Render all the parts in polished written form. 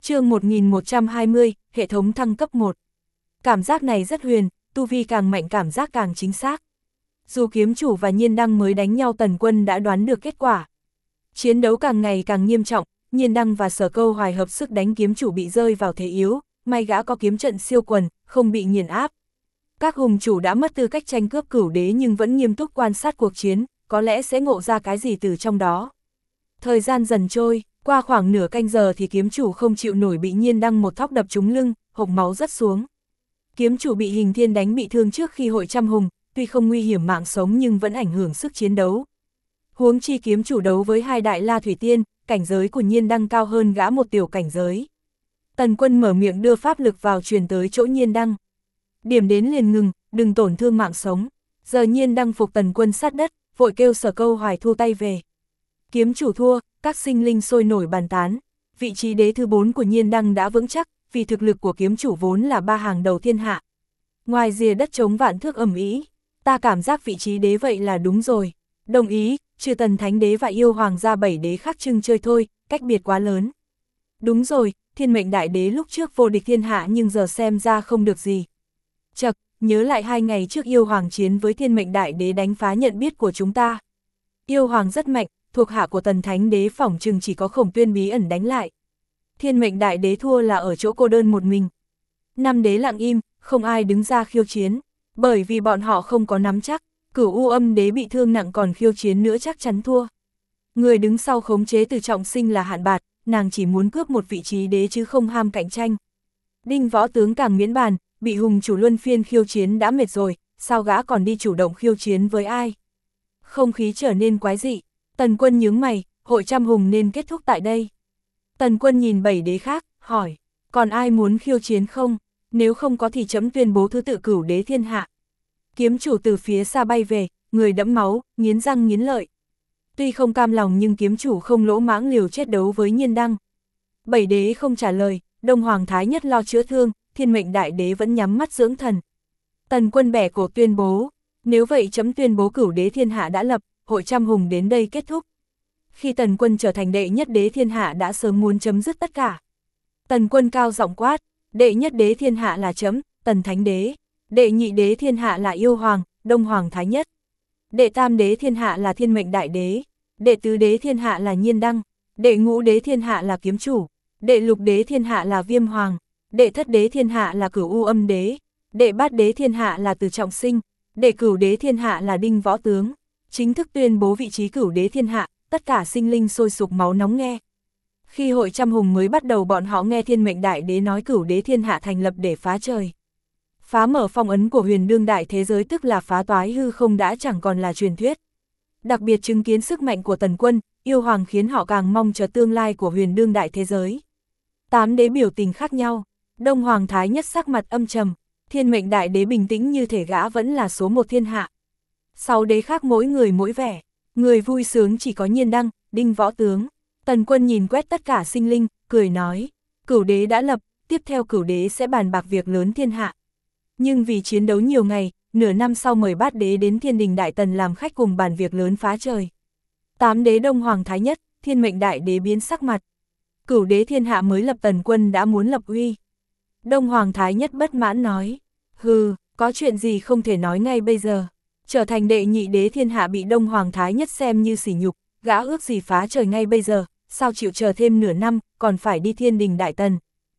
Chương 1120, hệ thống thăng cấp 1. Cảm giác này rất huyền, tu vi càng mạnh cảm giác càng chính xác. Dù kiếm chủ và Nhiên Đăng mới đánh nhau, Tần Quân đã đoán được kết quả. Chiến đấu càng ngày càng nghiêm trọng, Nhiên Đăng và Sở Câu Hoài hợp sức đánh kiếm chủ bị rơi vào thế yếu, may gã có kiếm trận siêu quần, không bị nghiền áp. Các hùng chủ đã mất tư cách tranh cướp cửu đế nhưng vẫn nghiêm túc quan sát cuộc chiến, có lẽ sẽ ngộ ra cái gì từ trong đó. Thời gian dần trôi, qua khoảng nửa canh giờ thì kiếm chủ không chịu nổi bị Nhiên Đăng một thóc đập trúng lưng, hộc máu rớt xuống. Kiếm chủ bị Hình Thiên đánh bị thương trước khi hội trăm hùng, tuy không nguy hiểm mạng sống nhưng vẫn ảnh hưởng sức chiến đấu. Huống chi kiếm chủ đấu với hai đại la thủy tiên, cảnh giới của Nhiên Đăng cao hơn gã một tiểu cảnh giới. Tần Quân mở miệng đưa pháp lực vào truyền tới chỗ Nhiên Đăng. Điểm đến liền ngừng, đừng tổn thương mạng sống. Giờ Nhiên Đăng phục Tần Quân sát đất, vội kêu Sở Câu Hoài thu tay về. Kiếm chủ thua, các sinh linh sôi nổi bàn tán. Vị trí đế thứ 4 của Nhiên Đăng đã vững chắc, vì thực lực của kiếm chủ vốn là 3 hàng đầu thiên hạ. Ngoài rìa đất trống vạn thước ầm ĩ, ta cảm giác vị trí đế vậy là đúng rồi. Đồng ý, trừ Tần Thánh Đế và Yêu Hoàng ra 7 đế khác trưng chơi thôi, cách biệt quá lớn. Đúng rồi, Thiên Mệnh Đại Đế lúc trước vô địch thiên hạ nhưng giờ xem ra không được gì. Chậc, nhớ lại 2 ngày trước Yêu Hoàng chiến với Thiên Mệnh Đại Đế đánh phá nhận biết của chúng ta. Yêu Hoàng rất mạnh, thuộc hạ của Tần Thánh Đế phỏng chừng chỉ có Khổng Tuyên bí ẩn đánh lại. Thiên Mệnh Đại Đế thua là ở chỗ cô đơn một mình. 5 đế lặng im, không ai đứng ra khiêu chiến, bởi vì bọn họ không có nắm chắc. Cửu U Âm Đế bị thương nặng còn khiêu chiến nữa chắc chắn thua. Người đứng sau khống chế Từ Trọng Sinh là Hạn Bạt, nàng chỉ muốn cướp một vị trí đế chứ không ham cạnh tranh. Đinh Võ Tướng càng miễn bàn, bị hùng chủ luân phiên khiêu chiến đã mệt rồi, sao gã còn đi chủ động khiêu chiến với ai? Không khí trở nên quái dị. Tần Quân nhướng mày, hội trăm hùng nên kết thúc tại đây. Tần Quân nhìn 7 đế khác, hỏi, còn ai muốn khiêu chiến không? Nếu không có thì chấm tuyên bố thứ tự cửu đế thiên hạ. Kiếm chủ từ phía xa bay về, người đẫm máu, nghiến răng nghiến lợi. Tuy không cam lòng nhưng kiếm chủ không lỗ mãng liều chết đấu với Nhiên Đăng. 7 đế không trả lời, Đông Hoàng Thái Nhất lo chữa thương, Thiên Mệnh Đại Đế vẫn nhắm mắt dưỡng thần. Tần Quân bẻ cổ tuyên bố, nếu vậy chấm tuyên bố cửu đế thiên hạ đã lập, hội trăm hùng đến đây kết thúc. Khi Tần Quân trở thành đệ nhất đế thiên hạ đã sớm muốn chấm dứt tất cả. Tần Quân cao giọng quát, đệ nhất đế thiên hạ là chấm, Tần Thánh Đế. Đệ nhị đế thiên hạ là Yêu Hoàng, Đông Hoàng Thái Nhất. Đệ tam đế thiên hạ là Thiên Mệnh Đại Đế. Đệ tứ đế thiên hạ là Nhiên Đăng. Đệ ngũ đế thiên hạ là Kiếm Chủ. Đệ lục đế thiên hạ là Viêm Hoàng. Đệ thất đế thiên hạ là Cửu U Âm Đế. Đệ bát đế thiên hạ là Từ Trọng Sinh. Đệ cửu đế thiên hạ là Đinh Võ Tướng. Chính thức tuyên bố vị trí cửu đế thiên hạ, tất cả sinh linh sôi sục máu nóng nghe. Khi hội trăm hùng mới bắt đầu bọn họ nghe Thiên Mệnh Đại Đế nói cửu đế thiên hạ thành lập để phá trời. Phá mở phong ấn của huyền đương đại thế giới, tức là phá toái hư không đã chẳng còn là truyền thuyết. Đặc biệt chứng kiến sức mạnh của Tần Quân, Yêu Hoàng khiến họ càng mong chờ tương lai của huyền đương đại thế giới. 8 đế biểu tình khác nhau, Đông Hoàng Thái Nhất sắc mặt âm trầm, Thiên Mệnh Đại Đế bình tĩnh như thể gã vẫn là số 1 thiên hạ. 6 đế khác mỗi người mỗi vẻ, người vui sướng chỉ có Nhiên Đăng, Đinh Võ Tướng. Tần Quân nhìn quét tất cả sinh linh, cười nói, cửu đế đã lập, tiếp theo cửu đế sẽ bàn bạc việc lớn thiên hạ. Nhưng vì chiến đấu nhiều ngày, nửa năm sau mời bát đế đến Thiên Đình Đại Tần làm khách cùng bàn việc lớn phá trời. 8 đế Đông Hoàng Thái Nhất, Thiên Mệnh Đại Đế biến sắc mặt. Cửu đế thiên hạ mới lập, Tần Quân đã muốn lập uy. Đông Hoàng Thái Nhất bất mãn nói, hừ, có chuyện gì không thể nói ngay bây giờ. Trở thành đệ nhị đế thiên hạ bị Đông Hoàng Thái Nhất xem như sỉ nhục, gã ước gì phá trời ngay bây giờ, sao chịu chờ thêm nửa năm, còn phải đi Thiên Đình Đại Tần.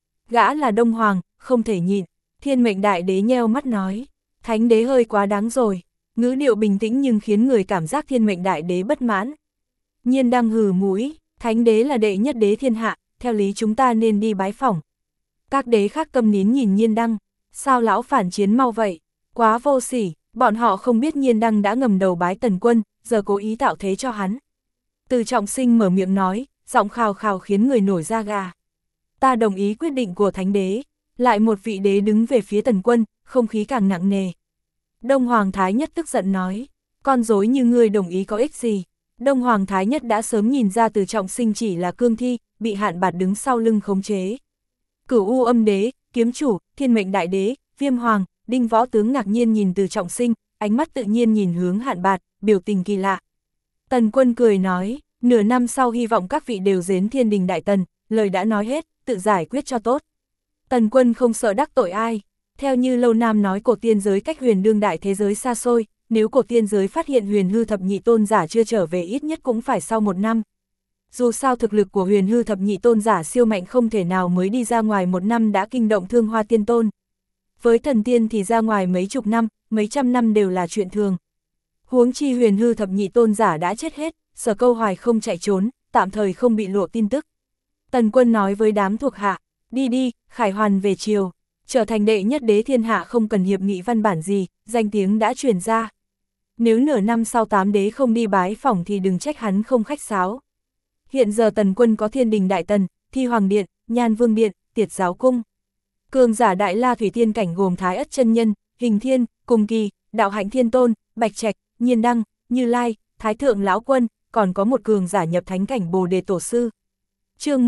Gã là Đông Hoàng, không thể nhịn. Thiên Mệnh Đại Đế nheo mắt nói, Thánh Đế hơi quá đáng rồi. Ngữ điệu bình tĩnh nhưng khiến người cảm giác Thiên Mệnh Đại Đế bất mãn. Nhiên Đăng hừ mũi, Thánh Đế là đệ nhất đế thiên hạ, theo lý chúng ta nên đi bái phỏng. Các đế khác câm nín nhìn Nhiên Đăng, sao lão phản chiến mau vậy, quá vô sỉ. Bọn họ không biết Nhiên Đăng đã ngầm đầu bái Tần Quân, giờ cố ý tạo thế cho hắn. Từ Trọng Sinh mở miệng nói, giọng khào khào khiến người nổi da gà. Ta đồng ý quyết định của Thánh Đế. Lại một vị đế đứng về phía Tần Quân, không khí càng nặng nề. Đông Hoàng Thái Nhất tức giận nói, con rối như ngươi đồng ý có ích gì. Đông Hoàng Thái Nhất đã sớm nhìn ra Từ Trọng Sinh chỉ là cương thi, bị Hạn Bạt đứng sau lưng khống chế. Cửu U Âm Đế, Kiếm Chủ, Thiên Mệnh Đại Đế, Viêm Hoàng, Đinh Võ Tướng ngạc nhiên nhìn Từ Trọng Sinh, ánh mắt tự nhiên nhìn hướng Hạn Bạt, biểu tình kỳ lạ. Tần Quân cười nói, nửa năm sau hy vọng các vị đều đến Thiên Đình Đại Tần, lời đã nói hết, tự giải quyết cho tốt. Tần Quân không sợ đắc tội ai. Theo như Lâu Nam nói, cổ tiên giới cách huyền đương đại thế giới xa xôi, nếu cổ tiên giới phát hiện huyền hư thập nhị tôn giả chưa trở về ít nhất cũng phải sau 1 năm. Dù sao thực lực của huyền hư thập nhị tôn giả siêu mạnh, không thể nào mới đi ra ngoài 1 năm đã kinh động Thương Hoa Tiên Tôn. Với thần tiên thì ra ngoài mấy chục năm, mấy trăm năm đều là chuyện thường. Huống chi huyền hư thập nhị tôn giả đã chết hết, Sở Câu Hoài không chạy trốn, tạm thời không bị lộ tin tức. Tần Quân nói với đám thuộc hạ, đi đi, khải hoàn về chiều, trở thành đệ nhất đế thiên hạ không cần hiệp nghị văn bản gì, danh tiếng đã truyền ra. Nếu nửa năm sau 8 đế không đi bái phỏng thì đừng trách hắn không khách sáo. Hiện giờ Tần Quân có Thiên Đình Đại Tần, Thi Hoàng Điện, Nhan Vương Điện, Tiệt Giáo Cung. Cường giả Đại La Thủy Tiên cảnh gồm Thái Ất Chân Nhân, Hình Thiên, Cùng Kỳ, Đạo Hạnh Thiên Tôn, Bạch Trạch, Nhiên Đăng, Như Lai, Thái Thượng Lão Quân, còn có một cường giả nhập thánh cảnh Bồ Đề Tổ Sư. Chương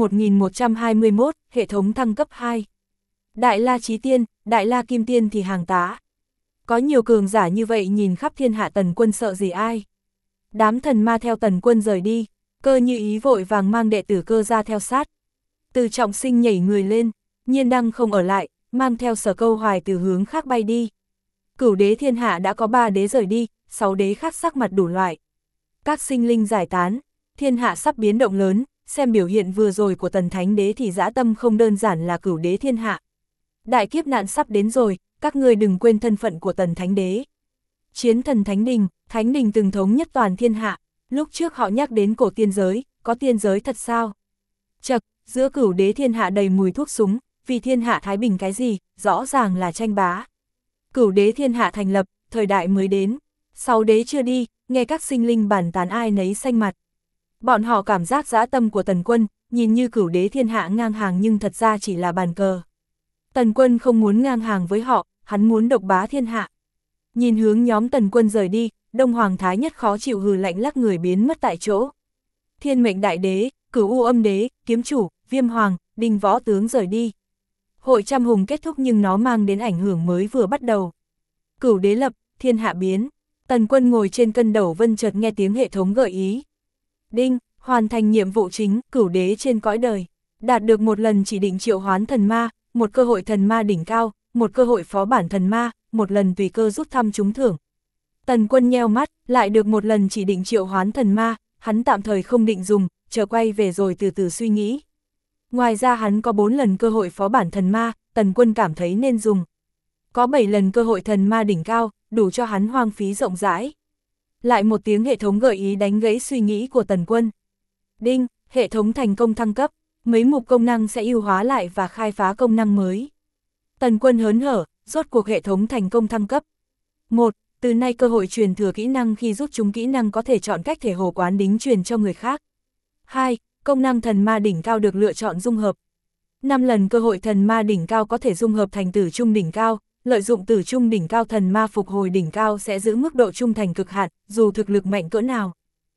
1121, hệ thống thăng cấp 2. Đại La Chí Tiên, Đại La Kim Tiên thì hàng tá. Có nhiều cường giả như vậy nhìn khắp thiên hạ, Tần Quân sợ gì ai. Đám thần ma theo Tần Quân rời đi, Cơ Như Ý vội vàng mang đệ tử Cơ ra theo sát. Từ Trọng Sinh nhảy người lên, Nhiên Đăng không ở lại, mang theo Sở Câu Hoài từ hướng khác bay đi. Cửu đế thiên hạ đã có 3 đế rời đi, 6 đế khác sắc mặt đủ loại. Các sinh linh giải tán, thiên hạ sắp biến động lớn, xem biểu hiện vừa rồi của Tần Thánh Đế thì dã tâm không đơn giản là cửu đế thiên hạ. Đại kiếp nạn sắp đến rồi, các ngươi đừng quên thân phận của Tần Thánh Đế. Chiến thần Thánh Đình từng thống nhất toàn thiên hạ, lúc trước họ nhắc đến cổ tiên giới, có tiên giới thật sao? Chậc, giữa cửu đế thiên hạ đầy mùi thuốc súng, vì thiên hạ thái bình cái gì, rõ ràng là tranh bá. Cửu đế thiên hạ thành lập, thời đại mới đến, 6 đế chưa đi, nghe các sinh linh bàn tán ai nấy xanh mặt. Bọn họ cảm giác dã tâm của Tần Quân, nhìn như cửu đế thiên hạ ngang hàng nhưng thật ra chỉ là bàn cờ. Tần Quân không muốn ngang hàng với họ, hắn muốn độc bá thiên hạ. Nhìn hướng nhóm Tần Quân rời đi, Đông Hoàng Thái Nhất khó chịu hừ lạnh lắc người biến mất tại chỗ. Thiên Mệnh Đại Đế, Cửu U Âm Đế, Kiếm Chủ, Viêm Hoàng, Đinh Võ Tướng rời đi. Hội trăm hùng kết thúc nhưng nó mang đến ảnh hưởng mới vừa bắt đầu. Cửu đế lập, thiên hạ biến. Tần Quân ngồi trên cân đầu vân chợt nghe tiếng hệ thống gợi ý. Đinh, hoàn thành nhiệm vụ chính, cửu đế trên cõi đời. Đạt được 1 lần chỉ định triệu hoán thần ma, 1 cơ hội thần ma đỉnh cao, 1 cơ hội phó bản thần ma, 1 lần tùy cơ rút thăm trúng thưởng. Tần Quân nheo mắt, lại được 1 lần chỉ định triệu hoán thần ma, hắn tạm thời không định dùng, chờ quay về rồi từ từ suy nghĩ. Ngoài ra hắn có 4 lần cơ hội phó bản thần ma, Tần Quân cảm thấy nên dùng. Có 7 lần cơ hội thần ma đỉnh cao, đủ cho hắn hoang phí rộng rãi. Lại một tiếng hệ thống gợi ý đánh gãy suy nghĩ của Tần Quân. Đinh, hệ thống thành công thăng cấp, mấy mục công năng sẽ ưu hóa lại và khai phá công năng mới. Tần Quân hớn hở, rốt cuộc hệ thống thành công thăng cấp. 1. Từ nay cơ hội truyền thừa kỹ năng, khi rút chúng kỹ năng có thể chọn cách thể hồ quán đính truyền cho người khác. 2. Công năng thần ma đỉnh cao được lựa chọn dung hợp. 5 lần cơ hội thần ma đỉnh cao có thể dung hợp thành tử trung đỉnh cao, lợi dụng tử trung đỉnh cao thần ma phục hồi đỉnh cao sẽ giữ mức độ trung thành cực hạn, dù thực lực mạnh cỡ nào.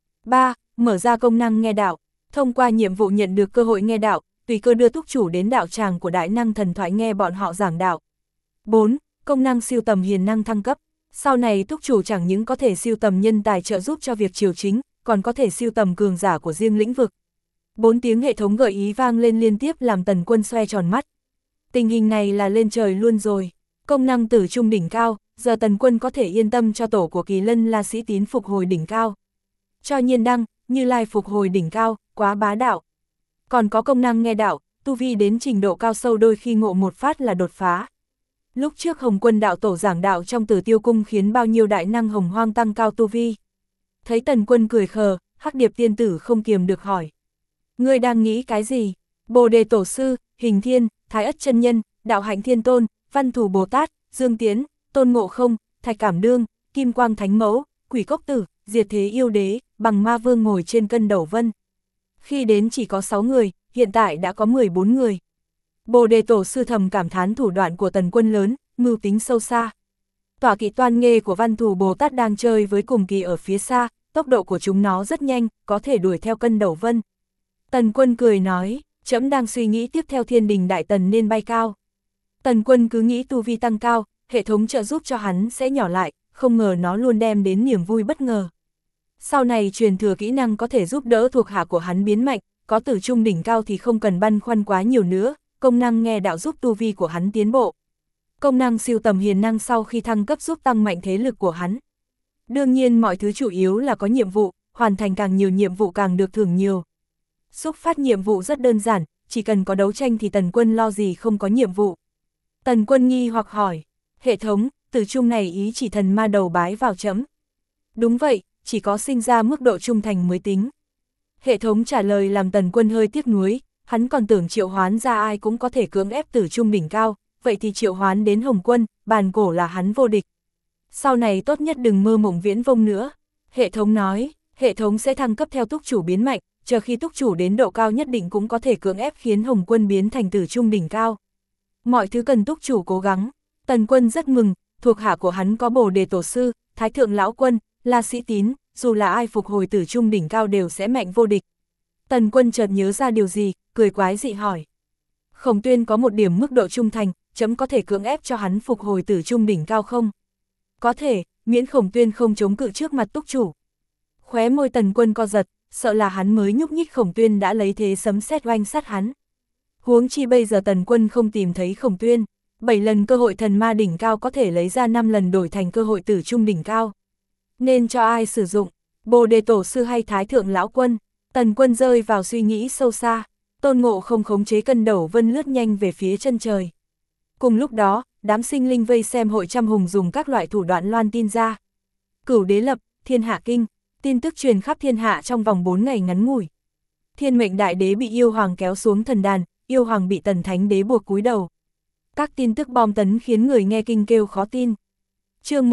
3. Mở ra công năng nghe đạo, thông qua nhiệm vụ nhận được cơ hội nghe đạo, tùy cơ đưa túc chủ đến đạo tràng của đại năng thần thoại nghe bọn họ giảng đạo. 4. Công năng siêu tầm hiền năng thăng cấp, sau này túc chủ chẳng những có thể siêu tầm nhân tài trợ giúp cho việc triều chính, còn có thể siêu tầm cường giả của riêng lĩnh vực. 4 tiếng hệ thống gợi ý vang lên liên tiếp làm Tần Quân xoe tròn mắt. Tình hình này là lên trời luôn rồi. Công năng tử trung đỉnh cao, giờ Tần Quân có thể yên tâm cho tổ của Kỳ Lân La Sĩ Tín phục hồi đỉnh cao. Cho Nhiên Đăng, Như Lai phục hồi đỉnh cao, quá bá đạo. Còn có công năng nghe đạo, tu vi đến trình độ cao sâu đôi khi ngộ một phát là đột phá. Lúc trước Hồng Quân đạo tổ giảng đạo trong Tử Tiêu Cung khiến bao nhiêu đại năng hồng hoang tăng cao tu vi. Thấy Tần Quân cười khờ, Hắc Điệp tiên tử không kiềm được hỏi. Ngươi đang nghĩ cái gì? Bồ Đề Tổ Sư, Hình Thiên, Thái Ất Chân Nhân, Đạo Hạnh Thiên Tôn, Văn Thù Bồ Tát, Dương Tiến, Tôn Ngộ Không, Thạch Cảm Đương, Kim Quang Thánh Mẫu, Quỷ Cốc Tử, Diệt Thế Yêu Đế, Bằng Ma Vương ngồi trên cân đầu vân. Khi đến chỉ có 6 người, hiện tại đã có 14 người. Bồ Đề Tổ Sư thầm cảm thán thủ đoạn của Tần Quân lớn, mưu tính sâu xa. Tỏa kỵ toan nghê của Văn Thù Bồ Tát đang chơi với cùng kỳ ở phía xa, tốc độ của chúng nó rất nhanh, có thể đuổi theo cân đầu vân. Tần Quân cười nói, trẫm đang suy nghĩ tiếp theo Thiên Đình Đại Tần nên bay cao. Tần Quân cứ nghĩ tu vi tăng cao, hệ thống trợ giúp cho hắn sẽ nhỏ lại, không ngờ nó luôn đem đến niềm vui bất ngờ. Sau này truyền thừa kỹ năng có thể giúp đỡ thuộc hạ của hắn biến mạnh, có tử trung đỉnh cao thì không cần băn khoăn quá nhiều nữa, công năng nghe đạo giúp tu vi của hắn tiến bộ. Công năng siêu tầm hiền năng sau khi thăng cấp giúp tăng mạnh thế lực của hắn. Đương nhiên mọi thứ chủ yếu là có nhiệm vụ, hoàn thành càng nhiều nhiệm vụ càng được thưởng nhiều. Xúc phát nhiệm vụ rất đơn giản, chỉ cần có đấu tranh thì Tần Quân lo gì không có nhiệm vụ. Tần Quân nghi hoặc hỏi, hệ thống, tử trung này ý chỉ thần ma đầu bái vào trẫm. Đúng vậy, chỉ có sinh ra mức độ trung thành mới tính. Hệ thống trả lời làm Tần Quân hơi tiếc nuối, hắn còn tưởng triệu hoán ra ai cũng có thể cưỡng ép tử trung đỉnh cao, vậy thì triệu hoán đến Hồng Quân, bàn cổ là hắn vô địch. Sau này tốt nhất đừng mơ mộng viễn vông nữa. Hệ thống nói, hệ thống sẽ thăng cấp theo túc chủ biến mạnh, chờ khi túc chủ đến độ cao nhất định cũng có thể cưỡng ép khiến Hồng Quân biến thành tử trung đỉnh cao. Mọi thứ cần túc chủ cố gắng. Tần Quân rất mừng, thuộc hạ của hắn có Bồ Đề Tổ Sư, Thái Thượng Lão Quân, La Sĩ Tín, dù là ai phục hồi tử trung đỉnh cao đều sẽ mạnh vô địch. Tần Quân chợt nhớ ra điều gì, cười quái dị hỏi. Khổng Tuyên có một điểm mức độ trung thành, chấm có thể cưỡng ép cho hắn phục hồi tử trung đỉnh cao không? Có thể, miễn Khổng Tuyên không chống cự trước mặt túc chủ. Khóe môi Tần Quân co giật, sợ là hắn mới nhúc nhích Khổng Tuyên đã lấy thế sấm sét oanh sát hắn. Huống chi bây giờ Tần Quân không tìm thấy Khổng Tuyên, 7 lần cơ hội thần ma đỉnh cao có thể lấy ra 5 lần đổi thành cơ hội tử trung đỉnh cao. Nên cho ai sử dụng, Bồ Đề Tổ Sư hay Thái Thượng Lão Quân? Tần Quân rơi vào suy nghĩ sâu xa, Tôn Ngộ không khống chế cân đầu vân lướt nhanh về phía chân trời. Cùng lúc đó, đám sinh linh vây xem hội trăm hùng dùng các loại thủ đoạn loan tin ra. Cửu đế lập, thiên hạ kinh, tin tức truyền khắp thiên hạ trong vòng 4 ngày ngắn ngủi. Thiên mệnh đại đế bị yêu hoàng kéo xuống thần đàn, yêu hoàng bị Tần Thánh đế buộc cúi đầu. Các tin tức bom tấn khiến người nghe kinh kêu khó tin. Chương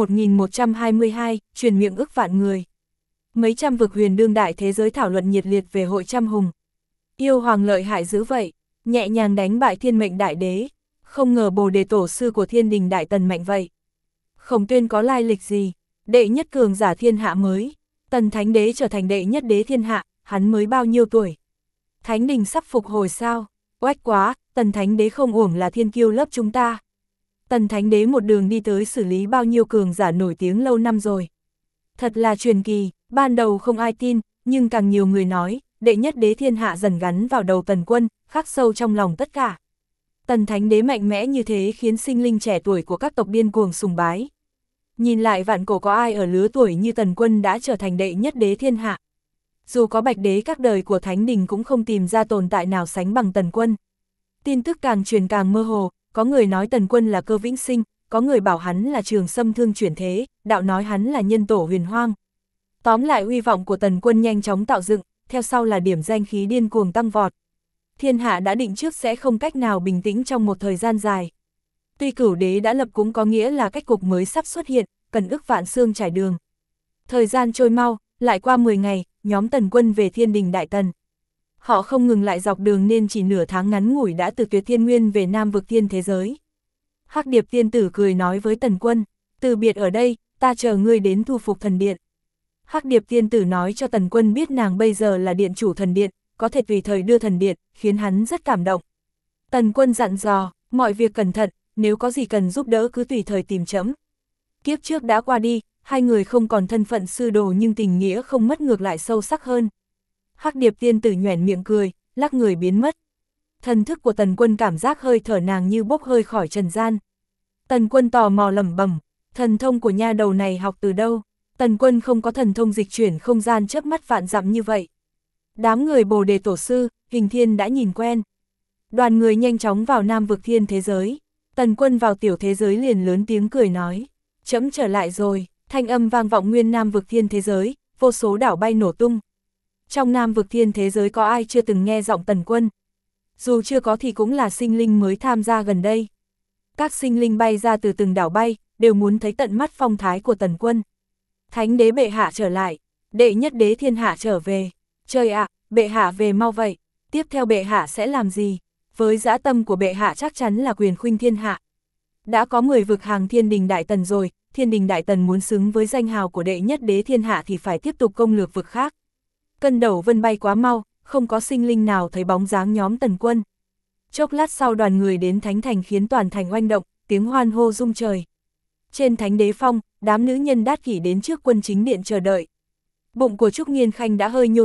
1122, truyền miệng ức vạn người. Mấy trăm vực huyền đương đại thế giới thảo luận nhiệt liệt về hội trăm hùng. Yêu hoàng lợi hại dữ vậy, nhẹ nhàng đánh bại thiên mệnh đại đế, không ngờ Bồ Đề Tổ Sư của Thiên Đình Đại Tần mạnh vậy. Khổng Tuyên có lai lịch gì? Đệ nhất cường giả thiên hạ mới, Tần Thánh đế trở thành đệ nhất đế thiên hạ, hắn mới bao nhiêu tuổi? Thánh đình sắp phục hồi sao? Oách quá, Tần Thánh đế không uổng là thiên kiêu lớp chúng ta. Tần Thánh đế một đường đi tới xử lý bao nhiêu cường giả nổi tiếng lâu năm rồi. Thật là truyền kỳ, ban đầu không ai tin, nhưng càng nhiều người nói, đệ nhất đế thiên hạ dần gắn vào đầu Tần Quân, khắc sâu trong lòng tất cả. Tần Thánh đế mạnh mẽ như thế khiến sinh linh trẻ tuổi của các tộc điên cuồng sùng bái. Nhìn lại vạn cổ có ai ở lứa tuổi như Tần Quân đã trở thành đệ nhất đế thiên hạ. Dù có bạch đế các đời của Thánh đình cũng không tìm ra tồn tại nào sánh bằng Tần Quân. Tin tức càng truyền càng mơ hồ, có người nói Tần Quân là Cơ Vĩnh Sinh, có người bảo hắn là Trường Sâm Thương chuyển thế, đạo nói hắn là nhân tổ huyền hoang. Tóm lại uy vọng của Tần Quân nhanh chóng tạo dựng, theo sau là điểm danh khí điên cuồng tăng vọt. Thiên hạ đã định trước sẽ không cách nào bình tĩnh trong một thời gian dài. Tuy cửu đế đã lập cũng có nghĩa là cách cục mới sắp xuất hiện, cần ức vạn xương trải đường. Thời gian trôi mau, lại qua 10 ngày, nhóm Tần Quân về Thiên Đình Đại Tần. Họ không ngừng lại dọc đường nên chỉ nửa tháng ngắn ngủi đã từ Tuyệt Thiên Nguyên về Nam vực thiên thế giới. Hắc Điệp tiên tử cười nói với Tần Quân, từ biệt ở đây, ta chờ ngươi đến thu phục thần điện. Hắc Điệp tiên tử nói cho Tần Quân biết nàng bây giờ là điện chủ thần điện, có thể tùy thời đưa thần điện, khiến hắn rất cảm động. Tần Quân dặn dò, mọi việc cẩn thận, nếu có gì cần giúp đỡ cứ tùy thời tìm trẫm. Kiếp trước đã qua đi, hai người không còn thân phận sư đồ nhưng tình nghĩa không mất ngược lại sâu sắc hơn. Hắc Điệp tiên tử nhoẻn miệng cười, lắc người biến mất. Thần thức của Tần Quân cảm giác hơi thở nàng như bốc hơi khỏi trần gian. Tần Quân tò mò lẩm bẩm, thần thông của nha đầu này học từ đâu? Tần Quân không có thần thông dịch chuyển không gian chớp mắt vạn dặm như vậy. Đám người Bồ Đề Tổ Sư, Hình Thiên đã nhìn quen. Đoàn người nhanh chóng vào Nam vực thiên thế giới. Tần Quân vào tiểu thế giới liền lớn tiếng cười nói, trẫm trở lại rồi. Thanh âm vang vọng nguyên Nam vực thiên thế giới, vô số đảo bay nổ tung. Trong Nam vực thiên thế giới có ai chưa từng nghe giọng Tần Quân? Dù chưa có thì cũng là sinh linh mới tham gia gần đây. Các sinh linh bay ra từ từng đảo bay, đều muốn thấy tận mắt phong thái của Tần Quân. Thánh đế bệ hạ trở lại, đệ nhất đế thiên hạ trở về. Trời ạ, bệ hạ về mau vậy, tiếp theo bệ hạ sẽ làm gì? Với dã tâm của bệ hạ chắc chắn là quyền khuynh thiên hạ. Đã có 10 vực hàng Thiên Đình Đại Tần rồi, Thiên Đình Đại Tần muốn xứng với danh hào của đệ nhất đế thiên hạ thì phải tiếp tục công lược vực khác. Cân đầu vân bay quá mau, không có sinh linh nào thấy bóng dáng nhóm Tần Quân. Chốc lát sau đoàn người đến Thánh Thành khiến toàn thành oanh động, tiếng hoan hô rung trời. Trên Thánh Đế Phong, đám nữ nhân đát kỷ đến trước quân chính điện chờ đợi. Bụng của Trúc Nghiên Khanh đã hơi nhô ra,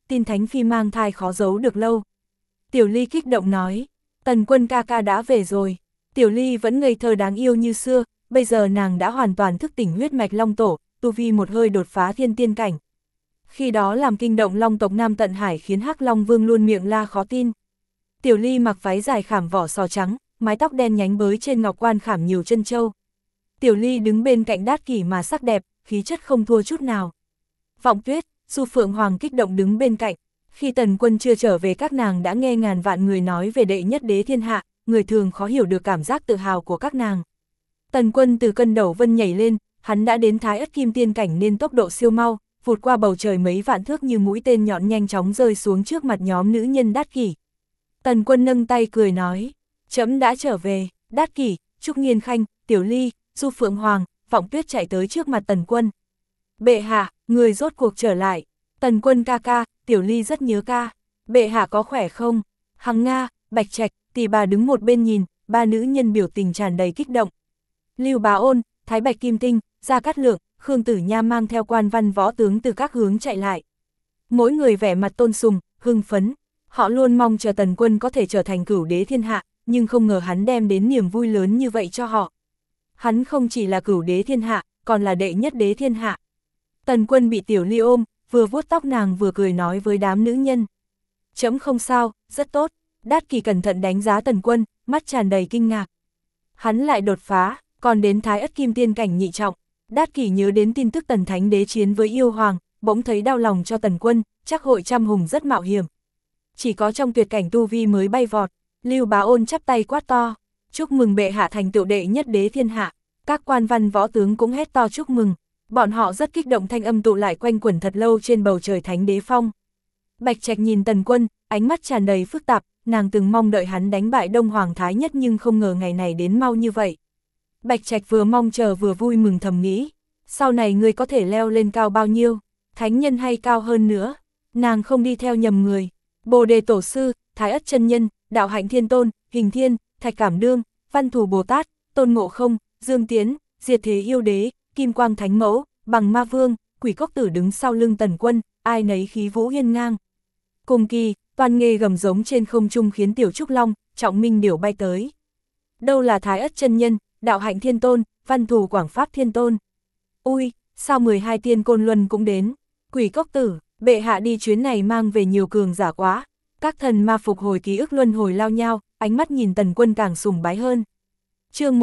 tin Thánh Phi mang thai khó giấu được lâu. Tiểu Ly kích động nói, Tần Quân ca ca đã về rồi. Tiểu Ly vẫn ngây thơ đáng yêu như xưa, bây giờ nàng đã hoàn toàn thức tỉnh huyết mạch Long Tổ, tu vi một hơi đột phá thiên tiên cảnh. Khi đó làm kinh động Long tộc Nam Tận Hải khiến Hắc Long Vương luôn miệng la khó tin. Tiểu Ly mặc váy dài khảm vỏ sò trắng, mái tóc đen nhánh bới trên ngọc quan khảm nhiều chân châu. Tiểu Ly đứng bên cạnh Đát Kỷ mà sắc đẹp, khí chất không thua chút nào. Vọng Tuyết, Du Phượng Hoàng kích động đứng bên cạnh. Khi Tần Quân chưa trở về các nàng đã nghe ngàn vạn người nói về đệ nhất đế thiên hạ, người thường khó hiểu được cảm giác tự hào của các nàng. Tần Quân từ cân đầu vân nhảy lên, hắn đã đến Thái Ất Kim Tiên cảnh nên tốc độ siêu mau, vụt qua bầu trời mấy vạn thước như mũi tên nhọn nhanh chóng rơi xuống trước mặt nhóm nữ nhân Đát Kỷ. Tần Quân nâng tay cười nói, trẫm đã trở về. Đát Kỷ, Trúc Nghiên Khanh, Tiểu Ly, Du Phượng Hoàng, Vọng Tuyết chạy tới trước mặt Tần Quân. Bệ hạ, người rốt cuộc trở lại. Tần Quân ca ca, Tiểu Ly rất nhớ ca. Bệ hạ có khỏe không? Hằng Nga, Bạch Trạch, Tỷ Bà đứng một bên nhìn, ba nữ nhân biểu tình tràn đầy kích động. Lưu Bá Ôn, Thái Bạch Kim Tinh, Gia Cát Lượng, Khương Tử Nha mang theo quan văn võ tướng từ các hướng chạy lại. Mỗi người vẻ mặt tôn sùng, hưng phấn. Họ luôn mong chờ Tần Quân có thể trở thành cửu đế thiên hạ, nhưng không ngờ hắn đem đến niềm vui lớn như vậy cho họ. Hắn không chỉ là cửu đế thiên hạ, còn là đệ nhất đế thiên hạ. Tần Quân bị Tiểu Ly ôm, vừa vuốt tóc nàng vừa cười nói với đám nữ nhân. Trẫm không sao, rất tốt. Đát Kỷ cẩn thận đánh giá Tần Quân, mắt tràn đầy kinh ngạc. Hắn lại đột phá, còn đến Thái Ất Kim Tiên cảnh nhị trọng. Đát Kỷ nhớ đến tin tức Tần Thánh Đế chiến với yêu hoàng, bỗng thấy đau lòng cho Tần Quân, chắc hội trăm hùng rất mạo hiểm. Chỉ có trong tuyệt cảnh tu vi mới bay vọt. Lưu Bá Ôn chắp tay quát to, chúc mừng bệ hạ thành tựu đệ nhất đế thiên hạ. Các quan văn võ tướng cũng hét to chúc mừng. Bọn họ rất kích động, thanh âm tụ lại quanh quẩn thật lâu trên bầu trời Thánh Đế Phong. Bạch Trạch nhìn Tần Quân, ánh mắt tràn đầy phức tạp, nàng từng mong đợi hắn đánh bại Đông Hoàng Thái Nhất nhưng không ngờ ngày này đến mau như vậy. Bạch Trạch vừa mong chờ vừa vui mừng thầm nghĩ, sau này ngươi có thể leo lên cao bao nhiêu, thánh nhân hay cao hơn nữa. Nàng không đi theo nhầm người. Bồ Đề Tổ Sư, Thái Ất Chân Nhân, Đạo Hạnh Thiên Tôn, Hình Thiên, Thạch Cảm Đương, Văn Thù Bồ Tát, Tôn Ngộ Không, Dương Tiến, Diệt Thế Yêu Đế, Kim Quang Thánh Mẫu, Bằng Ma Vương, Quỷ Cốc Tử đứng sau lưng Tần Quân, ai nấy khí vũ hiên ngang. Cùng kỳ, Toan Nghê gầm giống trên không trung khiến Tiểu Trúc Long, Trọng Minh Điểu bay tới. Đâu là Thái Ất Chân Nhân, Đạo Hạnh Thiên Tôn, Văn Thù Quảng Pháp Thiên Tôn. Ui, sao 12 tiên côn luân cũng đến. Quỷ Cốc Tử, bệ hạ đi chuyến này mang về nhiều cường giả quá. Các thần ma phục hồi ký ức luân hồi lao nhau, ánh mắt nhìn Tần Quân càng sùng bái hơn. Chương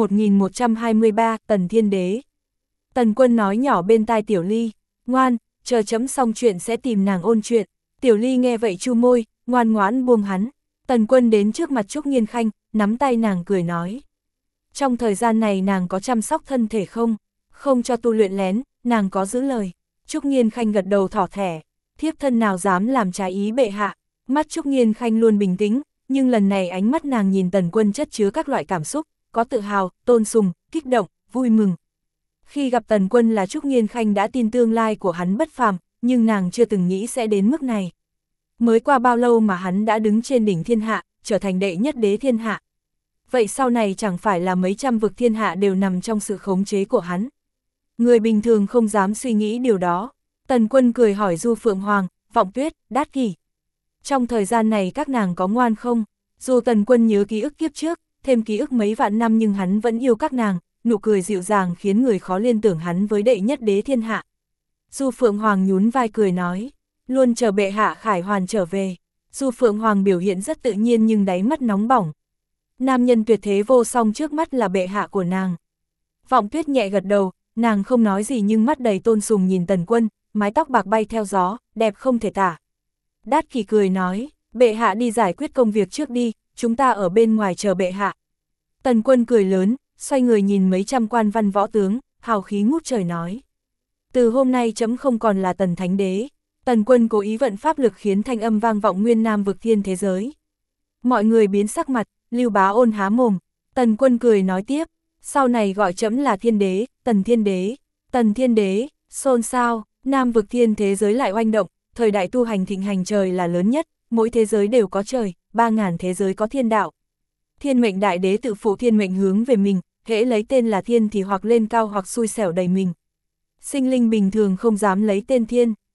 1123, Tần Thiên Đế. Tần Quân nói nhỏ bên tai Tiểu Ly, ngoan, chờ chấm xong chuyện sẽ tìm nàng ôn chuyện. Tiểu Ly nghe vậy chu môi, ngoan ngoãn buông hắn. Tần Quân đến trước mặt Trúc Nghiên Khanh, nắm tay nàng cười nói. Trong thời gian này nàng có chăm sóc thân thể không? Không cho tu luyện lén, nàng có giữ lời. Trúc Nghiên Khanh gật đầu thỏ thẻ, thiếp thân nào dám làm trái ý bệ hạ. Mắt Trúc Nghiên Khanh luôn bình tĩnh, nhưng lần này ánh mắt nàng nhìn Tần Quân chất chứa các loại cảm xúc, có tự hào, tôn sùng, kích động, vui mừng. Khi gặp Tần Quân là Trúc Nghiên Khanh đã tin tương lai của hắn bất phàm, nhưng nàng chưa từng nghĩ sẽ đến mức này. Mới qua bao lâu mà hắn đã đứng trên đỉnh thiên hạ, trở thành đệ nhất đế thiên hạ. Vậy sau này chẳng phải là mấy trăm vực thiên hạ đều nằm trong sự khống chế của hắn. Người bình thường không dám suy nghĩ điều đó. Tần Quân cười hỏi Du Phượng Hoàng, Vọng Tuyết, Đát Kỷ. Trong thời gian này các nàng có ngoan không? Dù Tần Quân nhớ ký ức kiếp trước, thêm ký ức mấy vạn năm nhưng hắn vẫn yêu các nàng, nụ cười dịu dàng khiến người khó liên tưởng hắn với đệ nhất đế thiên hạ. Du Phượng Hoàng nhún vai cười nói, luôn chờ bệ hạ khải hoàn trở về. Du Phượng Hoàng biểu hiện rất tự nhiên nhưng đáy mắt nóng bỏng. Nam nhân tuyệt thế vô song trước mắt là bệ hạ của nàng. Vọng Tuyết nhẹ gật đầu, nàng không nói gì nhưng mắt đầy tôn sùng nhìn Tần Quân, mái tóc bạc bay theo gió, đẹp không thể tả. Đát Kỷ cười nói, bệ hạ đi giải quyết công việc trước đi, chúng ta ở bên ngoài chờ bệ hạ. Tần Quân cười lớn, xoay người nhìn mấy trăm quan văn võ tướng, hào khí ngút trời nói. Từ hôm nay chấm không còn là Tần Thánh Đế. Tần Quân cố ý vận pháp lực khiến thanh âm vang vọng nguyên nam vực thiên thế giới. Mọi người biến sắc mặt, Lưu Bá Ôn há mồm. Tần Quân cười nói tiếp, sau này gọi chấm là Thiên Đế, Tần Thiên Đế. Tần Thiên Đế, xôn xao, nam vực thiên thế giới lại oanh động, thời đại tu hành thịnh hành trời là lớn nhất, mỗi thế giới đều có trời, 3000 thế giới có thiên đạo. Thiên mệnh đại đế tự phụ thiên mệnh hướng về mình, hễ lấy tên là thiên thì hoặc lên cao hoặc xui xẻo đầy mình. Sinh linh bình thường không dám lấy tên thiên,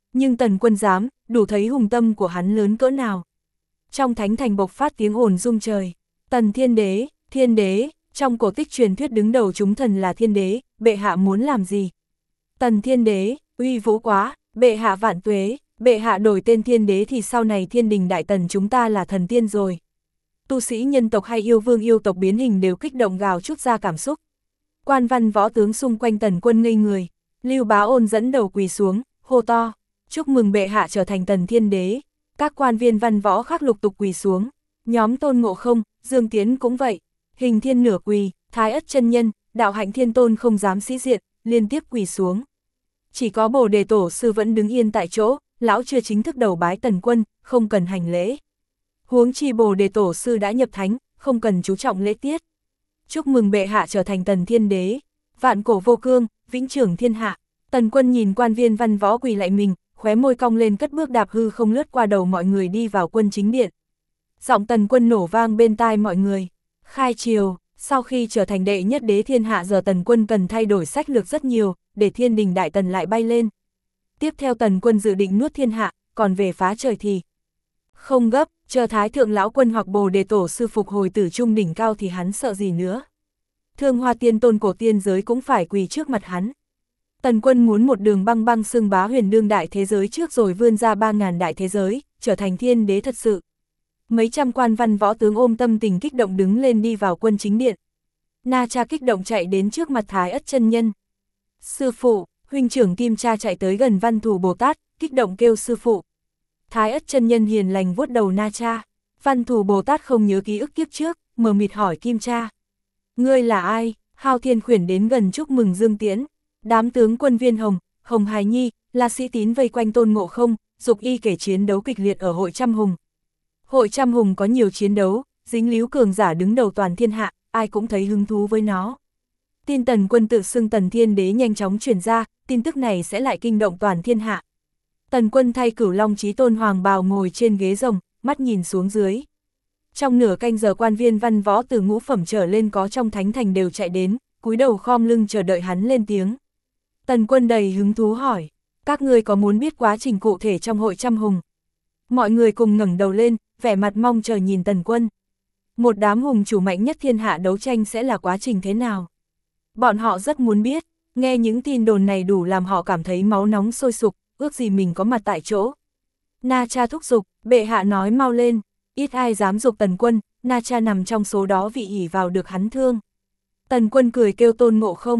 Nhưng Tần Quân dám, đủ thấy hùng tâm của hắn lớn cỡ nào. Trong thánh thành bộc phát tiếng ồn rung trời. Tần thiên đế, trong cổ tích truyền thuyết đứng đầu chúng thần là thiên đế, bệ hạ muốn làm gì? Tần thiên đế, uy vũ quá, bệ hạ vạn tuế, bệ hạ đổi tên thiên đế thì sau này thiên đình đại tần chúng ta là thần tiên rồi. Tu sĩ nhân tộc hay yêu vương yêu tộc biến hình đều kích động gào trút ra cảm xúc. Quan văn võ tướng xung quanh Tần Quân ngây người, Lưu Bá Ôn dẫn đầu quỳ xuống, hô to, chúc mừng bệ hạ trở thành tần thiên đế. Các quan viên văn võ khác lục tục quỳ xuống, nhóm Tôn Ngộ Không, Dương Tiến cũng vậy, Hình Thiên nửa quỳ, Thái Ất chân nhân, Đạo Hạnh Thiên Tôn không dám sĩ diện, liên tiếp quỳ xuống. Chỉ có Bồ Đề Tổ sư vẫn đứng yên tại chỗ, lão chưa chính thức đầu bái Tần Quân, không cần hành lễ. Huống chi Bồ Đề Tổ sư đã nhập thánh, không cần chú trọng lễ tiết. Chúc mừng bệ hạ trở thành tần thiên đế, vạn cổ vô cương, vĩnh trưởng thiên hạ. Tần Quân nhìn quan viên văn võ quỳ lại mình, khóe môi cong lên cất bước đạp hư không lướt qua đầu mọi người đi vào quân chính điện. Giọng Tần Quân nổ vang bên tai mọi người. Khai triều, sau khi trở thành đệ nhất đế thiên hạ giờ Tần Quân cần thay đổi sách lược rất nhiều, để thiên đình đại tần lại bay lên. Tiếp theo Tần Quân dự định nuốt thiên hạ, còn về phá trời thì không gấp, chờ Thái Thượng Lão Quân hoặc Bồ Đề Tổ sư phục hồi từ trung đỉnh cao thì hắn sợ gì nữa. Thương Hoa Tiên Tôn cổ tiên giới cũng phải quỳ trước mặt hắn. Tần Quân muốn một đường băng băng xưng bá huyền đương đại thế giới trước rồi vươn ra 3.000 đại thế giới, trở thành thiên đế thật sự. Mấy trăm quan văn võ tướng ôm tâm tình kích động đứng lên đi vào quân chính điện. Na Cha kích động chạy đến trước mặt Thái Ất chân nhân. Sư phụ, huynh trưởng Kim Cha chạy tới gần Văn Thù Bồ Tát, kích động kêu sư phụ. Thái Ất chân nhân hiền lành vuốt đầu Na Cha. Văn Thù Bồ Tát không nhớ ký ức kiếp trước, mờ mịt hỏi Kim Cha. Ngươi là ai? Hao Thiên Khuyển đến gần chúc mừng Dương Tiễn. Đám tướng quân viên Hồng Hải Nhi, là sĩ tín vây quanh Tôn Ngộ Không, dục y kể chiến đấu kịch liệt ở hội Trăm Hùng. Hội Trăm Hùng có nhiều chiến đấu, dính líu cường giả đứng đầu toàn thiên hạ, ai cũng thấy hứng thú với nó. Tin Tần Quân tự xưng Tần Thiên Đế nhanh chóng truyền ra, tin tức này sẽ lại kinh động toàn thiên hạ. Tần Quân thay Cửu Long Chí Tôn hoàng bào ngồi trên ghế rồng, mắt nhìn xuống dưới. Trong nửa canh giờ quan viên văn võ từ ngũ phẩm trở lên có trong thánh thành đều chạy đến, cúi đầu khom lưng chờ đợi hắn lên tiếng. Tần Quân đầy hứng thú hỏi, các ngươi có muốn biết quá trình cụ thể trong hội Trăm Hùng? Mọi người cùng ngẩng đầu lên, vẻ mặt mong chờ nhìn Tần Quân. Một đám hùng chủ mạnh nhất thiên hạ đấu tranh sẽ là quá trình thế nào? Bọn họ rất muốn biết, nghe những tin đồn này đủ làm họ cảm thấy máu nóng sôi sục, ước gì mình có mặt tại chỗ. Na Cha thúc giục, bệ hạ nói mau lên, ít ai dám giục Tần Quân, Na Cha nằm trong số đó vì ỷ vào được hắn thương. Tần Quân cười kêu Tôn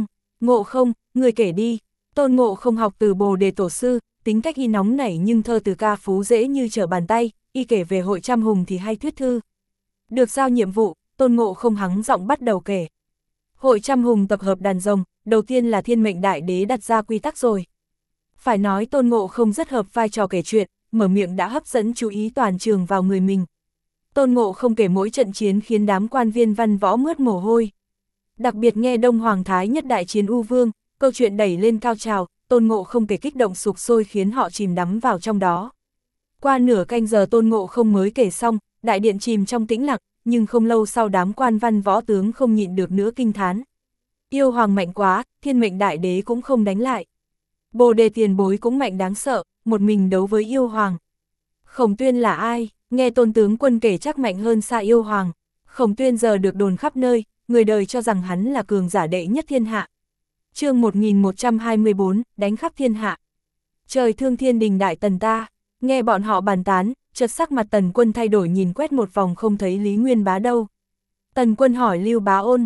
Ngộ Không, người kể đi. Tôn Ngộ Không học từ Bồ Đề Tổ sư, tính cách y nóng nảy nhưng thơ từ ca phú dễ như trở bàn tay, y kể về hội Trăm Hùng thì hay thuyết thư. Được giao nhiệm vụ, Tôn Ngộ Không hắng giọng bắt đầu kể. Hội Trăm Hùng tập hợp đàn rồng, đầu tiên là Thiên Mệnh Đại Đế đặt ra quy tắc rồi. Phải nói Tôn Ngộ Không rất hợp vai trò kể chuyện, mở miệng đã hấp dẫn chú ý toàn trường vào người mình. Tôn Ngộ Không kể mỗi trận chiến khiến đám quan viên văn võ mướt mồ hôi. Đặc biệt nghe Đông Hoàng Thái Nhất đại chiến U Vương, câu chuyện đẩy lên cao trào, Tôn Ngộ Không kể kích động sục sôi khiến họ chìm đắm vào trong đó. Qua nửa canh giờ Tôn Ngộ Không mới kể xong, đại điện chìm trong tĩnh lặng, nhưng không lâu sau đám quan văn võ tướng không nhịn được nữa kinh thán. Yêu Hoàng mạnh quá, Thiên Mệnh Đại Đế cũng không đánh lại. Bồ Đề tiền bối cũng mạnh đáng sợ, một mình đấu với Yêu Hoàng. Khổng Tuyên là ai? Nghe Tôn tướng quân kể chắc mạnh hơn xa Yêu Hoàng. Khổng Tuyên giờ được đồn khắp nơi, người đời cho rằng hắn là cường giả đệ nhất thiên hạ. Chương 1124, đánh khắp thiên hạ. Trời thương thiên đình đại tần ta. Nghe bọn họ bàn tán, chợt sắc mặt Tần Quân thay đổi, nhìn quét một vòng không thấy Lý Nguyên Bá đâu. Tần Quân hỏi Lưu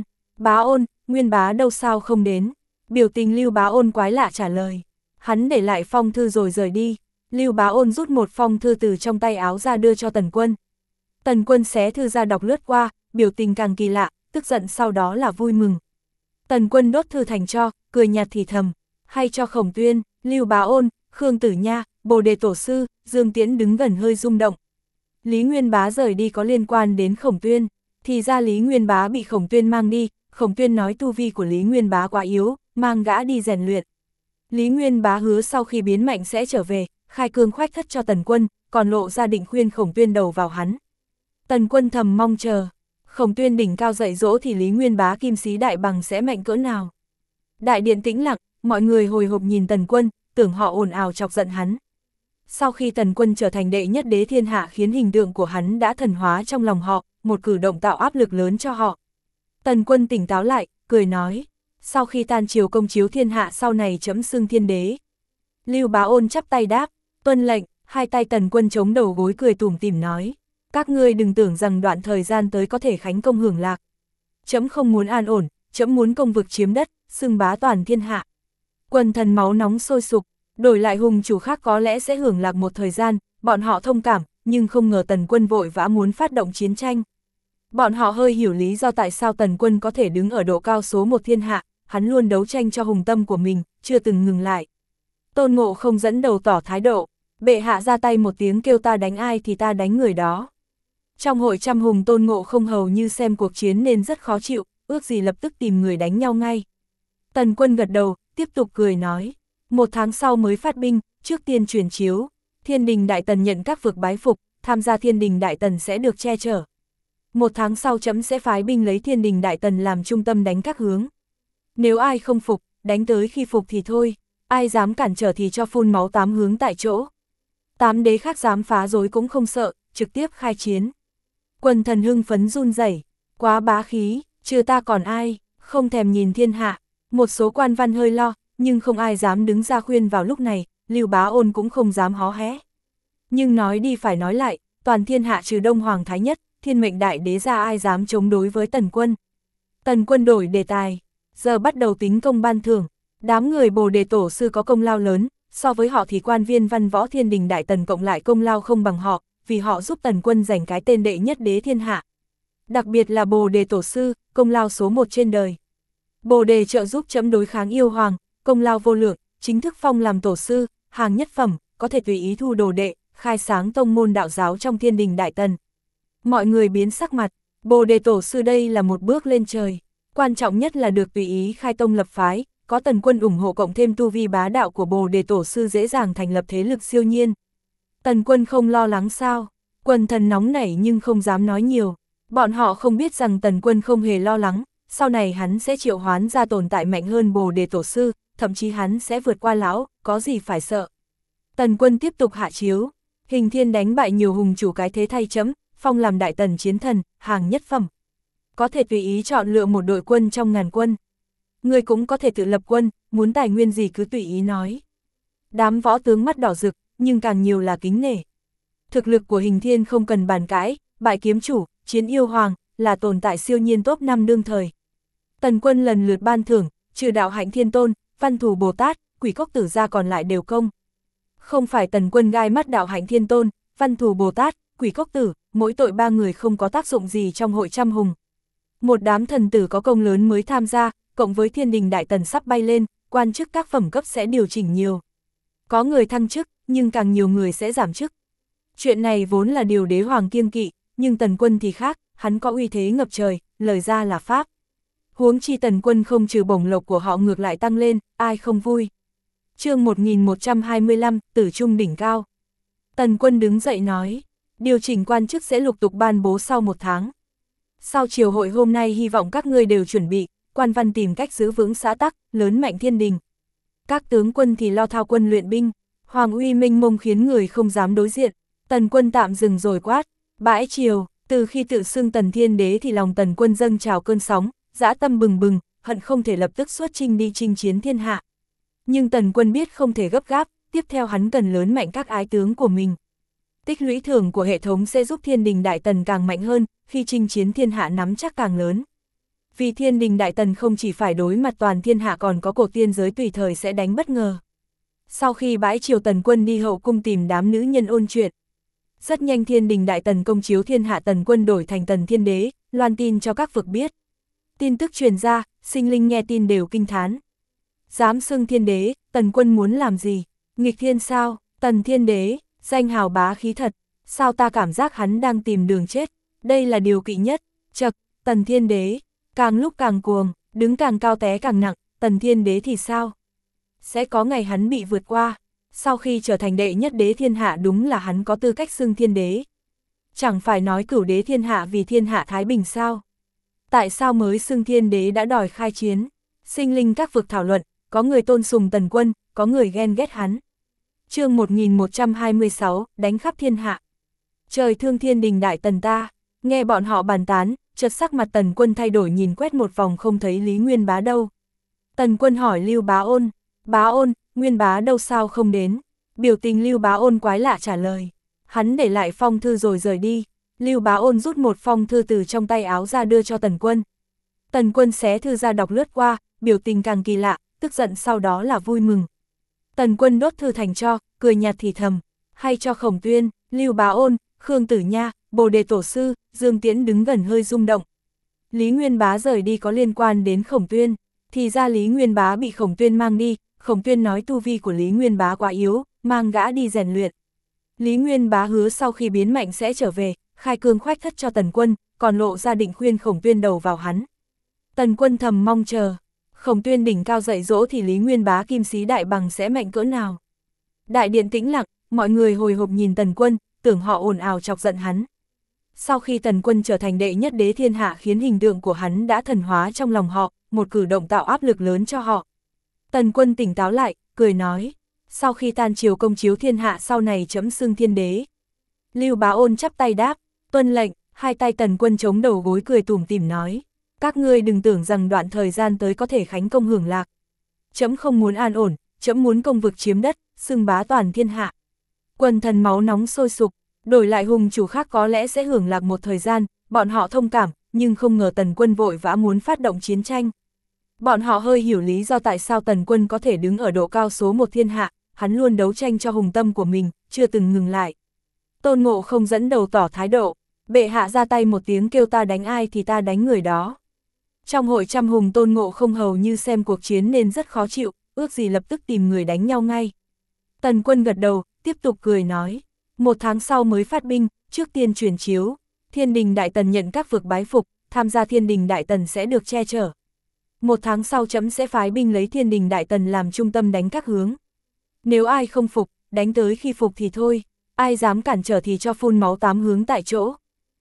Bá Ôn, Nguyên Bá đâu sao không đến? Biểu tình Lưu Bá Ôn quái lạ trả lời. Hắn để lại phong thư rồi rời đi. Lưu Bá Ôn rút một phong thư từ trong tay áo ra đưa cho Tần Quân. Tần Quân xé thư ra đọc lướt qua, biểu tình càng kỳ lạ, tức giận sau đó là vui mừng. Tần Quân đốt thư thành cho, cười nhạt thì thầm, hay cho Khổng Tuyên, Lưu Bá Ôn, Khương Tử Nha, Bồ Đề Tổ sư, Dương Tiễn đứng gần hơi rung động. Lý Nguyên Bá rời đi có liên quan đến Khổng Tuyên, thì ra Lý Nguyên Bá bị Khổng Tuyên mang đi, Khổng Tuyên nói tu vi của Lý Nguyên Bá quá yếu, mang gã đi rèn luyện. Lý Nguyên Bá hứa sau khi biến mạnh sẽ trở về, khai cương khoách thất cho Tần Quân, còn lộ ra định khuyên Khổng Tuyên đầu vào hắn. Tần Quân thầm mong chờ, Khổng Tuyên đỉnh cao dạy dỗ thì Lý Nguyên Bá kim sĩ đại bằng sẽ mạnh cỡ nào. Đại điện tĩnh lặng, mọi người hồi hộp nhìn Tần Quân, tưởng họ ồn ào chọc giận hắn. Sau khi Tần Quân trở thành đệ nhất đế thiên hạ khiến hình tượng của hắn đã thần hóa trong lòng họ, một cử động tạo áp lực lớn cho họ. Tần Quân tỉnh táo lại, cười nói, sau khi tan triều công chiếu thiên hạ sau này trẫm xưng thiên đế. Lưu Bá Ôn chắp tay đáp, tuân lệnh, hai tay Tần Quân chống đầu gối cười tủm tỉm nói, các ngươi đừng tưởng rằng đoạn thời gian tới có thể khánh công hưởng lạc. Trẫm không muốn an ổn, trẫm muốn công vực chiếm đất, xưng bá toàn thiên hạ. Quần thần máu nóng sôi sục, đổi lại hùng chủ khác có lẽ sẽ hưởng lạc một thời gian, bọn họ thông cảm, nhưng không ngờ Tần Quân vội vã muốn phát động chiến tranh. Bọn họ hơi hiểu lý do tại sao Tần Quân có thể đứng ở độ cao số một thiên hạ, hắn luôn đấu tranh cho hùng tâm của mình, chưa từng ngừng lại. Tôn Ngộ không dẫn đầu tỏ thái độ, bệ hạ ra tay một tiếng kêu ta đánh ai thì ta đánh người đó. Trong hội trăm hùng Tôn Ngộ không hầu như xem cuộc chiến nên rất khó chịu, ước gì lập tức tìm người đánh nhau ngay. Tần Quân gật đầu, tiếp tục cười nói, 1 tháng sau mới phát binh, trước tiên truyền chiếu, Thiên Đình Đại Tần nhận các vực bái phục, tham gia Thiên Đình Đại Tần sẽ được che chở. 1 tháng sau trẫm sẽ phái binh lấy Thiên Đình Đại Tần làm trung tâm đánh các hướng. Nếu ai không phục, đánh tới khi phục thì thôi, ai dám cản trở thì cho phun máu 8 hướng tại chỗ. 8 đế khác dám phá rối cũng không sợ, trực tiếp khai chiến. Quần thần hưng phấn run rẩy, quá bá khí, trừ ta còn ai, không thèm nhìn thiên hạ. Một số quan văn hơi lo, nhưng không ai dám đứng ra khuyên vào lúc này, Lưu Bá Ôn cũng không dám hó hé. Nhưng nói đi phải nói lại, toàn thiên hạ trừ Đông Hoàng Thái Nhất, Thiên Mệnh Đại Đế ra ai dám chống đối với Tần Quân. Tần Quân đổi đề tài, giờ bắt đầu tính công ban thưởng, đám người Bồ Đề Tổ Sư có công lao lớn, so với họ thì quan viên văn võ Thiên Đình Đại Tần cộng lại công lao không bằng họ, vì họ giúp Tần Quân giành cái tên đệ nhất đế thiên hạ. Đặc biệt là Bồ Đề Tổ Sư, công lao số 1 trên đời. Bồ Đề trợ giúp trẫm đối kháng yêu hoàng, công lao vô lượng, chính thức phong làm tổ sư, hàng nhất phẩm, có thể tùy ý thu đồ đệ, khai sáng tông môn đạo giáo trong Thiên Đình Đại Tần. Mọi người biến sắc mặt, Bồ Đề Tổ Sư đây là một bước lên trời, quan trọng nhất là được tùy ý khai tông lập phái, có Tần Quân ủng hộ cộng thêm tu vi bá đạo của Bồ Đề Tổ Sư dễ dàng thành lập thế lực siêu nhiên. Tần Quân không lo lắng sao? Quần thần nóng nảy nhưng không dám nói nhiều, bọn họ không biết rằng Tần Quân không hề lo lắng, sau này hắn sẽ triệu hoán ra tồn tại mạnh hơn Bồ Đề Tổ Sư, thậm chí hắn sẽ vượt qua lão, có gì phải sợ. Tần Quân tiếp tục hạ chiếu, Hình Thiên đánh bại nhiều hùng chủ cái thế thay chấm, phong làm Đại Tần chiến thần, hàng nhất phẩm. Có thể tùy ý chọn lựa một đội quân trong ngàn quân. Người cũng có thể tự lập quân, muốn tài nguyên gì cứ tùy ý nói. Đám võ tướng mắt đỏ rực, nhưng càng nhiều là kính nể. Thực lực của Hình Thiên không cần bàn cãi, bại kiếm chủ, chiến yêu hoàng, là tồn tại siêu nhiên top 5 đương thời. Tần Quân lần lượt ban thưởng, trừ đạo hạnh Thiên Tôn, Văn Thù Bồ Tát, Quỷ Cốc Tử ra còn lại đều công. Không phải Tần Quân gai mắt đạo hạnh Thiên Tôn, Văn Thù Bồ Tát, Quỷ Cốc Tử, mỗi tội 3 người không có tác dụng gì trong hội trăm hùng. Một đám thần tử có công lớn mới tham gia, cộng với Thiên Đình Đại Tần sắp bay lên, quan chức các phẩm cấp sẽ điều chỉnh nhiều. Có người thăng chức, nhưng càng nhiều người sẽ giảm chức. Chuyện này vốn là điều đế hoàng kiêng kỵ, nhưng Tần Quân thì khác, hắn có uy thế ngập trời, lời ra là pháp. Huống chi Tần Quân không trừ bổng lộc của họ ngược lại tăng lên, ai không vui. Chương 1125, Tử Trung đỉnh cao. Tần Quân đứng dậy nói, điều chỉnh quan chức sẽ lục tục ban bố sau 1 tháng. Sau chiều hội hôm nay hy vọng các ngươi đều chuẩn bị, quan văn tìm cách giữ vững xã tắc, lớn mạnh thiên đình. Các tướng quân thì lo thao quân luyện binh, hoàng uy minh mông khiến người không dám đối diện. Tần Quân tạm dừng rồi quát, bãi triều, từ khi tự xưng Tần Thiên Đế thì lòng Tần Quân dâng trào cơn sóng, dã tâm bừng bừng, hận không thể lập tức xuất chinh đi chinh chiến thiên hạ. Nhưng Tần Quân biết không thể gấp gáp, tiếp theo hắn cần lớn mạnh các ái tướng của mình. Tích lũy thưởng của hệ thống sẽ giúp Thiên Đình Đại Tần càng mạnh hơn, khi chinh chiến thiên hạ nắm chắc càng lớn. Vì Thiên Đình Đại Tần không chỉ phải đối mặt toàn thiên hạ còn có cổ tiên giới tùy thời sẽ đánh bất ngờ. Sau khi bãi triều Tần Quân đi hậu cung tìm đám nữ nhân ôn chuyện. Rất nhanh Thiên Đình Đại Tần công chiếu thiên hạ Tần Quân đổi thành Tần Thiên Đế, loan tin cho các vực biết. Tin tức truyền ra, sinh linh nghe tin đều kinh thán. Dám xưng Thiên Đế, Tần Quân muốn làm gì? Nghịch thiên sao? Tần Thiên Đế, danh hào bá khí thật. Sao ta cảm giác hắn đang tìm đường chết? Đây là điều kỵ nhất. Chậc, Tần Thiên Đế, càng lúc càng cuồng, đứng càng cao té càng nặng. Tần Thiên Đế thì sao? Sẽ có ngày hắn bị vượt qua. Sau khi trở thành đệ nhất đế thiên hạ đúng là hắn có tư cách xưng Thiên Đế. Chẳng phải nói cửu đế thiên hạ vì thiên hạ thái bình sao? Tại sao mới xưng Thiên Đế đã đòi khai chiến? Sinh linh các vực thảo luận, có người tôn sùng Tần Quân, có người ghen ghét hắn. chương 1126, đánh khắp thiên hạ. Trời thương thiên đình đại tần ta, nghe bọn họ bàn tán, chợt sắc mặt Tần Quân thay đổi, nhìn quét một vòng không thấy Lý Nguyên Bá đâu. Tần Quân hỏi Lưu Bá Ôn, Nguyên Bá đâu sao không đến? Biểu tình Lưu Bá Ôn quái lạ trả lời, hắn để lại phong thư rồi rời đi. Lưu Bá Ôn rút một phong thư từ trong tay áo ra đưa cho Tần Quân. Tần Quân xé thư ra đọc lướt qua, biểu tình càng kỳ lạ, tức giận sau đó là vui mừng. Tần Quân đốt thư thành cho, cười nhạt thì thầm, hay cho Khổng Tuyên, Lưu Bá Ôn, Khương Tử Nha, Bồ Đề Tổ Sư, Dương Tiễn đứng gần hơi rung động. Lý Nguyên Bá rời đi có liên quan đến Khổng Tuyên, thì ra Lý Nguyên Bá bị Khổng Tuyên mang đi, Khổng Tuyên nói tu vi của Lý Nguyên Bá quá yếu, mang gã đi rèn luyện. Lý Nguyên Bá hứa sau khi biến mạnh sẽ trở về, khai cương khoách thất cho Tần Quân, còn lộ ra định khuyên Khổng Tuyên đầu vào hắn. Tần Quân thầm mong chờ, Khổng Tuyên đỉnh cao dạy dỗ thì Lý Nguyên Bá kim sĩ đại bằng sẽ mạnh cỡ nào. Đại điện tĩnh lặng, mọi người hồi hộp nhìn Tần Quân, tưởng họ ồn ào chọc giận hắn. Sau khi Tần Quân trở thành đệ nhất đế thiên hạ khiến hình tượng của hắn đã thần hóa trong lòng họ, một cử động tạo áp lực lớn cho họ. Tần Quân tỉnh táo lại, cười nói, sau khi tan triều công chiếu thiên hạ sau này chấm xưng thiên đế. Lưu Bá Ôn chắp tay đáp, tuân lệnh, hai tay Tần Quân chống đầu gối cười tủm tỉm nói, các ngươi đừng tưởng rằng đoạn thời gian tới có thể khánh công hưởng lạc. Chấm không muốn an ổn, chấm muốn công vực chiếm đất, xưng bá toàn thiên hạ. Quần thần máu nóng sôi sục, đổi lại hùng chủ khác có lẽ sẽ hưởng lạc một thời gian, bọn họ thông cảm, nhưng không ngờ Tần Quân vội vã muốn phát động chiến tranh. Bọn họ hơi hiểu lý do tại sao Tần Quân có thể đứng ở độ cao số một thiên hạ, hắn luôn đấu tranh cho hùng tâm của mình, chưa từng ngừng lại. Tôn Ngộ Không dẫn đầu tỏ thái độ, bệ hạ ra tay một tiếng kêu ta đánh ai thì ta đánh người đó. Trong hội trăm hùng Tôn Ngộ Không hầu như xem cuộc chiến nên rất khó chịu, ước gì lập tức tìm người đánh nhau ngay. Tần Quân gật đầu, tiếp tục cười nói, 1 tháng sau mới phát binh, trước tiên truyền chiếu, Thiên Đình Đại Tần nhận các vực bái phục, tham gia Thiên Đình Đại Tần sẽ được che chở. 1 tháng sau chấm sẽ phái binh lấy Thiên Đình Đại Tần làm trung tâm đánh các hướng. Nếu ai không phục, đánh tới khi phục thì thôi, ai dám cản trở thì cho phun máu 8 hướng tại chỗ.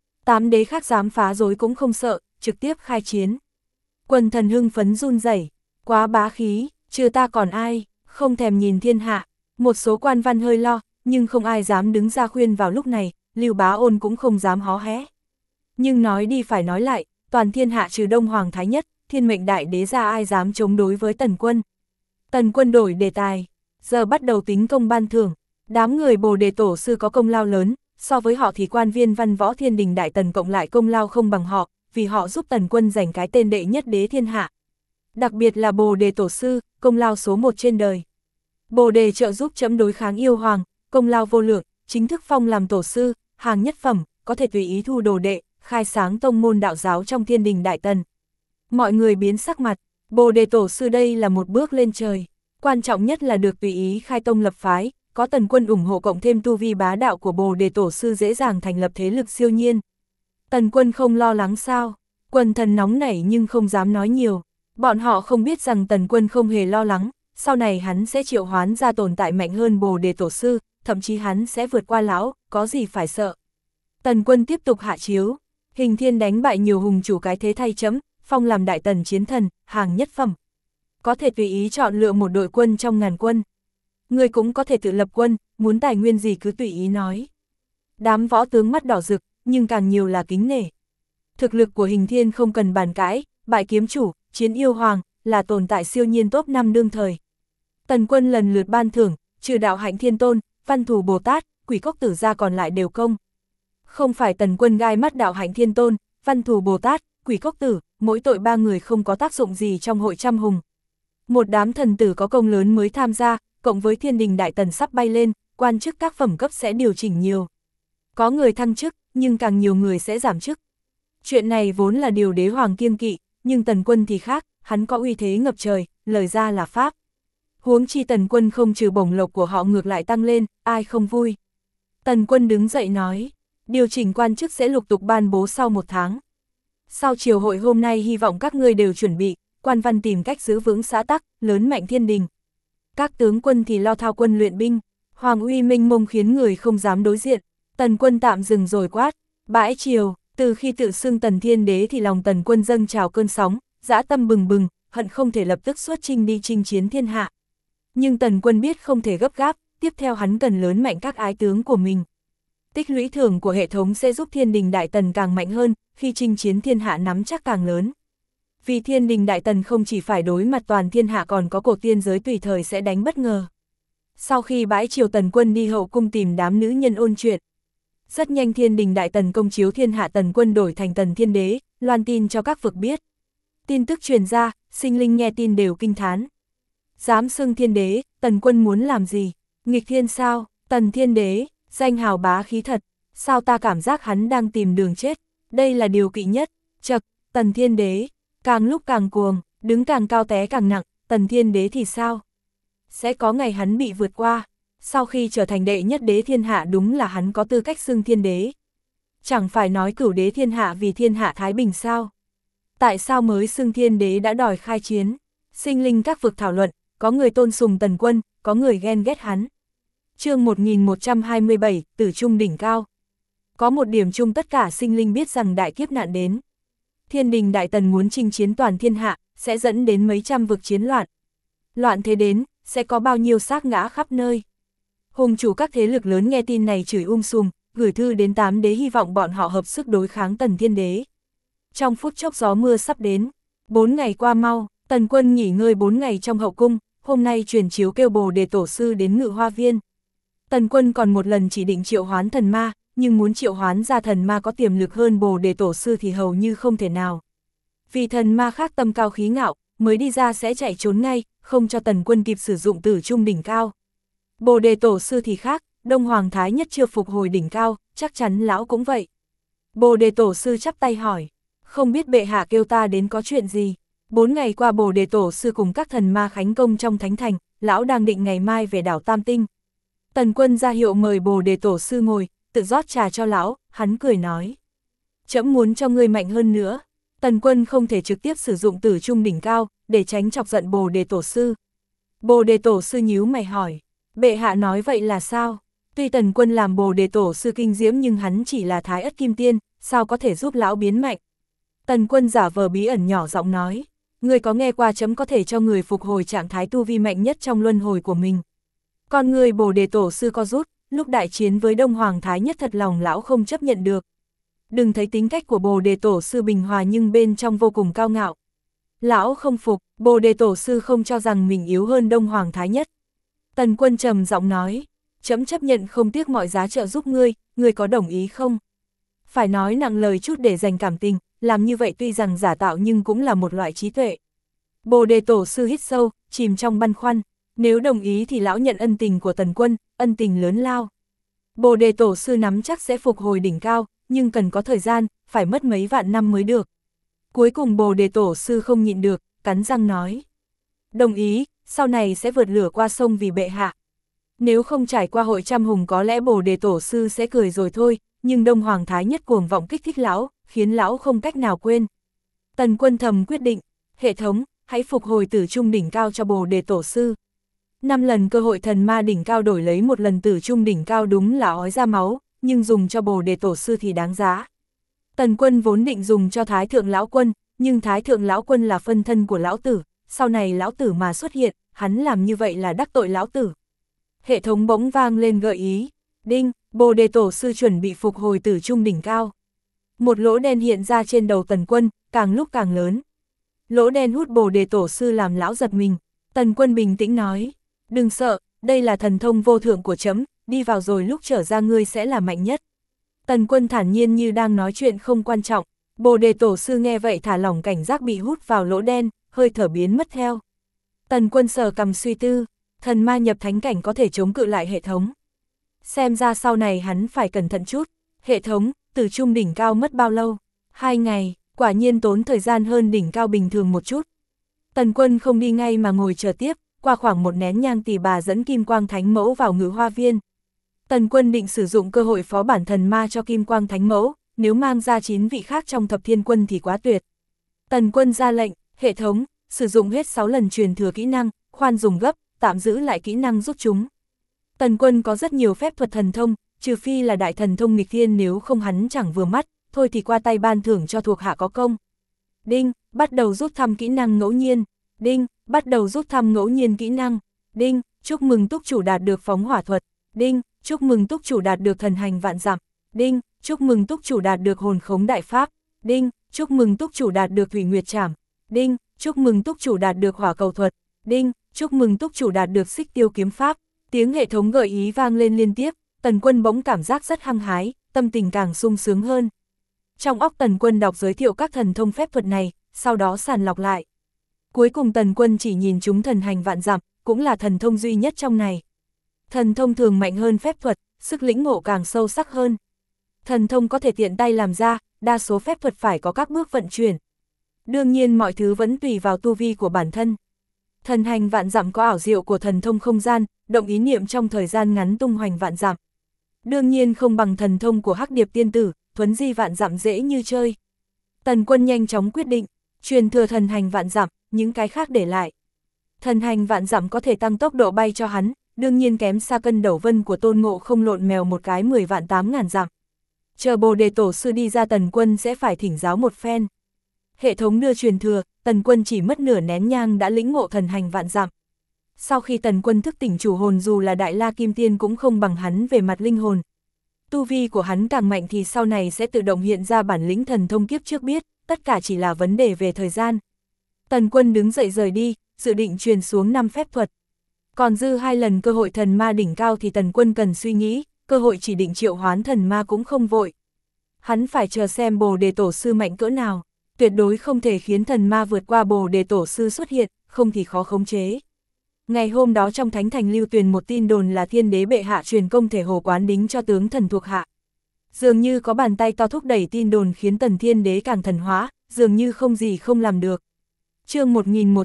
8 đế khác dám phá rối cũng không sợ, trực tiếp khai chiến. Quần thần hưng phấn run rẩy, quá bá khí, trừ ta còn ai, không thèm nhìn thiên hạ. Một số quan văn hơi lo, nhưng không ai dám đứng ra khuyên vào lúc này, Lưu Bá Ôn cũng không dám hó hé. Nhưng nói đi phải nói lại, toàn thiên hạ trừ Đông Hoàng Thái Nhất, Thiên Mệnh Đại Đế ra ai dám chống đối với Tần Quân. Tần Quân đổi đề tài, giờ bắt đầu tính công ban thưởng, đám người Bồ Đề Tổ Sư có công lao lớn, so với họ thì quan viên văn võ Thiên Đình Đại Tần cộng lại công lao không bằng họ, vì họ giúp Tần Quân giành cái tên đệ nhất đế thiên hạ. Đặc biệt là Bồ Đề Tổ Sư, công lao số 1 trên đời. Bồ Đề trợ giúp chấm đối kháng yêu hoàng, công lao vô lượng, chính thức phong làm tổ sư, hàng nhất phẩm, có thể tùy ý thu đồ đệ, khai sáng tông môn đạo giáo trong Thiên Đình Đại Tần. Mọi người biến sắc mặt, Bồ Đề Tổ Sư đây là một bước lên trời, quan trọng nhất là được tùy ý khai tông lập phái, có Tần Quân ủng hộ cộng thêm tu vi bá đạo của Bồ Đề Tổ Sư dễ dàng thành lập thế lực siêu nhiên. Tần Quân không lo lắng sao? Quần thần nóng nảy nhưng không dám nói nhiều, bọn họ không biết rằng Tần Quân không hề lo lắng, sau này hắn sẽ triệu hoán ra tồn tại mạnh hơn Bồ Đề Tổ Sư, thậm chí hắn sẽ vượt qua lão, có gì phải sợ. Tần Quân tiếp tục hạ chiếu, Hình Thiên đánh bại nhiều hùng chủ cái thế thay chấm, phong làm Đại Tần chiến thần, hàng nhất phẩm. Có thể tùy ý chọn lựa một đội quân trong ngàn quân. Người cũng có thể tự lập quân, muốn tài nguyên gì cứ tùy ý nói. Đám võ tướng mắt đỏ rực, nhưng càng nhiều là kính nể. Thực lực của Hình Thiên không cần bàn cãi, bại kiếm chủ, chiến yêu hoàng, là tồn tại siêu nhiên top 5 đương thời. Tần Quân lần lượt ban thưởng, trừ Đạo Hạnh Thiên Tôn, Văn Thù Bồ Tát, Quỷ Cốc Tử ra còn lại đều công. Không phải Tần Quân gai mắt Đạo Hạnh Thiên Tôn, Văn Thù Bồ Tát, Quỷ Cốc Tử, mỗi tội 3 người không có tác dụng gì trong hội trăm hùng. Một đám thần tử có công lớn mới tham gia, cộng với Thiên Đình Đại Tần sắp bay lên, quan chức các phẩm cấp sẽ điều chỉnh nhiều. Có người thăng chức, nhưng càng nhiều người sẽ giảm chức. Chuyện này vốn là điều đế hoàng kiêng kỵ, nhưng Tần Quân thì khác, hắn có uy thế ngập trời, lời ra là pháp. Huống chi Tần Quân không trừ bổng lộc của họ ngược lại tăng lên, ai không vui. Tần Quân đứng dậy nói, điều chỉnh quan chức sẽ lục tục ban bố sau 1 tháng. Sau chiều hội hôm nay hy vọng các ngươi đều chuẩn bị, quan văn tìm cách giữ vững xã tắc, lớn mạnh thiên đình. Các tướng quân thì lo thao quân luyện binh, hoàng uy minh mông khiến người không dám đối diện. Tần Quân tạm dừng rồi quát, bãi triều, từ khi tự xưng Tần Thiên Đế thì lòng Tần Quân dâng trào cơn sóng, dã tâm bừng bừng, hận không thể lập tức xuất chinh đi chinh chiến thiên hạ. Nhưng Tần Quân biết không thể gấp gáp, tiếp theo hắn cần lớn mạnh các ái tướng của mình. Tích lũy thưởng của hệ thống sẽ giúp Thiên Đình Đại Tần càng mạnh hơn, khi chinh chiến thiên hạ nắm chắc càng lớn. Vì Thiên Đình Đại Tần không chỉ phải đối mặt toàn thiên hạ còn có cổ tiên giới tùy thời sẽ đánh bất ngờ. Sau khi bãi triều Tần Quân đi hậu cung tìm đám nữ nhân ôn chuyện, rất nhanh Thiên Đình Đại Tần công chiếu thiên hạ Tần Quân đổi thành Tần Thiên Đế, loan tin cho các vực biết. Tin tức truyền ra, sinh linh nghe tin đều kinh thán. Dám xưng Thiên Đế, Tần Quân muốn làm gì? Nghịch thiên sao? Tần Thiên Đế, danh hào bá khí thật, sao ta cảm giác hắn đang tìm đường chết? Đây là điều kỵ nhất. Chậc, Tần Thiên Đế, càng lúc càng cuồng, đứng càng cao té càng nặng, Tần Thiên Đế thì sao? Sẽ có ngày hắn bị vượt qua. Sau khi trở thành đệ nhất đế thiên hạ đúng là hắn có tư cách xưng Thiên Đế. Chẳng phải nói cửu đế thiên hạ vì thiên hạ thái bình sao? Tại sao mới xưng Thiên Đế đã đòi khai chiến? Sinh linh các vực thảo luận, có người tôn sùng Tần Quân, có người ghen ghét hắn. Chương 1127, Tử Trung đỉnh cao. Có một điểm chung tất cả sinh linh biết rằng đại kiếp nạn đến. Thiên Đình Đại Tần muốn chinh chiến toàn thiên hạ, sẽ dẫn đến mấy trăm vực chiến loạn. Loạn thế đến, sẽ có bao nhiêu xác ngã khắp nơi. Hùng chủ các thế lực lớn nghe tin này chửi sùm, gửi thư đến 8 đế hy vọng bọn họ hợp sức đối kháng Tần Thiên Đế. Trong phút chốc gió mưa sắp đến, 4 ngày qua mau, Tần Quân nghỉ ngơi 4 ngày trong hậu cung, hôm nay truyền chiếu kêu Bồ Đề Tổ Sư đến Ngự Hoa Viên. Tần Quân còn một lần chỉ định triệu hoán thần ma, nhưng muốn triệu hoán ra thần ma có tiềm lực hơn Bồ Đề Tổ Sư thì hầu như không thể nào. Vì thần ma khác tâm cao khí ngạo, mới đi ra sẽ chạy trốn ngay, không cho Tần Quân kịp sử dụng Tử Trung đỉnh cao. Bồ Đề Tổ Sư thì khác, Đông Hoàng Thái Nhất chưa phục hồi đỉnh cao, chắc chắn lão cũng vậy. Bồ Đề Tổ Sư chắp tay hỏi, không biết bệ hạ kêu ta đến có chuyện gì. 4 ngày qua Bồ Đề Tổ Sư cùng các thần ma khánh công trong thánh thành, lão đang định ngày mai về đảo Tam Tinh. Tần Quân ra hiệu mời Bồ Đề Tổ Sư ngồi, tự rót trà cho lão, hắn cười nói. Trẫm muốn cho ngươi mạnh hơn nữa. Tần Quân không thể trực tiếp sử dụng Tử Trung đỉnh cao, để tránh chọc giận Bồ Đề Tổ Sư. Bồ Đề Tổ Sư nhíu mày hỏi, bệ hạ nói vậy là sao? Tuy Tần Quân làm Bồ Đề Tổ Sư kinh diễm nhưng hắn chỉ là Thái Ất Kim Tiên, sao có thể giúp lão biến mạnh? Tần Quân giả vờ bí ẩn nhỏ giọng nói, ngươi có nghe qua trẫm có thể cho người phục hồi trạng thái tu vi mạnh nhất trong luân hồi của mình. Con người Bồ Đề Tổ Sư co rút, lúc đại chiến với Đông Hoàng Thái Nhất thật lòng lão không chấp nhận được. Đừng thấy tính cách của Bồ Đề Tổ Sư bình hòa nhưng bên trong vô cùng cao ngạo. Lão không phục, Bồ Đề Tổ Sư không cho rằng mình yếu hơn Đông Hoàng Thái Nhất. Tần Quân trầm giọng nói, trẫm chấp nhận không tiếc mọi giá trợ giúp ngươi có đồng ý không? Phải nói nặng lời chút để dành cảm tình, làm như vậy tuy rằng giả tạo nhưng cũng là một loại trí tuệ. Bồ Đề Tổ Sư hít sâu, chìm trong băn khoăn, nếu đồng ý thì lão nhận ân tình của Tần Quân, ân tình lớn lao. Bồ Đề Tổ Sư nắm chắc sẽ phục hồi đỉnh cao, nhưng cần có thời gian, phải mất mấy vạn năm mới được. Cuối cùng Bồ Đề Tổ Sư không nhịn được, cắn răng nói. Đồng ý, sau này sẽ vượt lửa qua sông vì bệ hạ. Nếu không trải qua hội trăm hùng có lẽ Bồ Đề Tổ Sư sẽ cười rồi thôi, nhưng Đông Hoàng Thái Nhất cuồng vọng kích thích lão, khiến lão không cách nào quên. Tần Quân thầm quyết định, hệ thống, hãy phục hồi Tử Trung đỉnh cao cho Bồ Đề Tổ Sư. 5 lần cơ hội thần ma đỉnh cao đổi lấy một lần Tử Trung đỉnh cao đúng là ói ra máu, nhưng dùng cho Bồ Đề Tổ Sư thì đáng giá. Tần Quân vốn định dùng cho Thái Thượng Lão Quân, nhưng Thái Thượng Lão Quân là phân thân của Lão Tử, sau này Lão Tử mà xuất hiện, hắn làm như vậy là đắc tội Lão Tử. Hệ thống bỗng vang lên gợi ý, đinh, Bồ Đề Tổ Sư chuẩn bị phục hồi Tử Trung đỉnh cao. Một lỗ đen hiện ra trên đầu Tần Quân, càng lúc càng lớn. Lỗ đen hút Bồ Đề Tổ Sư làm lão giật mình. Tần Quân bình tĩnh nói, đừng sợ, đây là thần thông vô thượng của trẫm, đi vào rồi lúc trở ra ngươi sẽ là mạnh nhất. Tần Quân thản nhiên như đang nói chuyện không quan trọng. Bồ Đề Tổ Sư nghe vậy thả lỏng cảnh giác bị hút vào lỗ đen, hơi thở biến mất theo. Tần Quân sờ cằm suy tư, thần ma nhập thánh cảnh có thể chống cự lại hệ thống. Xem ra sau này hắn phải cẩn thận chút. Hệ thống, Tử Trung đỉnh cao mất bao lâu? 2 ngày, quả nhiên tốn thời gian hơn đỉnh cao bình thường một chút. Tần Quân không đi ngay mà ngồi chờ tiếp, qua khoảng 1 nén nhang Tỷ Bà dẫn Kim Quang Thánh Mẫu vào Ngự Hoa Viên. Tần Quân định sử dụng cơ hội phó bản thần ma cho Kim Quang Thánh Mẫu, nếu mang ra 9 vị khác trong Thập Thiên Quân thì quá tuyệt. Tần Quân ra lệnh, hệ thống, sử dụng hết 6 lần truyền thừa kỹ năng, khoan dùng gấp, tạm giữ lại kỹ năng rút chúng. Tần Quân có rất nhiều phép thuật thần thông, trừ phi là đại thần thông nghịch thiên nếu không hắn chẳng vừa mắt, thôi thì qua tay ban thưởng cho thuộc hạ có công. Đinh, bắt đầu rút thăm kỹ năng ngẫu nhiên. Đinh, bắt đầu rút thăm ngẫu nhiên kỹ năng. Đinh, chúc mừng túc chủ đạt được phóng hỏa thuật, đinh, chúc mừng túc chủ đạt được thần hành vạn dặm, đinh, chúc mừng túc chủ đạt được hồn khống đại pháp, đinh, chúc mừng túc chủ đạt được thủy nguyệt trảm, đinh, chúc mừng túc chủ đạt được hỏa cầu thuật, đinh, chúc mừng túc chủ đạt được xích tiêu kiếm pháp. Tiếng hệ thống gợi ý vang lên liên tiếp, Tần Quân bỗng cảm giác rất hăng hái, tâm tình càng sung sướng hơn. Trong óc Tần Quân đọc giới thiệu các thần thông phép thuật này, sau đó sàng lọc lại. Cuối cùng Tần Quân chỉ nhìn chúng thần hành vạn dặm, cũng là thần thông duy nhất trong này. Thần thông thường mạnh hơn phép thuật, sức lĩnh ngộ càng sâu sắc hơn. Thần thông có thể tiện tay làm ra, đa số phép thuật phải có các bước vận chuyển. Đương nhiên mọi thứ vẫn tùy vào tu vi của bản thân. Thần hành vạn dặm có ảo diệu của thần thông không gian, động ý niệm trong thời gian ngắn tung hoành vạn dặm. Đương nhiên không bằng thần thông của Hắc Điệp tiên tử, thuấn di vạn dặm dễ như chơi. Tần Quân nhanh chóng quyết định, truyền thừa thần hành vạn dặm, những cái khác để lại. Thần hành vạn dặm có thể tăng tốc độ bay cho hắn, đương nhiên kém xa cân đẩu vân của Tôn Ngộ Không lộn mèo một cái 10 vạn 8 ngàn dặm. Chờ Bồ Đề Tổ sư đi ra Tần Quân sẽ phải thỉnh giáo một phen. Hệ thống đưa truyền thừa, Tần Quân chỉ mất nửa nén nhang đã lĩnh ngộ thần hành vạn dặm. Sau khi Tần Quân thức tỉnh chủ hồn dù là Đại La Kim Tiên cũng không bằng hắn về mặt linh hồn. Tu vi của hắn càng mạnh thì sau này sẽ tự động hiện ra bản lĩnh thần thông kiếp trước biết, tất cả chỉ là vấn đề về thời gian. Tần Quân đứng dậy rời đi, dự định truyền xuống 5 phép thuật. Còn dư 2 lần cơ hội thần ma đỉnh cao thì Tần Quân cần suy nghĩ, cơ hội chỉ định triệu hoán thần ma cũng không vội. Hắn phải chờ xem Bồ Đề Tổ sư mạnh cỡ nào, tuyệt đối không thể khiến thần ma vượt qua Bồ Đề Tổ sư xuất hiện, không thì khó khống chế. Ngày hôm đó trong Thánh Thành lưu truyền một tin đồn là Thiên Đế bệ hạ truyền công thể hồ quán đính cho tướng thần thuộc hạ. Dường như có bàn tay to thúc đẩy tin đồn khiến Tần Thiên Đế càng thần hóa, dường như không gì không làm được. Chương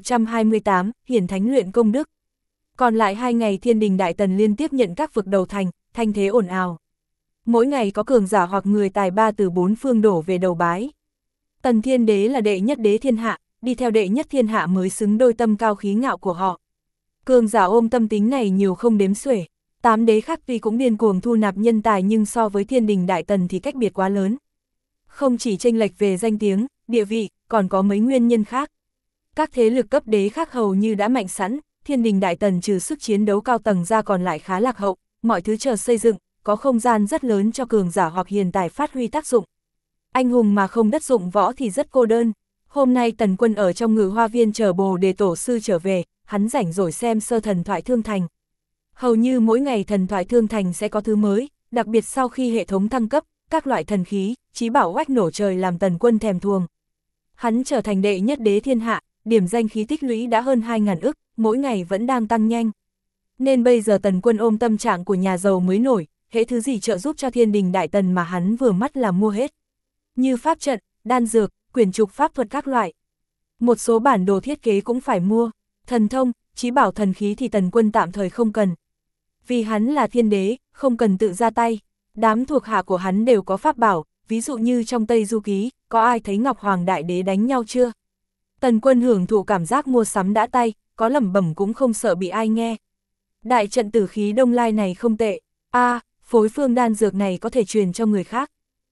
1128, Hiển Thánh luyện công đức. Còn lại 2 ngày Thiên Đình Đại Tần liên tiếp nhận các vực đầu thành, thanh thế ồn ào. Mỗi ngày có cường giả hoặc người tài ba từ 4 phương đổ về đầu bái. Tần Thiên Đế là đệ nhất đế thiên hạ, đi theo đệ nhất thiên hạ mới xứng đôi tâm cao khí ngạo của họ. Cường giả ôm tâm tính này nhiều không đếm xuể. 8 đế khác tuy cũng điên cuồng thu nạp nhân tài nhưng so với Thiên Đình Đại Tần thì cách biệt quá lớn. Không chỉ chênh lệch về danh tiếng, địa vị, còn có mấy nguyên nhân khác. Các thế lực cấp đế khác hầu như đã mạnh sẵn, Thiên Đình Đại Tần trừ sức chiến đấu cao tầng ra còn lại khá lạc hậu, mọi thứ chờ xây dựng, có không gian rất lớn cho cường giả hoặc hiền tài phát huy tác dụng. Anh hùng mà không đất dụng võ thì rất cô đơn. Hôm nay Tần Quân ở trong Ngự Hoa Viên chờ Bồ Đề Tổ sư trở về, hắn rảnh rỗi xem sơ thần thoại Thương Thành. Hầu như mỗi ngày thần thoại Thương Thành sẽ có thứ mới, đặc biệt sau khi hệ thống thăng cấp, các loại thần khí, chí bảo oách nổ trời làm Tần Quân thèm thuồng. Hắn trở thành đệ nhất đế thiên hạ, điểm danh khí tích lũy đã hơn 2.000 ức, mỗi ngày vẫn đang tăng nhanh. Nên bây giờ Tần Quân ôm tâm trạng của nhà giàu mới nổi, hễ thứ gì trợ giúp cho Thiên Đình Đại Tần mà hắn vừa mắt là mua hết. Như pháp trận, đan dược, quyển trục pháp thuật các loại. Một số bản đồ thiết kế cũng phải mua, thần thông, chí bảo thần khí thì Tần Quân tạm thời không cần. Vì hắn là thiên đế, không cần tự ra tay, đám thuộc hạ của hắn đều có pháp bảo, ví dụ như trong Tây Du Ký, có ai thấy Ngọc Hoàng Đại Đế đánh nhau chưa? Tần Quân hưởng thụ cảm giác mua sắm đã tay, có lẩm bẩm cũng không sợ bị ai nghe. Đại trận tử khí Đông Lai này không tệ, phối phương đan dược này có thể truyền cho người khác.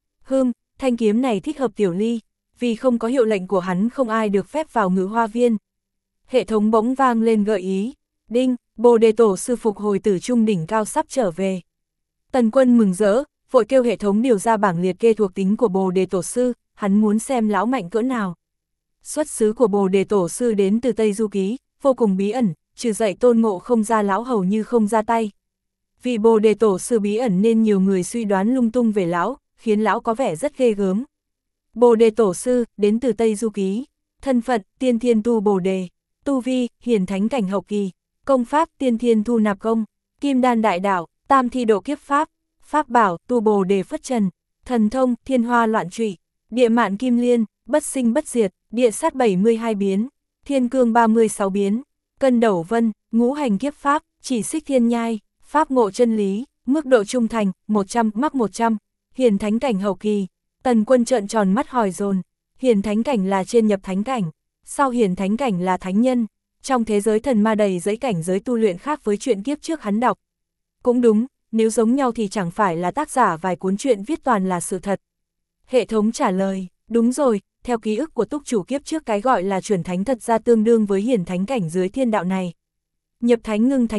Thanh kiếm này thích hợp Tiểu Ly, vì không có hiệu lệnh của hắn không ai được phép vào Ngự Hoa Viên. Hệ thống bỗng vang lên gợi ý, đinh, Bồ Đề Tổ sư phục hồi từ trung đỉnh cao sắp trở về. Tần Quân mừng rỡ, vội kêu hệ thống điều ra bảng liệt kê thuộc tính của Bồ Đề Tổ sư, hắn muốn xem lão mạnh cỡ nào. Xuất xứ của Bồ Đề Tổ sư đến từ Tây Du Ký, vô cùng bí ẩn, trừ dạy Tôn Ngộ Không ra lão hầu như không ra tay. Vì Bồ Đề Tổ sư bí ẩn nên nhiều người suy đoán lung tung về lão, khiến lão có vẻ rất ghê gớm. Bồ Đề Tổ sư, đến từ Tây Du Ký, thân phận, tiên thiên tu Bồ Đề, tu vi, hiển thánh cảnh hậu kỳ, công pháp, tiên thiên thu nạp công, kim đan đại đạo, tam thi độ kiếp pháp, pháp bảo, tu Bồ Đề phất trần, thần thông, thiên hoa loạn trụy, địa mạn kim liên, bất sinh bất diệt, địa sát 72 biến, thiên cương 36 biến, cân đẩu vân, ngũ hành kiếp pháp, chỉ xích thiên nhai, pháp ngộ chân lý, mức độ trung thành, 100 mắc 100, hiển thánh cảnh hậu kỳ. Tần Quân trợn tròn mắt hỏi dồn, hiển thánh cảnh là trên nhập thánh cảnh, sau hiển thánh cảnh là thánh nhân, trong thế giới thần ma đầy giấy cảnh giới tu luyện khác với chuyện kiếp trước hắn đọc. Cũng đúng, nếu giống nhau thì chẳng phải là tác giả vài cuốn truyện viết toàn là sự thật. Hệ thống trả lời, đúng rồi, theo ký ức của túc chủ kiếp trước cái gọi là chuẩn thánh thật ra tương đương với hiển thánh cảnh dưới thiên đạo này. Nhập thánh ngưng thánh cốt,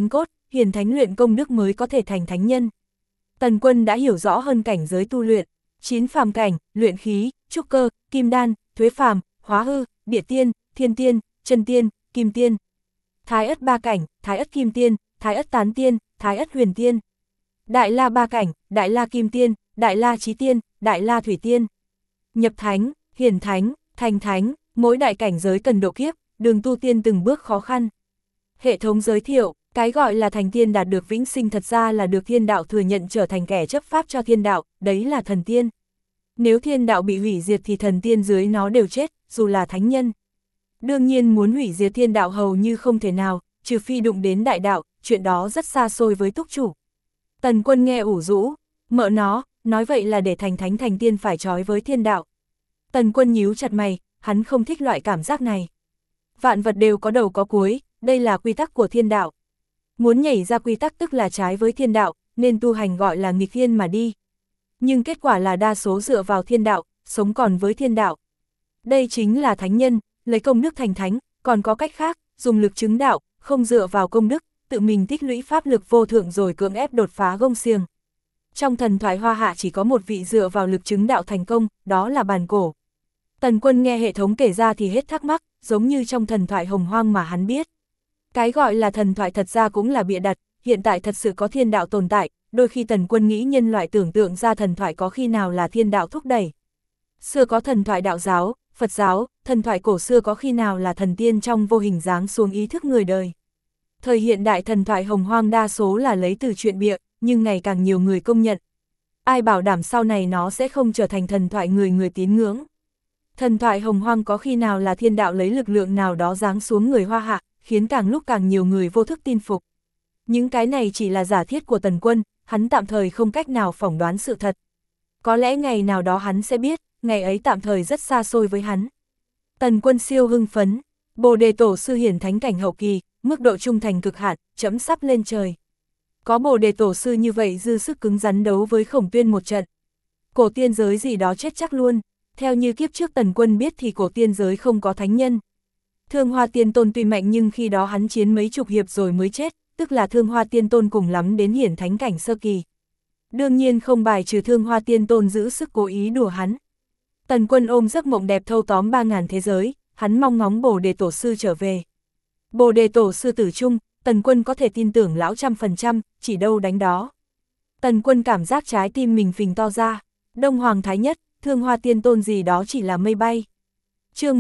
hiển thánh luyện công đức mới có thể thành thánh nhân. Tần Quân đã hiểu rõ hơn cảnh giới tu luyện, 9 phàm cảnh, luyện khí, trúc cơ, kim đan, thuế phàm, hóa hư, địa tiên, thiên tiên, chân tiên, kim tiên. Thái ất 3 cảnh, thái ất kim tiên, thái ất tán tiên, thái ất huyền tiên. Đại la 3 cảnh, đại la kim tiên, đại la chí tiên, đại la thủy tiên. Nhập thánh, hiển thánh, thành thánh, mỗi đại cảnh giới cần độ kiếp, đường tu tiên từng bước khó khăn. Hệ thống giới thiệu, cái gọi là thành tiên đạt được vĩnh sinh thật ra là được thiên đạo thừa nhận trở thành kẻ chấp pháp cho thiên đạo, đấy là thần tiên. Nếu thiên đạo bị hủy diệt thì thần tiên dưới nó đều chết, dù là thánh nhân. Đương nhiên muốn hủy diệt thiên đạo hầu như không thể nào, trừ phi đụng đến đại đạo, chuyện đó rất xa xôi với túc chủ. Tần Quân nghe ủ rũ, mợ nó, nói vậy là để thành thánh thành tiên phải trói với thiên đạo. Tần Quân nhíu chặt mày, hắn không thích loại cảm giác này. Vạn vật đều có đầu có cuối, đây là quy tắc của thiên đạo. Muốn nhảy ra quy tắc tức là trái với thiên đạo, nên tu hành gọi là nghịch thiên mà đi. Nhưng kết quả là đa số dựa vào thiên đạo, sống còn với thiên đạo. Đây chính là thánh nhân, lấy công đức thành thánh, còn có cách khác, dùng lực chứng đạo, không dựa vào công đức, tự mình tích lũy pháp lực vô thượng rồi cưỡng ép đột phá gông xiềng. Trong thần thoại Hoa Hạ chỉ có một vị dựa vào lực chứng đạo thành công, đó là Bàn Cổ. Tần Quân nghe hệ thống kể ra thì hết thắc mắc, giống như trong thần thoại Hồng Hoang mà hắn biết. Cái gọi là thần thoại thật ra cũng là bịa đặt, hiện tại thật sự có thiên đạo tồn tại, đôi khi Tần Quân nghĩ nhân loại tưởng tượng ra thần thoại có khi nào là thiên đạo thúc đẩy. Xưa có thần thoại đạo giáo, Phật giáo, thần thoại cổ xưa có khi nào là thần tiên trong vô hình giáng xuống ý thức người đời. Thời hiện đại thần thoại Hồng Hoang đa số là lấy từ chuyện bịa, nhưng ngày càng nhiều người công nhận. Ai bảo đảm sau này nó sẽ không trở thành thần thoại người người tín ngưỡng. Thần thoại Hồng Hoang có khi nào là thiên đạo lấy lực lượng nào đó giáng xuống người Hoa Hạ, khiến càng lúc càng nhiều người vô thức tin phục. Những cái này chỉ là giả thiết của Tần Quân, hắn tạm thời không cách nào phỏng đoán sự thật. Có lẽ ngày nào đó hắn sẽ biết, ngày ấy tạm thời rất xa xôi với hắn. Tần Quân siêu hưng phấn, Bồ Đề Tổ sư hiển thánh cảnh hậu kỳ, mức độ trung thành cực hạn, chấm sắp lên trời. Có Bồ Đề Tổ sư như vậy dư sức cứng rắn đấu với Khổng Tuyên một trận. Cổ tiên giới gì đó chết chắc luôn, theo như kiếp trước Tần Quân biết thì cổ tiên giới không có thánh nhân. Thương Hoa Tiên Tôn tuy mạnh nhưng khi đó hắn chiến mấy chục hiệp rồi mới chết, tức là Thương Hoa Tiên Tôn cùng lắm đến hiển thánh cảnh sơ kỳ. Đương nhiên không bài trừ Thương Hoa Tiên Tôn giữ sức cố ý đùa hắn. Tần Quân ôm giấc mộng đẹp thâu tóm 3000 thế giới, hắn mong ngóng Bồ Đề Tổ sư trở về. Bồ Đề Tổ sư tử trung, Tần Quân có thể tin tưởng lão 100%, chỉ đâu đánh đó. Tần Quân cảm giác trái tim mình phình to ra, Đông Hoàng Thái Nhất, Thương Hoa Tiên Tôn gì đó chỉ là mây bay. Chương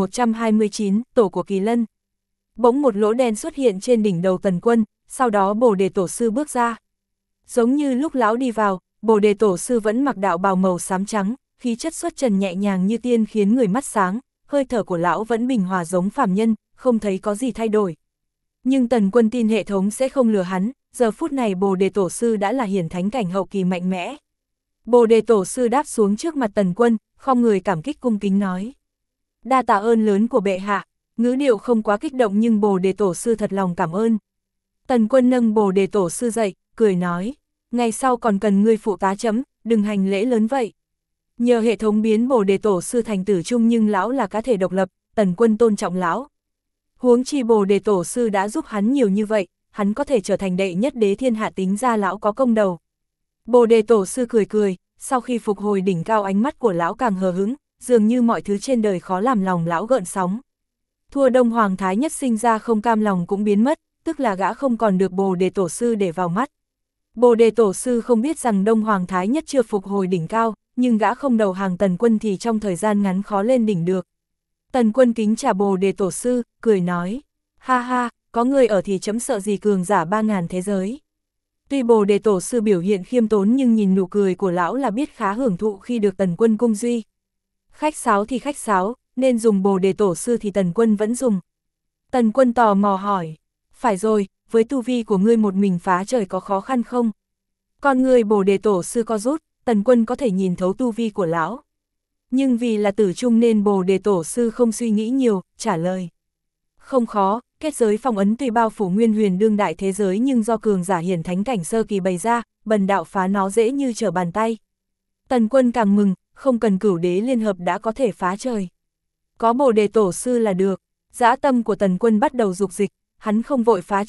1129, Tổ của Kỳ Lân. Bỗng một lỗ đen xuất hiện trên đỉnh đầu Tần Quân, sau đó Bồ Đề Tổ sư bước ra. Giống như lúc lão đi vào, Bồ Đề Tổ sư vẫn mặc đạo bào màu xám trắng, khí chất xuất trần nhẹ nhàng như tiên khiến người mắt sáng, hơi thở của lão vẫn bình hòa giống phàm nhân, không thấy có gì thay đổi. Nhưng Tần Quân tin hệ thống sẽ không lừa hắn, giờ phút này Bồ Đề Tổ sư đã là hiển thánh cảnh hậu kỳ mạnh mẽ. Bồ Đề Tổ sư đáp xuống trước mặt Tần Quân, khom người cảm kích cung kính nói: đa tạ ơn lớn của bệ hạ. Ngữ điệu không quá kích động nhưng Bồ Đề Tổ sư thật lòng cảm ơn. Tần Quân nâng Bồ Đề Tổ sư dậy, cười nói: ngày sau còn cần ngươi phụ tá chấm, đừng hành lễ lớn vậy. Nhờ hệ thống biến Bồ Đề Tổ sư thành tử trung nhưng lão là cá thể độc lập, Tần Quân tôn trọng lão. Huống chi Bồ Đề Tổ sư đã giúp hắn nhiều như vậy, hắn có thể trở thành đệ nhất đế thiên hạ tính ra lão có công đầu. Bồ Đề Tổ sư cười cười, sau khi phục hồi đỉnh cao ánh mắt của lão càng hờ hững, dường như mọi thứ trên đời khó làm lòng lão gợn sóng. Thua Đông Hoàng Thái Nhất sinh ra không cam lòng cũng biến mất, tức là gã không còn được Bồ Đề Tổ sư để vào mắt. Bồ Đề Tổ sư không biết rằng Đông Hoàng Thái Nhất chưa phục hồi đỉnh cao, nhưng gã không đầu hàng Tần Quân thì trong thời gian ngắn khó lên đỉnh được. Tần Quân kính trả Bồ Đề Tổ sư, cười nói: ha ha, có người ở thì chấm sợ gì cường giả 3000 thế giới. Tuy Bồ Đề Tổ sư biểu hiện khiêm tốn nhưng nhìn nụ cười của lão là biết khá hưởng thụ khi được Tần Quân cung duy. Khách sáo thì khách sáo, nên dùng Bồ Đề Tổ sư thì Tần Quân vẫn dùng. Tần Quân tò mò hỏi: phải rồi, với tu vi của ngươi một mình phá trời có khó khăn không? Con người Bồ Đề Tổ sư co rút, Tần Quân có thể nhìn thấu tu vi của lão. Nhưng vì là tử trung nên Bồ Đề Tổ sư không suy nghĩ nhiều, trả lời: không khó, kết giới phong ấn tuy bao phủ nguyên huyền đương đại thế giới nhưng do cường giả hiển thánh cảnh sơ kỳ bày ra, bần đạo phá nó dễ như trở bàn tay. Tần Quân càng mừng, không cần cửu đế liên hợp đã có thể phá trời. Có Bồ Đề Tổ sư là được. Dã tâm của Tần Quân bắt đầu dục dịch, hắn không vội phá trời,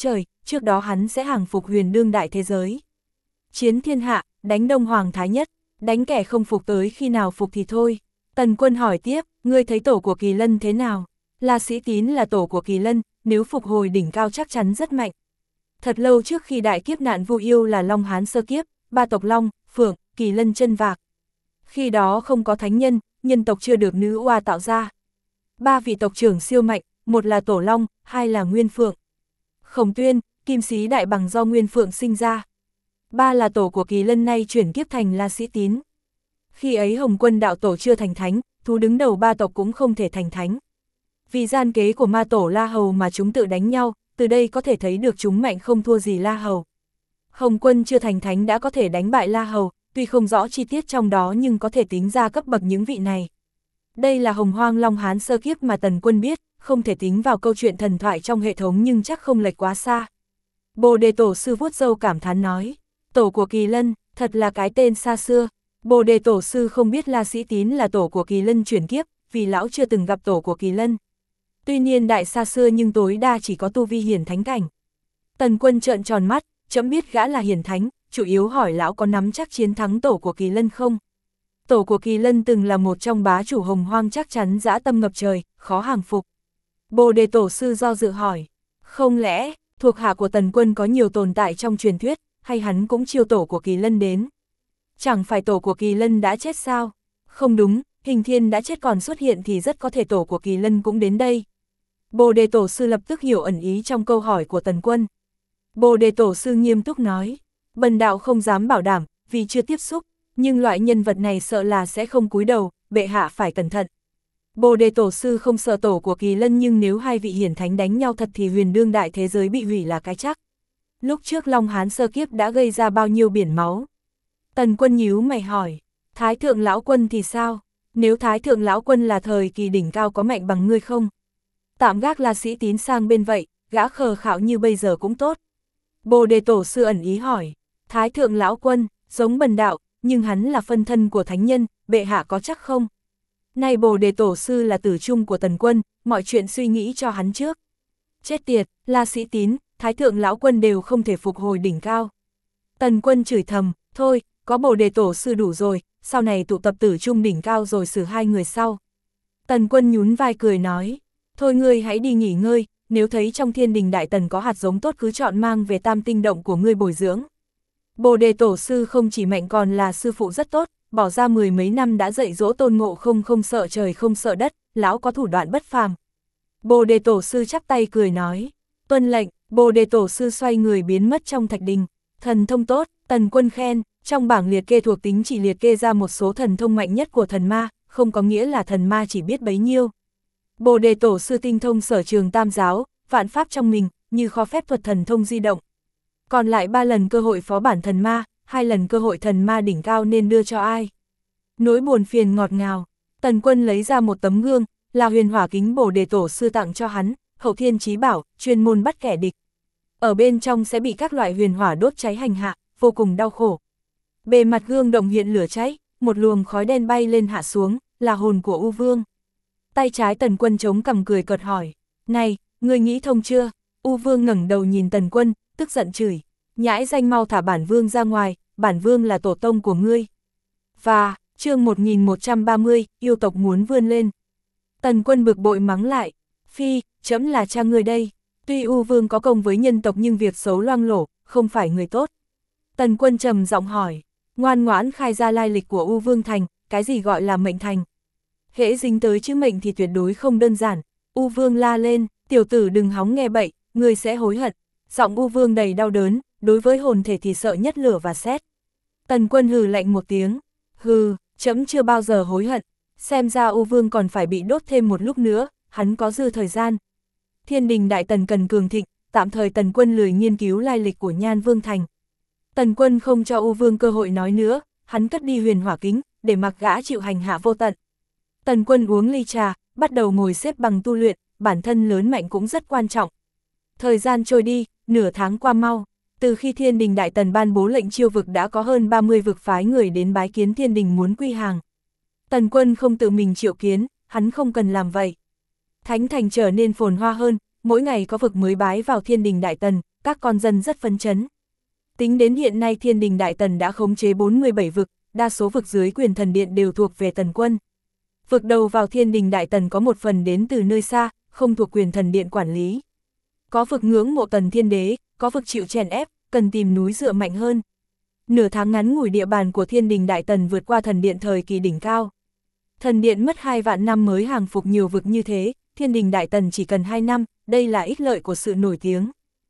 trước đó hắn sẽ hàng phục huyền đương đại thế giới. Chiến thiên hạ, đánh Đông Hoàng Thái Nhất, đánh kẻ không phục tới khi nào phục thì thôi. Tần Quân hỏi tiếp, ngươi thấy tổ của Kỳ Lân thế nào? La Sĩ Tín là tổ của Kỳ Lân, nếu phục hồi đỉnh cao chắc chắn rất mạnh. Thật lâu trước khi đại kiếp nạn Vu Yêu là Long Hán sơ kiếp, ba tộc Long, Phượng, Kỳ Lân chân vạc. Khi đó không có thánh nhân, nhân tộc chưa được nữ oa tạo ra. Ba vị tộc trưởng siêu mạnh, một là Tổ Long, hai là Nguyên Phượng. Khổng Tuyên, Kim Sĩ Đại Bằng do Nguyên Phượng sinh ra. Ba là tổ của Kỳ Lân nay chuyển kiếp thành La Sĩ Tín. Khi ấy Hồng Quân đạo tổ chưa thành thánh, thú đứng đầu ba tộc cũng không thể thành thánh. Vì gian kế của ma tổ La Hầu mà chúng tự đánh nhau, từ đây có thể thấy được chúng mạnh không thua gì La Hầu. Hồng Quân chưa thành thánh đã có thể đánh bại La Hầu, tuy không rõ chi tiết trong đó nhưng có thể tính ra cấp bậc những vị này. Đây là Hồng Hoang Long Hán sơ kiếp mà Tần Quân biết, không thể tính vào câu chuyện thần thoại trong hệ thống nhưng chắc không lệch quá xa. Bồ Đề Tổ sư vuốt râu cảm thán nói, tổ của Kỳ Lân, thật là cái tên xa xưa. Bồ Đề Tổ sư không biết La Sĩ Tín là tổ của Kỳ Lân chuyển kiếp, vì lão chưa từng gặp tổ của Kỳ Lân. Tuy nhiên đại xa xưa nhưng tối đa chỉ có tu vi hiển thánh cảnh. Tần Quân trợn tròn mắt, chấm biết gã là hiển thánh, chủ yếu hỏi lão có nắm chắc chiến thắng tổ của Kỳ Lân không? Tổ của Kỳ Lân từng là một trong bá chủ Hồng Hoang, chắc chắn dã tâm ngập trời, khó hàng phục. Bồ Đề Tổ sư do dự hỏi, không lẽ thuộc hạ của Tần Quân có nhiều tồn tại trong truyền thuyết, hay hắn cũng chiêu tổ của Kỳ Lân đến? Chẳng phải tổ của Kỳ Lân đã chết sao? Không đúng, Hình Thiên đã chết còn xuất hiện thì rất có thể tổ của Kỳ Lân cũng đến đây. Bồ Đề Tổ sư lập tức hiểu ẩn ý trong câu hỏi của Tần Quân. Bồ Đề Tổ sư nghiêm túc nói, bần đạo không dám bảo đảm, vì chưa tiếp xúc, nhưng loại nhân vật này sợ là sẽ không cúi đầu, bệ hạ phải cẩn thận. Bồ Đề Tổ sư không sợ tổ của Kỳ Lân, nhưng nếu hai vị hiển thánh đánh nhau thật thì huyền đương đại thế giới bị hủy là cái chắc. Lúc trước Long Hán sơ kiếp đã gây ra bao nhiêu biển máu? Tần Quân nhíu mày hỏi, Thái Thượng Lão Quân thì sao? Nếu Thái Thượng Lão Quân là thời kỳ đỉnh cao có mạnh bằng ngươi không? Tạm gác La Sĩ Tín sang bên vậy, gã khờ khạo như bây giờ cũng tốt. Bồ Đề Tổ sư ẩn ý hỏi, Thái Thượng Lão Quân, giống bần đạo, nhưng hắn là phân thân của thánh nhân, bệ hạ có chắc không? Nay Bồ Đề Tổ sư là tử chung của Tần Quân, mọi chuyện suy nghĩ cho hắn trước. Chết tiệt, La Sĩ Tín, Thái Thượng Lão Quân đều không thể phục hồi đỉnh cao. Tần Quân chửi thầm, thôi, có Bồ Đề Tổ sư đủ rồi, sau này tụ tập tử chung đỉnh cao rồi xử hai người sau. Tần Quân nhún vai cười nói, thôi ngươi hãy đi nghỉ ngơi, nếu thấy trong Thiên Đình Đại Tần có hạt giống tốt cứ chọn mang về Tam Tinh Động của ngươi bồi dưỡng. Bồ Đề Tổ sư không chỉ mạnh còn là sư phụ rất tốt, bỏ ra mười mấy năm đã dạy dỗ Tôn Ngộ Không không sợ trời không sợ đất, lão có thủ đoạn bất phàm. Bồ Đề Tổ sư chắp tay cười nói, tuân lệnh. Bồ Đề Tổ sư xoay người biến mất trong thạch đình. Thần thông tốt, Tần Quân khen, trong bảng liệt kê thuộc tính chỉ liệt kê ra một số thần thông mạnh nhất của thần ma, không có nghĩa là thần ma chỉ biết bấy nhiêu. Bồ Đề Tổ sư tinh thông sở trường tam giáo, vạn pháp trong mình, như kho phép thuật thần thông di động. Còn lại 3 lần cơ hội phó bản thần ma, 2 lần cơ hội thần ma đỉnh cao nên đưa cho ai? Nỗi buồn phiền ngọt ngào. Tần Quân lấy ra một tấm gương, là huyền hỏa kính Bồ Đề Tổ sư tặng cho hắn, hậu thiên chí bảo, chuyên môn bắt kẻ địch. Ở bên trong sẽ bị các loại huyền hỏa đốt cháy hành hạ, vô cùng đau khổ. Bề mặt gương đồng hiện lửa cháy, một luồng khói đen bay lên hạ xuống, là hồn của U Vương. Tay trái Tần Quân chống cằm cười cợt hỏi, này, ngươi nghĩ thông chưa? U Vương ngẩng đầu nhìn Tần Quân, tức giận chửi, nhãi danh mau thả bản vương ra ngoài, bản vương là tổ tông của ngươi. Và, chương 1130, yêu tộc muốn vươn lên. Tần Quân bực bội mắng lại, phi, trẫm là cha ngươi đây. Tuy U Vương có công với nhân tộc nhưng việc xấu loang lổ, không phải người tốt. Tần Quân trầm giọng hỏi, ngoan ngoãn khai ra lai lịch của U Vương thành, cái gì gọi là mệnh thành. Hễ dính tới chữ mệnh thì tuyệt đối không đơn giản. U Vương la lên, tiểu tử đừng hóng nghe bậy, ngươi sẽ hối hận. Giọng U Vương đầy đau đớn, đối với hồn thể thì sợ nhất lửa và sét. Tần Quân hừ lạnh một tiếng, hừ, trẫm chưa bao giờ hối hận. Xem ra U Vương còn phải bị đốt thêm một lúc nữa, hắn có dư thời gian. Thiên Đình Đại Tần cần cường thịnh, tạm thời Tần Quân lười nghiên cứu lai lịch của Nhan Vương thành. Tần Quân không cho U Vương cơ hội nói nữa, hắn cất đi huyền hỏa kính, để mặc gã chịu hành hạ vô tận. Tần Quân uống ly trà, bắt đầu ngồi xếp bằng tu luyện, bản thân lớn mạnh cũng rất quan trọng. Thời gian trôi đi, nửa tháng qua mau, từ khi Thiên Đình Đại Tần ban bố lệnh chiêu vực đã có hơn 30 vực phái người đến bái kiến Thiên Đình muốn quy hàng. Tần Quân không tự mình triệu kiến, hắn không cần làm vậy. Thánh thành trở nên phồn hoa hơn, mỗi ngày có vực mới bái vào Thiên Đình Đại Tần, các con dân rất phấn chấn. Tính đến hiện nay Thiên Đình Đại Tần đã khống chế 47 vực, đa số vực dưới quyền thần điện đều thuộc về Tần quân. Vực đầu vào Thiên Đình Đại Tần có một phần đến từ nơi xa, không thuộc quyền thần điện quản lý. Có vực ngưỡng mộ Tần Thiên Đế, có vực chịu chèn ép, cần tìm núi dựa mạnh hơn. Nửa tháng ngắn ngủi địa bàn của Thiên Đình Đại Tần vượt qua thần điện thời kỳ đỉnh cao. Thần điện mất 2 vạn năm mới hàng phục nhiều vực như thế, Thiên Đình Đại Tần chỉ cần 2 năm, đây là ích lợi của sự nổi tiếng.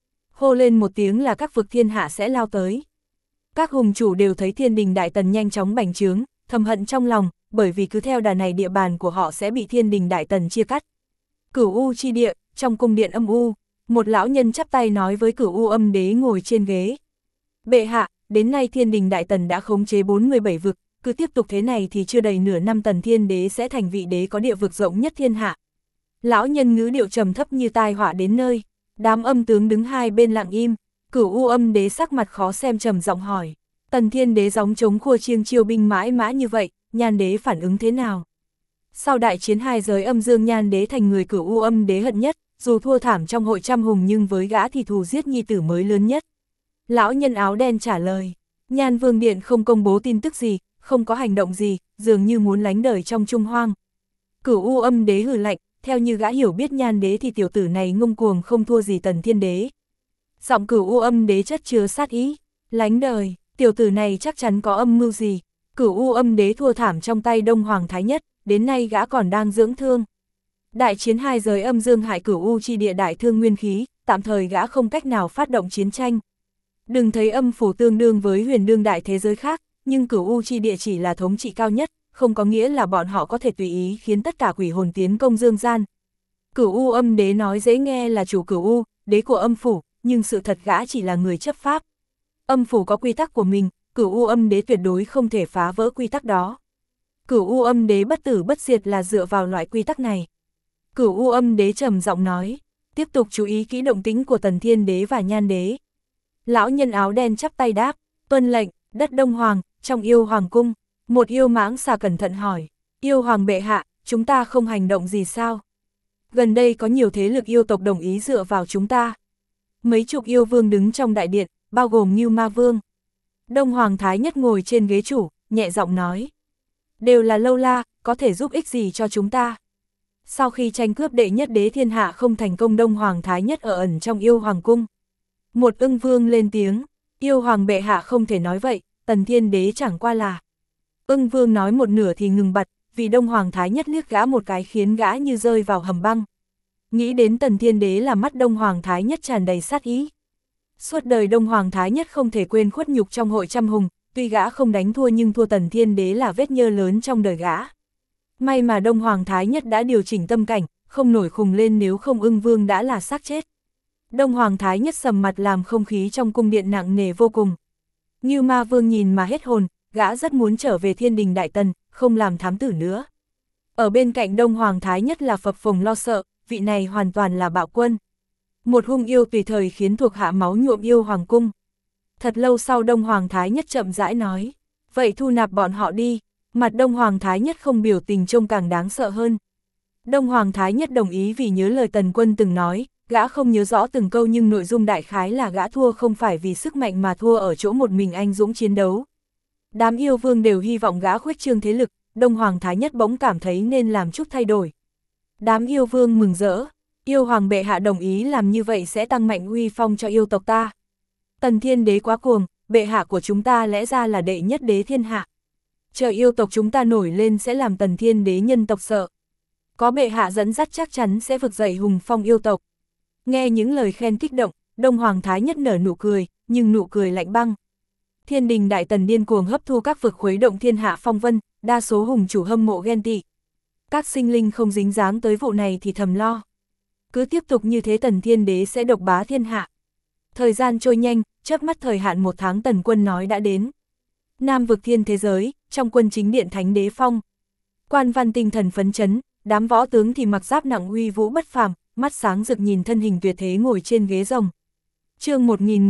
Hô lên một tiếng là các vực thiên hạ sẽ lao tới. Các hùng chủ đều thấy Thiên Đình Đại Tần nhanh chóng bành trướng, thầm hận trong lòng, bởi vì cứ theo đà này địa bàn của họ sẽ bị Thiên Đình Đại Tần chia cắt. Cửu U chi địa, trong cung điện âm u, một lão nhân chắp tay nói với Cửu U Âm Đế ngồi trên ghế. Bệ hạ, đến nay Thiên Đình Đại Tần đã khống chế 47 vực, cứ tiếp tục thế này thì chưa đầy nửa năm Tần Thiên Đế sẽ thành vị đế có địa vực rộng nhất thiên hạ. Lão nhân ngữ điệu trầm thấp như tai họa đến nơi, đám âm tướng đứng hai bên lặng im. Cửu U Âm Đế sắc mặt khó xem trầm giọng hỏi, Tần Thiên Đế gióng trống khua chiêng chiêu binh mãi mã như vậy, Nhan Đế phản ứng thế nào? Sau đại chiến hai giới âm dương, Nhan Đế thành người Cửu U Âm Đế hận nhất, dù thua thảm trong hội trăm hùng nhưng với gã thì thù giết nhi tử mới lớn nhất. Lão nhân áo đen trả lời, Nhan Vương Điện không công bố tin tức gì, không có hành động gì, dường như muốn lánh đời trong Trung Hoang. Cửu U Âm Đế hừ lạnh, theo như gã hiểu biết Nhan Đế thì tiểu tử này ngông cuồng không thua gì Tần Thiên Đế. Giọng Cửu U Âm Đế chất chứa sát ý, lánh đời, tiểu tử này chắc chắn có âm mưu gì. Cửu U Âm Đế thua thảm trong tay Đông Hoàng Thái Nhất, đến nay gã còn đang dưỡng thương. Đại chiến hai giới âm dương hại Cửu U chi địa đại thương nguyên khí, tạm thời gã không cách nào phát động chiến tranh. Đừng thấy âm phủ tương đương với huyền đương đại thế giới khác, nhưng Cửu U chi địa chỉ là thống trị cao nhất, không có nghĩa là bọn họ có thể tùy ý khiến tất cả quỷ hồn tiến công dương gian. Cửu U Âm Đế nói dễ nghe là chủ Cửu U, đế của âm phủ, nhưng sự thật gã chỉ là người chấp pháp. Âm phủ có quy tắc của mình, Cửu U Âm Đế tuyệt đối không thể phá vỡ quy tắc đó. Cửu U Âm Đế bất tử bất diệt là dựa vào loại quy tắc này. Cửu U Âm Đế trầm giọng nói, tiếp tục chú ý kỹ động tĩnh của Tần Thiên Đế và Nhan Đế. Lão nhân áo đen chắp tay đáp, tuân lệnh. Đất Đông Hoàng, trong Yêu Hoàng cung, một yêu mãng xà cẩn thận hỏi, Yêu Hoàng bệ hạ, chúng ta không hành động gì sao? Gần đây có nhiều thế lực yêu tộc đồng ý dựa vào chúng ta. Mấy chục yêu vương đứng trong đại điện, bao gồm Ngưu Ma Vương. Đông Hoàng Thái Nhất ngồi trên ghế chủ, nhẹ giọng nói, đều là lâu la, có thể giúp ích gì cho chúng ta? Sau khi tranh cướp đệ nhất đế thiên hạ không thành công, Đông Hoàng Thái Nhất ở ẩn trong Yêu Hoàng cung. Một ưng vương lên tiếng, Yêu Hoàng bệ hạ không thể nói vậy, Tần Thiên Đế chẳng qua là. Ưng vương nói một nửa thì ngừng bặt, vì Đông Hoàng Thái Nhất liếc gã một cái khiến gã như rơi vào hầm băng. Nghĩ đến Tần Thiên Đế là mắt Đông Hoàng Thái Nhất tràn đầy sát ý. Suốt đời Đông Hoàng Thái Nhất không thể quên khuất nhục trong hội trăm hùng, tuy gã không đánh thua nhưng thua Tần Thiên Đế là vết nhơ lớn trong đời gã. May mà Đông Hoàng Thái Nhất đã điều chỉnh tâm cảnh, không nổi khùng lên, nếu không ưng vương đã là xác chết. Đông Hoàng Thái Nhất sầm mặt làm không khí trong cung điện nặng nề vô cùng. Ngưu Ma Vương nhìn mà hết hồn, gã rất muốn trở về Thiên Đình Đại Tần, không làm thám tử nữa. Ở bên cạnh Đông Hoàng Thái Nhất là phập phồng lo sợ, vị này hoàn toàn là bạo quân. Một hung yêu tùy thời khiến thuộc hạ máu nhuộm Yêu Hoàng cung. Thật lâu sau Đông Hoàng Thái Nhất chậm rãi nói, vậy thu nạp bọn họ đi. Mặt Đông Hoàng Thái Nhất không biểu tình trông càng đáng sợ hơn. Đông Hoàng Thái Nhất đồng ý vì nhớ lời Tần Quân từng nói, gã không nhớ rõ từng câu nhưng nội dung đại khái là gã thua không phải vì sức mạnh mà thua ở chỗ một mình anh dũng chiến đấu. Đám yêu vương đều hy vọng gã khuếch trương thế lực, Đông Hoàng Thái Nhất bỗng cảm thấy nên làm chút thay đổi. Đám yêu vương mừng rỡ, Yêu Hoàng bệ hạ đồng ý làm như vậy sẽ tăng mạnh uy phong cho yêu tộc ta. Tần Thiên Đế quá cuồng, bệ hạ của chúng ta lẽ ra là đệ nhất đế thiên hạ. Chờ yêu tộc chúng ta nổi lên sẽ làm Tần Thiên Đế nhân tộc sợ. Có bệ hạ dẫn dắt chắc chắn sẽ vực dậy hùng phong yêu tộc. Nghe những lời khen kích động, Đông Hoàng Thái Nhất nở nụ cười, nhưng nụ cười lạnh băng. Thiên Đình Đại Tần điên cuồng hấp thu các vực khuấy động thiên hạ phong vân, đa số hùng chủ hâm mộ ghen tị. Các sinh linh không dính dáng tới vụ này thì thầm lo. Cứ tiếp tục như thế Tần Thiên Đế sẽ độc bá thiên hạ. Thời gian trôi nhanh, chớp mắt thời hạn 1 tháng Tần Quân nói đã đến. Nam vực thiên thế giới, trong quân chính điện Thánh Đế Phong. Quan văn tinh thần phấn chấn, đám võ tướng thì mặc giáp nặng uy vũ bất phàm, mắt sáng rực nhìn thân hình tuyệt thế ngồi trên ghế rồng. Chương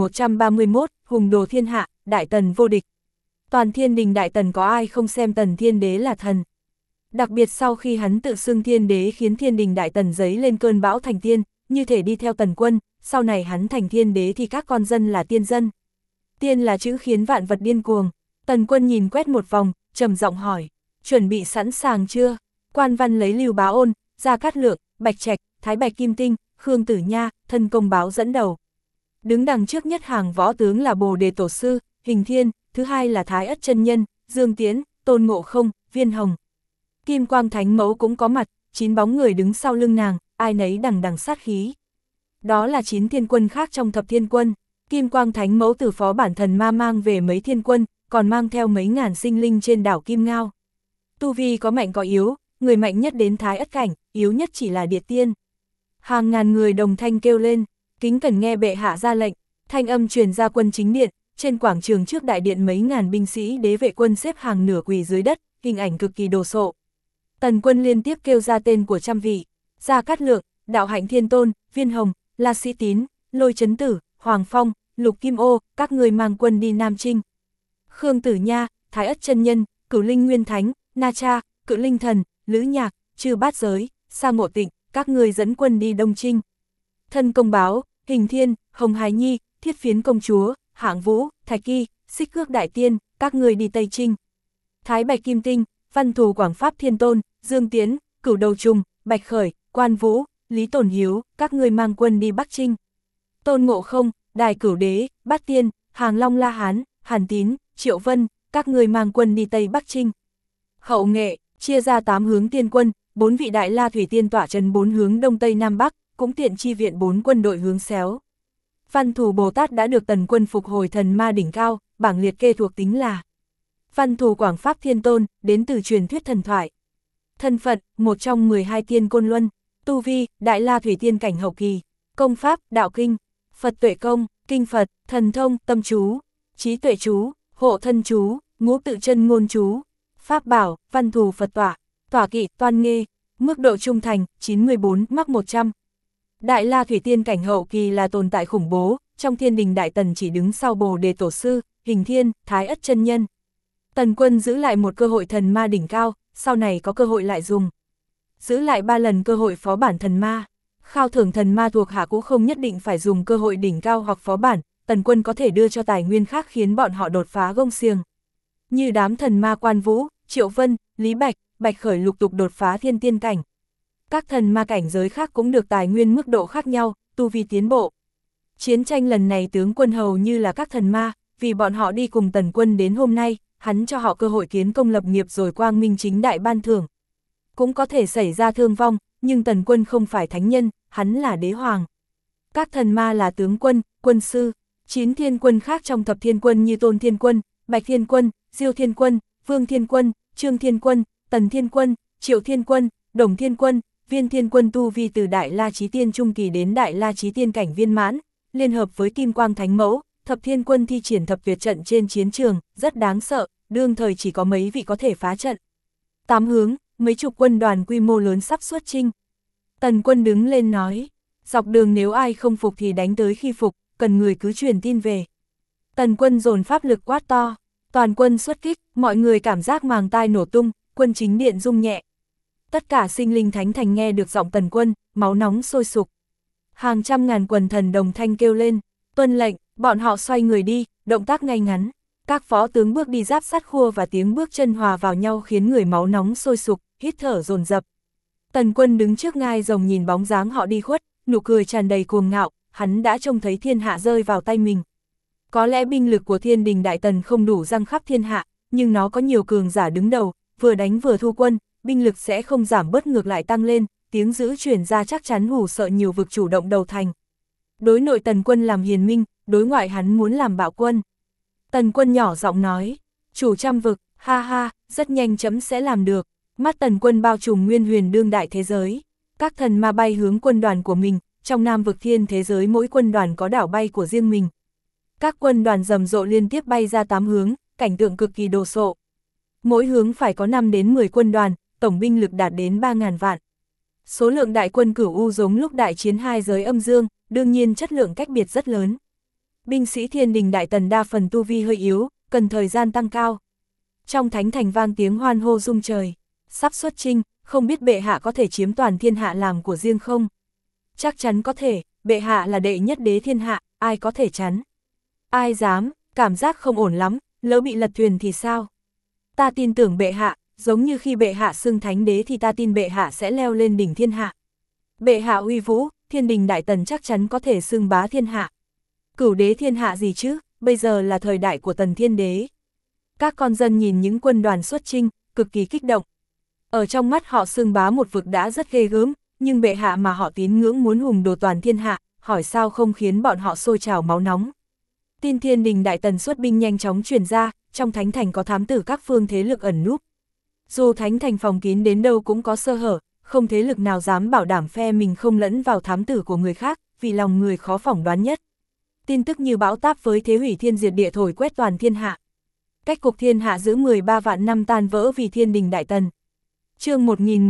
1131, hùng đồ thiên hạ, Đại Tần vô địch. Toàn Thiên Đình Đại Tần có ai không xem Tần Thiên Đế là thần. Đặc biệt sau khi hắn tự xưng Thiên Đế khiến Thiên Đình Đại Tần giấy lên cơn bão thành tiên, như thể đi theo Tần Quân, sau này hắn thành thiên đế thì các con dân là tiên dân. Tiên là chữ khiến vạn vật điên cuồng. Tần Quân nhìn quét một vòng, trầm giọng hỏi, chuẩn bị sẵn sàng chưa? Quan văn lấy Lưu Bá Ôn, Gia Cát Lượng, Bạch Trạch, Thái Bạch Kim Tinh, Khương Tử Nha, Thân Công Báo dẫn đầu. Đứng đằng trước nhất hàng võ tướng là Bồ Đề Tổ Sư, Hình Thiên, thứ hai là Thái Ất Chân Nhân, Dương Tiễn, Tôn Ngộ Không, Viên Hồng. Kim Quang Thánh Mẫu cũng có mặt, 9 bóng người đứng sau lưng nàng, ai nấy đằng đằng sát khí. Đó là 9 thiên quân khác trong thập thiên quân. Kim Quang Thánh Mẫu từ phó bản thần ma mang về mấy thiên quân, còn mang theo mấy ngàn sinh linh trên đảo Kim Ngao. Tu vi có mạnh có yếu, người mạnh nhất đến Thái Ất cảnh, yếu nhất chỉ là Địa Tiên. Hàng ngàn người đồng thanh kêu lên, kính cẩn nghe bệ hạ ra lệnh. Thanh âm truyền ra quân chính điện, trên quảng trường trước đại điện mấy ngàn binh sĩ đế vệ quân xếp hàng nửa quỳ dưới đất, hình ảnh cực kỳ đồ sộ. Tần Quân liên tiếp kêu ra tên của trăm vị, Gia Cát Lượng, Đạo Hạnh Thiên Tôn, Viên Hồng, La Sĩ Tín, Lôi Chấn Tử, Hoàng Phong, Lục Kim Ô, các người mang quân đi Nam Trinh. Khương Tử Nha, Thái Ất Chân Nhân, Cửu Linh Nguyên Thánh, Na Cha, Cự Linh Thần, Lữ Nhạc, Chư Bát Giới, Sa Ngộ Tịnh, các người dẫn quân đi Đông Trinh. Thân Công Báo, Hình Thiên, Hồng Hải Nhi, Thiết Phiến Công Chúa, Hạng Vũ, Thạch Kỳ, Xích Cước Đại Tiên, các người đi Tây Trinh. Thái Bạch Kim Tinh, Văn Thù Quảng Pháp Thiên Tôn, Dương Tiễn, Cửu Đầu Trùng, Bạch Khởi, Quan Vũ, Lý Tổn Hiếu, các người mang quân đi Bắc Trinh. Tôn Ngộ Không, Đài Cửu Đế, Bát Tiên, Hàng Long La Hán, Hàn Tín, Triệu Vân, các người mang quân đi Tây Bắc Trinh. Hậu nghệ, chia ra 8 hướng tiên quân, 4 vị Đại La Thủy Tiên tỏa trấn 4 hướng Đông Tây Nam Bắc, cũng tiện chi viện 4 quân đội hướng xéo. Văn Thù Bồ Tát đã được Tần Quân phục hồi thần ma đỉnh cao, bảng liệt kê thuộc tính là Văn Thù Quảng Pháp Thiên Tôn, đến từ truyền thuyết thần thoại. Thân phận, một trong 12 tiên côn luân. Tu vi, Đại La Thủy Tiên cảnh hậu kỳ. Công pháp, đạo kinh, Phật tuệ công, kinh Phật, thần thông, tâm chú, trí tuệ chú, hộ thân chú, ngũ tự chân ngôn chú. Pháp bảo, Văn Thù Phật tọa, tọa kỵ, toan nghê. Mức độ trung thành, 94, mắc 100. Đại La Thủy Tiên cảnh hậu kỳ là tồn tại khủng bố, trong thiên đình Đại Tần chỉ đứng sau Bồ Đề Tổ Sư, Hình Thiên, Thái Ất Chân Nhân. Tần Quân giữ lại một cơ hội thần ma đỉnh cao, sau này có cơ hội lại dùng. Giữ lại 3 lần cơ hội phó bản thần ma. Khao thưởng thần ma thuộc hạ cũng không nhất định phải dùng cơ hội đỉnh cao hoặc phó bản, Tần Quân có thể đưa cho tài nguyên khác khiến bọn họ đột phá gông xiềng. Như đám thần ma Quan Vũ, Triệu Vân, Lý Bạch, Bạch Khởi lục tục đột phá thiên tiên cảnh. Các thần ma cảnh giới khác cũng được tài nguyên mức độ khác nhau, tu vi tiến bộ. Chiến tranh lần này tướng quân hầu như là các thần ma, vì bọn họ đi cùng Tần Quân đến hôm nay, hắn cho họ cơ hội kiến công lập nghiệp rồi quang minh chính đại ban thưởng. Cũng có thể xảy ra thương vong, nhưng Tần Quân không phải thánh nhân, hắn là đế hoàng. Các thần ma là tướng quân, quân sư, 9 thiên quân khác trong thập thiên quân như Tôn Thiên Quân, Bạch Thiên Quân, Diêu Thiên Quân, Vương Thiên Quân, Trương Thiên Quân, Tần Thiên Quân, Triệu Thiên Quân, Đồng Thiên Quân, Viên Thiên Quân tu vi từ Đại La Chí Tiên trung kỳ đến Đại La Chí Tiên cảnh viên mãn, liên hợp với Kim Quang Thánh Mẫu, thập thiên quân thi triển thập tuyệt trận trên chiến trường, rất đáng sợ, đương thời chỉ có mấy vị có thể phá trận. 8 hướng, mấy chục quân đoàn quy mô lớn sắp xuất chinh. Tần Quân đứng lên nói, dọc đường nếu ai không phục thì đánh tới khi phục, cần người cứ truyền tin về. Tần Quân dồn pháp lực quát to, toàn quân xuất kích, mọi người cảm giác màng tai nổ tung, quân chính điện rung nhẹ. Tất cả sinh linh thánh thành nghe được giọng Tần Quân, máu nóng sôi sục. Hàng trăm ngàn quần thần đồng thanh kêu lên, tuân lệnh, bọn họ xoay người đi, động tác ngay ngắn. Các phó tướng bước đi giáp sát khua và tiếng bước chân hòa vào nhau khiến người máu nóng sôi sục, hít thở dồn dập. Tần Quân đứng trước ngai rồng nhìn bóng dáng họ đi khuất, nụ cười tràn đầy cuồng ngạo, hắn đã trông thấy thiên hạ rơi vào tay mình. Có lẽ binh lực của thiên đình Đại Tần không đủ răng khắp thiên hạ, nhưng nó có nhiều cường giả đứng đầu, vừa đánh vừa thu quân, binh lực sẽ không giảm bớt ngược lại tăng lên, tiếng dữ truyền ra chắc chắn hù sợ nhiều vực chủ động đầu thành. Đối nội Tần Quân làm hiền minh, đối ngoại hắn muốn làm bạo quân. Tần Quân nhỏ giọng nói, chủ trăm vực, ha ha, rất nhanh chấm sẽ làm được. Mắt Tần Quân bao trùm nguyên huyền đương đại thế giới. Các thần ma bay hướng quân đoàn của mình, trong Nam vực thiên thế giới mỗi quân đoàn có đảo bay của riêng mình. Các quân đoàn rầm rộ liên tiếp bay ra 8 hướng, cảnh tượng cực kỳ đồ sộ. Mỗi hướng phải có 5 đến 10 quân đoàn, tổng binh lực đạt đến 3.000 vạn. Số lượng đại quân Cửu U giống lúc đại chiến hai giới âm dương, đương nhiên chất lượng cách biệt rất lớn. Binh sĩ thiên đình Đại Tần đa phần tu vi hơi yếu, cần thời gian tăng cao. Trong thánh thành vang tiếng hoan hô rung trời, sắp xuất chinh, không biết bệ hạ có thể chiếm toàn thiên hạ làm của riêng không? Chắc chắn có thể, bệ hạ là đệ nhất đế thiên hạ, ai có thể chắn. Ai dám, cảm giác không ổn lắm, lỡ bị lật thuyền thì sao? Ta tin tưởng bệ hạ, giống như khi bệ hạ xưng thánh đế thì ta tin bệ hạ sẽ leo lên đỉnh thiên hạ. Bệ hạ uy vũ, thiên đình đại tần chắc chắn có thể xưng bá thiên hạ. Cửu đế thiên hạ gì chứ, bây giờ là thời đại của tần thiên đế. Các con dân nhìn những quân đoàn xuất chinh, cực kỳ kích động. Ở trong mắt họ xưng bá một vực đã rất ghê gớm, nhưng bệ hạ mà họ tín ngưỡng muốn hùng đồ toàn thiên hạ, hỏi sao không khiến bọn họ sôi trào máu nóng. Tin thiên đình đại tần xuất binh nhanh chóng truyền ra, trong thánh thành có thám tử các phương thế lực ẩn núp. Dù thánh thành phòng kín đến đâu cũng có sơ hở, không thế lực nào dám bảo đảm phe mình không lẫn vào thám tử của người khác, vì lòng người khó phỏng đoán nhất. Tin tức như bão táp với thế hủy thiên diệt địa thổi quét toàn thiên hạ. Cách cục thiên hạ giữ 13 vạn năm tan vỡ vì thiên đình đại tần. Chương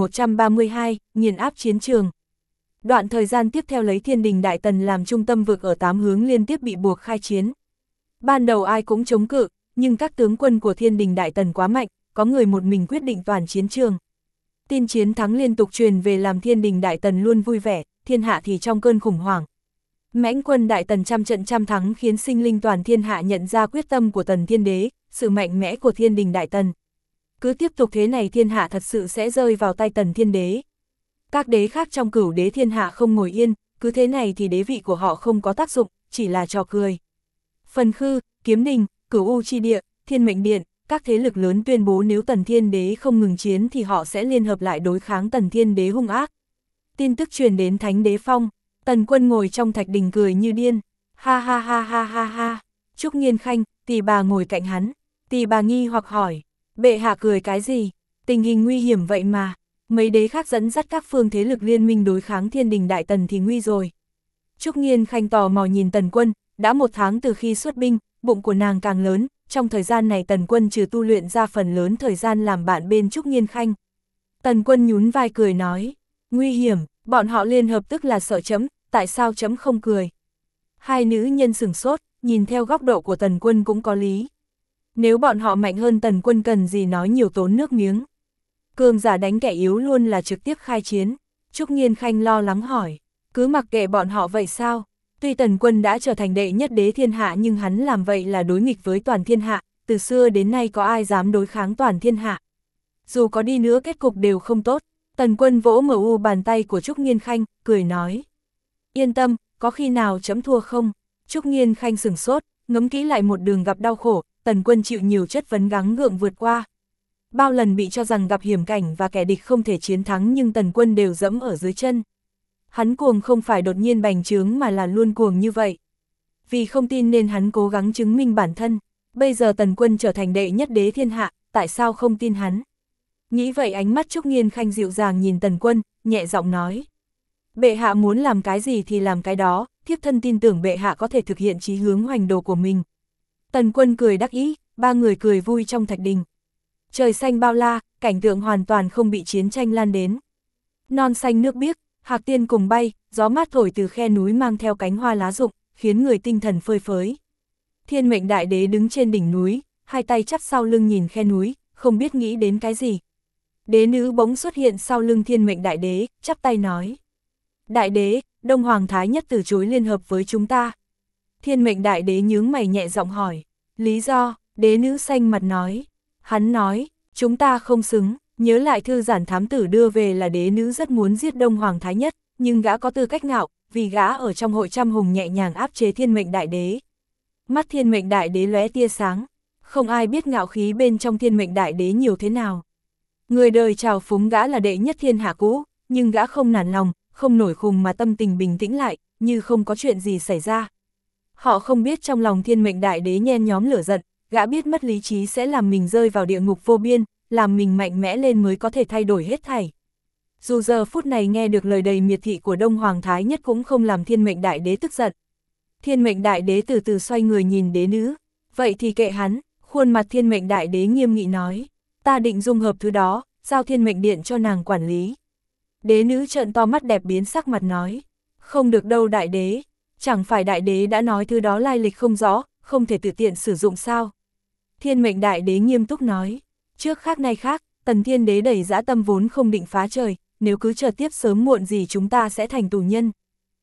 1132, nghiền áp chiến trường. Đoạn thời gian tiếp theo lấy thiên đình đại tần làm trung tâm vực ở 8 hướng liên tiếp bị buộc khai chiến. Ban đầu ai cũng chống cự, nhưng các tướng quân của thiên đình đại tần quá mạnh, có người một mình quyết định toàn chiến trường. Tin chiến thắng liên tục truyền về làm thiên đình đại tần luôn vui vẻ, thiên hạ thì trong cơn khủng hoảng. Mãnh quân đại tần trăm trận trăm thắng khiến sinh linh toàn thiên hạ nhận ra quyết tâm của tần thiên đế, sự mạnh mẽ của thiên đình đại tần. Cứ tiếp tục thế này thiên hạ thật sự sẽ rơi vào tay tần thiên đế. Các đế khác trong cửu đế thiên hạ không ngồi yên, cứ thế này thì đế vị của họ không có tác dụng, chỉ là trò cười. Phần Khư, Kiếm Đình, Cửu U Chi Địa, Thiên Mệnh Điện, các thế lực lớn tuyên bố nếu tần thiên đế không ngừng chiến thì họ sẽ liên hợp lại đối kháng tần thiên đế hung ác. Tin tức truyền đến Thánh Đế Phong, Tần Quân ngồi trong thạch đình cười như điên, ha ha ha ha ha ha. Trúc Nghiên Khanh, Tỳ bà ngồi cạnh hắn, Tỳ bà nghi hoặc hỏi, bệ hạ cười cái gì, tình hình nguy hiểm vậy mà, mấy đế khác dẫn dắt các phương thế lực liên minh đối kháng thiên đình đại tần thì nguy rồi. Trúc Nghiên Khanh tò mò nhìn Tần Quân, đã 1 tháng từ khi xuất binh, bụng của nàng càng lớn, trong thời gian này Tần Quân trừ tu luyện ra phần lớn thời gian làm bạn bên Trúc Nghiên Khanh. Tần Quân nhún vai cười nói, nguy hiểm, bọn họ liên hợp tức là sợ chấm, tại sao chấm không cười. Hai nữ nhân sửng sốt, nhìn theo góc độ của Tần Quân cũng có lý. Nếu bọn họ mạnh hơn Tần Quân cần gì nói nhiều tốn nước miếng. Cường giả đánh kẻ yếu luôn là trực tiếp khai chiến. Trúc Nghiên Khanh lo lắng hỏi, cứ mặc kệ bọn họ vậy sao? Tuy Tần Quân đã trở thành đệ nhất đế thiên hạ nhưng hắn làm vậy là đối nghịch với toàn thiên hạ, từ xưa đến nay có ai dám đối kháng toàn thiên hạ. Dù có đi nữa kết cục đều không tốt. Tần Quân vỗ mu bàn tay của Trúc Nghiên Khanh, cười nói, yên tâm, có khi nào chấm thua không? Trúc Nghiên Khanh sửng sốt, ngẫm kỹ lại một đường gặp đau khổ, Tần Quân chịu nhiều chất vấn gắng gượng vượt qua. Bao lần bị cho rằng gặp hiểm cảnh và kẻ địch không thể chiến thắng nhưng Tần Quân đều dẫm ở dưới chân. Hắn cuồng không phải đột nhiên bành trướng mà là luôn cuồng như vậy. Vì không tin nên hắn cố gắng chứng minh bản thân. Bây giờ Tần Quân trở thành đệ nhất đế thiên hạ, tại sao không tin hắn? Nghĩ vậy ánh mắt Trúc Nghiên Khanh dịu dàng nhìn Tần Quân, nhẹ giọng nói, bệ hạ muốn làm cái gì thì làm cái đó, thiếp thân tin tưởng bệ hạ có thể thực hiện chí hướng hoành đồ của mình. Tần Quân cười đắc ý, ba người cười vui trong thạch đình. Trời xanh bao la, cảnh tượng hoàn toàn không bị chiến tranh lan đến. Non xanh nước biếc, hạc tiên cùng bay, gió mát thổi từ khe núi mang theo cánh hoa lá rụng, khiến người tinh thần phơi phới. Thiên Mệnh Đại Đế đứng trên đỉnh núi, hai tay chắp sau lưng nhìn khe núi, không biết nghĩ đến cái gì. Đế nữ bỗng xuất hiện sau lưng Thiên Mệnh Đại Đế, chắp tay nói, Đại Đế, Đông Hoàng Thái Nhất từ chối liên hợp với chúng ta. Thiên Mệnh Đại Đế nhướng mày nhẹ giọng hỏi, lý do? Đế nữ xanh mặt nói, hắn nói, chúng ta không xứng. Nhớ lại thư giản thám tử đưa về là đế nữ rất muốn giết Đông Hoàng Thái Nhất, nhưng gã có tư cách ngạo, vì gã ở trong hội trăm hùng nhẹ nhàng áp chế Thiên Mệnh Đại Đế. Mắt Thiên Mệnh Đại Đế lóe tia sáng, không ai biết ngạo khí bên trong Thiên Mệnh Đại Đế nhiều thế nào. Người đời trào phúng gã là đệ nhất thiên hạ cũ, nhưng gã không nản lòng, không nổi khùng mà tâm tình bình tĩnh lại, như không có chuyện gì xảy ra. Họ không biết trong lòng Thiên Mệnh Đại Đế nhen nhóm lửa giận, gã biết mất lý trí sẽ làm mình rơi vào địa ngục vô biên, làm mình mạnh mẽ lên mới có thể thay đổi hết thảy. Dù giờ phút này nghe được lời đầy miệt thị của Đông Hoàng Thái Nhất cũng không làm Thiên Mệnh Đại Đế tức giận. Thiên Mệnh Đại Đế từ từ xoay người nhìn đế nữ, vậy thì kệ hắn, khuôn mặt Thiên Mệnh Đại Đế nghiêm nghị nói, ta định dung hợp thứ đó, giao Thiên Mệnh Điện cho nàng quản lý. Đế nữ trợn to mắt đẹp biến sắc mặt nói, không được đâu Đại Đế, chẳng phải Đại Đế đã nói thứ đó lai lịch không rõ, không thể tự tiện sử dụng sao? Thiên Mệnh Đại Đế nghiêm túc nói, trước khác nay khác, Tần Thiên Đế đẩy dã tâm vốn không định phá trời, nếu cứ chờ tiếp sớm muộn gì chúng ta sẽ thành tù nhân.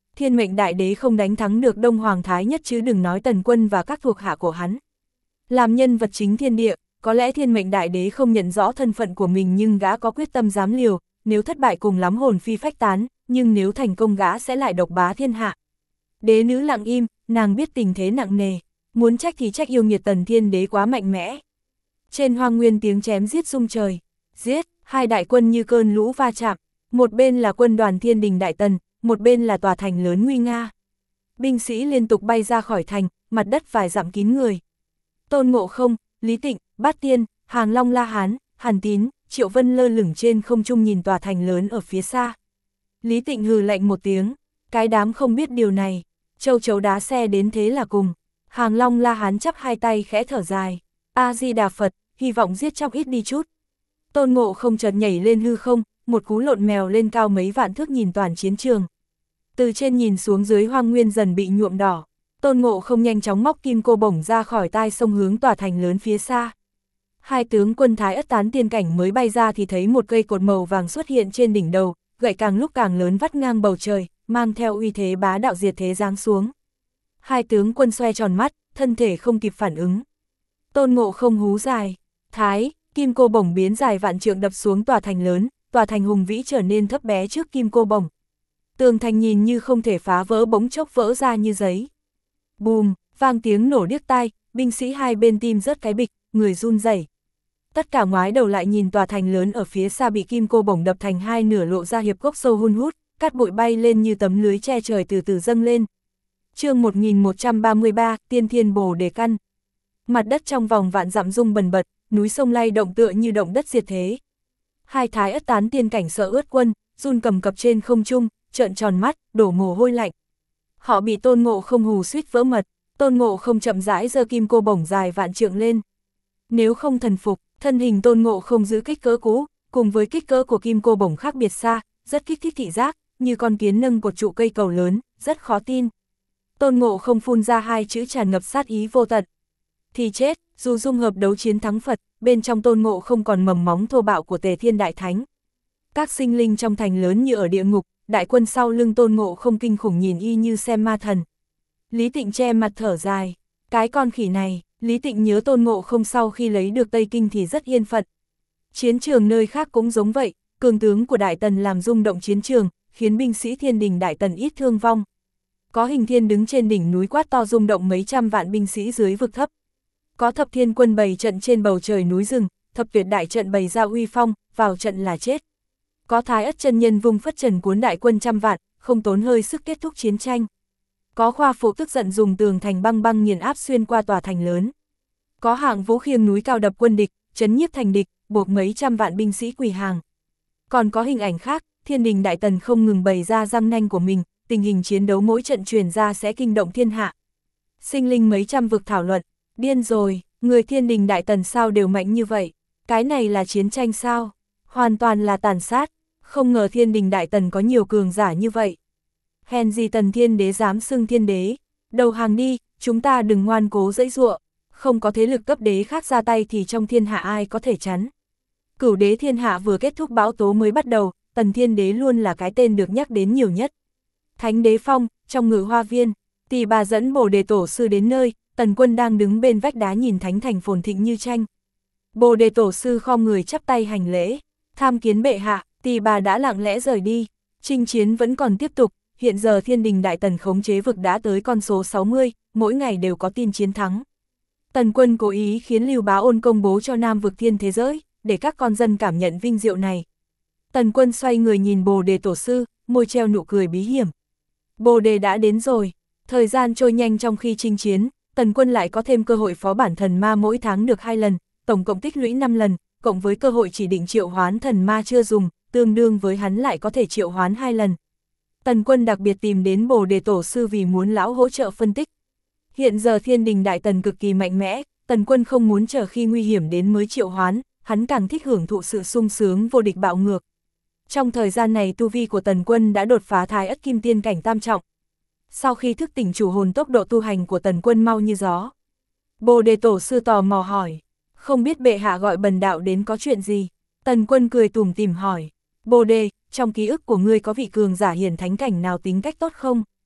Thiên mệnh đại đế không đánh thắng được Đông Hoàng Thái Nhất chứ đừng nói Tần Quân và các thuộc hạ của hắn. Làm nhân vật chính thiên địa, có lẽ thiên mệnh đại đế không nhận rõ thân phận của mình nhưng gã có quyết tâm dám liều, nếu thất bại cùng lắm hồn phi phách tán, nhưng nếu thành công gã sẽ lại độc bá thiên hạ. Đế nữ lặng im, nàng biết tình thế nặng nề, muốn trách thì trách yêu nghiệt Tần Thiên Đế quá mạnh mẽ. Trên hoang nguyên tiếng chém giết rung trời, giết, hai đại quân như cơn lũ va chạm, một bên là quân đoàn Thiên Đình Đại Tần, một bên là tòa thành lớn nguy nga. Binh sĩ liên tục bay ra khỏi thành, mặt đất vài dặm kín người. Tôn Ngộ Không, Lý Tịnh, Bát Tiên, Hàng Long La Hán, Hàn Tín, Triệu Vân lơ lửng trên không trung nhìn tòa thành lớn ở phía xa. Lý Tịnh hừ lạnh một tiếng, cái đám không biết điều này, châu chấu đá xe đến thế là cùng. Hàng Long La Hán chắp hai tay khẽ thở dài, A-di-đà Phật, hy vọng giết chóc ít đi chút. Tôn Ngộ Không chợt nhảy lên hư không, một cú lộn mèo lên cao mấy vạn thước nhìn toàn chiến trường. Từ trên nhìn xuống dưới hoang nguyên dần bị nhuộm đỏ, Tôn Ngộ Không nhanh chóng móc kim cô bổng ra khỏi tai sông hướng tòa thành lớn phía xa. Hai tướng quân Thái Ất Tán Tiên Cảnh mới bay ra thì thấy một cây cột màu vàng xuất hiện trên đỉnh đầu, gậy càng lúc càng lớn vắt ngang bầu trời, mang theo uy thế bá đạo diệt thế giáng xuống. Hai tướng quân xoe tròn mắt, thân thể không kịp phản ứng. Tôn Ngộ Không hú dài, thái, kim cô bổng biến dài vạn trượng đập xuống tòa thành lớn, tòa thành hùng vĩ trở nên thấp bé trước kim cô bổng. Tường thành nhìn như không thể phá vỡ bỗng chốc vỡ ra như giấy. Bùm, vang tiếng nổ điếc tai, binh sĩ hai bên tim rớt cái bịch, người run rẩy. Tất cả ngoái đầu lại nhìn tòa thành lớn ở phía xa bị kim cô bổng đập thành hai nửa lộ ra hiệp gốc sâu hun hút, cát bụi bay lên như tấm lưới che trời từ từ dâng lên. Chương 1133, Tiên Thiên Bồ Đề Căn. Mặt đất trong vòng vạn dặm rung bần bật, núi sông lay động tựa như động đất diệt thế. Hai Thái Ất Tán Tiên Cảnh sợ ướt quân, run cầm cập trên không trung, trợn tròn mắt, đổ mồ hôi lạnh. Họ bị Tôn Ngộ Không hù suýt vỡ mật, Tôn Ngộ Không chậm rãi giơ kim cô bổng dài vạn trượng lên. Nếu không thần phục, thân hình Tôn Ngộ Không giữ kích cỡ cũ, cùng với kích cỡ của kim cô bổng khác biệt xa, rất kích thích thị giác, như con kiến nâng cột trụ cây cầu lớn, rất khó tin. Tôn Ngộ Không phun ra hai chữ tràn ngập sát ý vô tận. Thì chết, dù dung hợp đấu chiến thắng Phật, bên trong Tôn Ngộ Không còn mầm móng thô bạo của Tề Thiên Đại Thánh. Các sinh linh trong thành lớn như ở địa ngục, đại quân sau lưng Tôn Ngộ Không kinh khủng nhìn y như xem ma thần. Lý Tịnh che mặt thở dài, cái con khỉ này. Lý Tịnh nhớ Tôn Ngộ Không sau khi lấy được Tây Kinh thì rất yên phận. Chiến trường nơi khác cũng giống vậy, cường tướng của Đại Tần làm rung động chiến trường, khiến binh sĩ Thiên Đình Đại Tần ít thương vong. Có Hình Thiên đứng trên đỉnh núi quát to rung động mấy trăm vạn binh sĩ dưới vực thấp. Có Thập Thiên Quân bày trận trên bầu trời núi rừng, Thập Tuyệt Đại trận bày ra uy phong, vào trận là chết. Có Thái Ất chân nhân vung phất trần cuốn đại quân trăm vạn, không tốn hơi sức kết thúc chiến tranh. Có Khoa Phụ tức giận dùng tường thành băng băng nghiền áp xuyên qua tòa thành lớn. Có Hạng Vũ khiêng núi cao đập quân địch, trấn nhiếp thành địch, buộc mấy trăm vạn binh sĩ quỳ hàng. Còn có hình ảnh khác, Thiên Đình Đại Tần không ngừng bày ra răng nanh của mình, tình hình chiến đấu mỗi trận truyền ra sẽ kinh động thiên hạ. Sinh linh mấy trăm vực thảo luận, điên rồi, người Thiên Đình Đại Tần sao đều mạnh như vậy, cái này là chiến tranh sao, hoàn toàn là tàn sát, không ngờ Thiên Đình Đại Tần có nhiều cường giả như vậy. Hèn gì Tần Thiên Đế dám xưng thiên đế, đầu hàng đi, chúng ta đừng ngoan cố giãy giụa, không có thế lực cấp đế khác ra tay thì trong thiên hạ ai có thể chắn. Cửu đế thiên hạ vừa kết thúc bão tố mới bắt đầu, Tần Thiên Đế luôn là cái tên được nhắc đến nhiều nhất. Thánh Đế Phong, trong Ngự Hoa Viên, Tỳ Bà dẫn Bồ Đề Tổ Sư đến nơi, Tần Quân đang đứng bên vách đá nhìn thánh thành phồn thịnh như tranh. Bồ Đề Tổ Sư khom người chắp tay hành lễ, tham kiến bệ hạ, Tỳ Bà đã lặng lẽ rời đi, chinh chiến vẫn còn tiếp tục. Hiện giờ Thiên Đình Đại Tần khống chế vực đã tới con số 60, mỗi ngày đều có tin chiến thắng. Tần Quân cố ý khiến Lưu Bá Ôn công bố cho Nam vực thiên thế giới, để các con dân cảm nhận vinh diệu này. Tần Quân xoay người nhìn Bồ Đề Tổ Sư, môi treo nụ cười bí hiểm. Bồ Đề đã đến rồi, thời gian trôi nhanh trong khi chinh chiến, Tần Quân lại có thêm cơ hội phó bản thần ma mỗi tháng được 2 lần, tổng cộng tích lũy 5 lần, cộng với cơ hội chỉ định triệu hoán thần ma chưa dùng, tương đương với hắn lại có thể triệu hoán 2 lần. Tần Quân đặc biệt tìm đến Bồ Đề Tổ Sư vì muốn lão hỗ trợ phân tích. Hiện giờ Thiên Đình Đại Tần cực kỳ mạnh mẽ, Tần Quân không muốn chờ khi nguy hiểm đến mới triệu hoán, hắn càng thích hưởng thụ sự sung sướng vô địch bạo ngược. Trong thời gian này tu vi của Tần Quân đã đột phá Thái Ất Kim Tiên cảnh tam trọng. Sau khi thức tỉnh chủ hồn tốc độ tu hành của Tần Quân mau như gió. Bồ Đề Tổ Sư tò mò hỏi, không biết bệ hạ gọi bần đạo đến có chuyện gì? Tần Quân cười tủm tỉm hỏi, Bồ Đề, trong ký ức của ngươi có vị cường giả hiển thánh cảnh nào tính cách tốt không?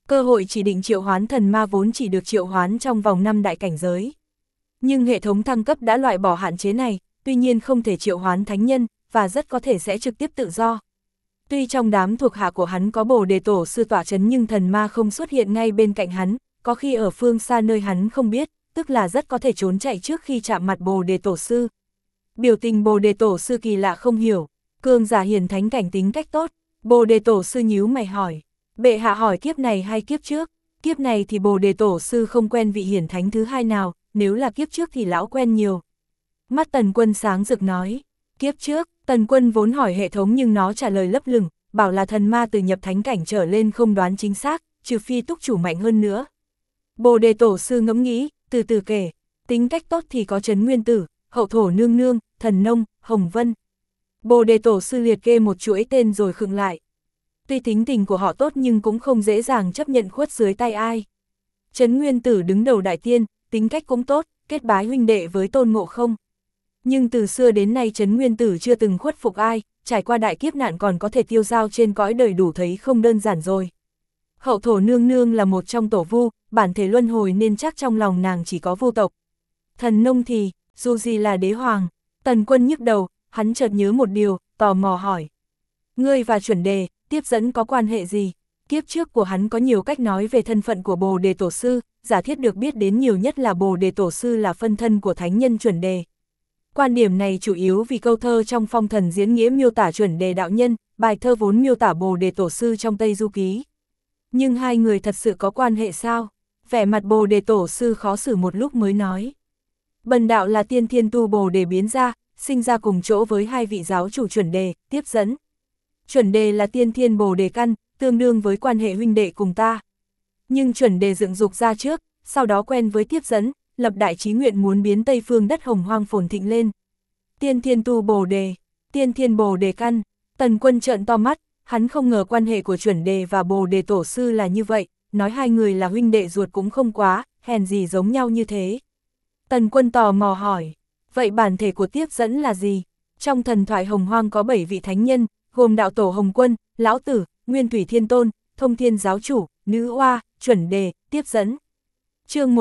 Cơ hội chỉ định triệu hoán thần ma vốn chỉ được triệu hoán trong vòng 5 đại cảnh giới. Nhưng hệ thống thăng cấp đã loại bỏ hạn chế này, tuy nhiên không thể triệu hoán thánh nhân, và rất có thể sẽ trực tiếp tự do. Tuy trong đám thuộc hạ của hắn có Bồ Đề Tổ sư tọa chấn nhưng thần ma không xuất hiện ngay bên cạnh hắn, có khi ở phương xa nơi hắn không biết, tức là rất có thể trốn chạy trước khi chạm mặt Bồ Đề Tổ sư. Biểu tình Bồ Đề Tổ sư kỳ lạ không hiểu, cường giả hiển thánh cảnh tính cách tốt. Bồ Đề Tổ sư nhíu mày hỏi, bệ hạ hỏi kiếp này hay kiếp trước? Kiếp này thì Bồ Đề Tổ sư không quen vị hiển thánh thứ hai nào, nếu là kiếp trước thì lão quen nhiều. Mắt Tần Quân sáng rực nói, kiếp trước. Tần Quân vốn hỏi hệ thống nhưng nó trả lời lấp lửng, bảo là thần ma từ nhập thánh cảnh trở lên không đoán chính xác, trừ phi túc chủ mạnh hơn nữa. Bồ Đề Tổ sư ngẫm nghĩ, từ từ kể, tính cách tốt thì có Trấn Nguyên Tử, Hậu Thổ Nương Nương, Thần Nông, Hồng Vân. Bồ Đề Tổ sư liệt kê một chuỗi tên rồi khựng lại. Tuy tính tình của họ tốt nhưng cũng không dễ dàng chấp nhận khuất dưới tay ai. Trấn Nguyên Tử đứng đầu đại tiên, tính cách cũng tốt, kết bái huynh đệ với Tôn Ngộ Không. Nhưng từ xưa đến nay Trấn Nguyên Tử chưa từng khuất phục ai, trải qua đại kiếp nạn còn có thể tiêu dao trên cõi đời đủ thấy không đơn giản rồi. Hậu Thổ Nương Nương là một trong tổ vu, bản thể luân hồi nên chắc trong lòng nàng chỉ có vu tộc. Thần Nông thì, dù gì là đế hoàng. Tần Quân nhức đầu, hắn chợt nhớ một điều, tò mò hỏi. Ngươi và chuẩn đề, tiếp dẫn có quan hệ gì? Kiếp trước của hắn có nhiều cách nói về thân phận của Bồ Đề Tổ sư, giả thiết được biết đến nhiều nhất là Bồ Đề Tổ sư là phân thân của thánh nhân chuẩn đề. Quan điểm này chủ yếu vì câu thơ trong Phong Thần Diễn Nghĩa miêu tả chuẩn đề đạo nhân, bài thơ vốn miêu tả Bồ Đề Tổ sư trong Tây Du Ký. Nhưng hai người thật sự có quan hệ sao? Vẻ mặt Bồ Đề Tổ sư khó xử một lúc mới nói. Bần đạo là tiên thiên tu Bồ Đề biến ra, sinh ra cùng chỗ với hai vị giáo chủ chuẩn đề, tiếp dẫn. Chuẩn đề là tiên thiên Bồ Đề căn, tương đương với quan hệ huynh đệ cùng ta. Nhưng chuẩn đề dựng dục ra trước, sau đó quen với tiếp dẫn, lập đại chí nguyện muốn biến Tây phương đất hồng hoang phồn thịnh lên. Tiên thiên tu Bồ Đề, tiên thiên Bồ Đề căn. Tần Quân trợn to mắt, hắn không ngờ quan hệ của chuẩn đề và Bồ Đề Tổ sư là như vậy, nói hai người là huynh đệ ruột cũng không quá, hèn gì giống nhau như thế. Tần Quân tò mò hỏi, vậy bản thể của tiếp dẫn là gì? Trong thần thoại hồng hoang có 7 vị thánh nhân, gồm đạo tổ Hồng Quân, Lão Tử, Nguyên Thủy Thiên Tôn, Thông Thiên Giáo Chủ, Nữ Oa, Chuẩn Đề, Tiếp Dẫn. Chương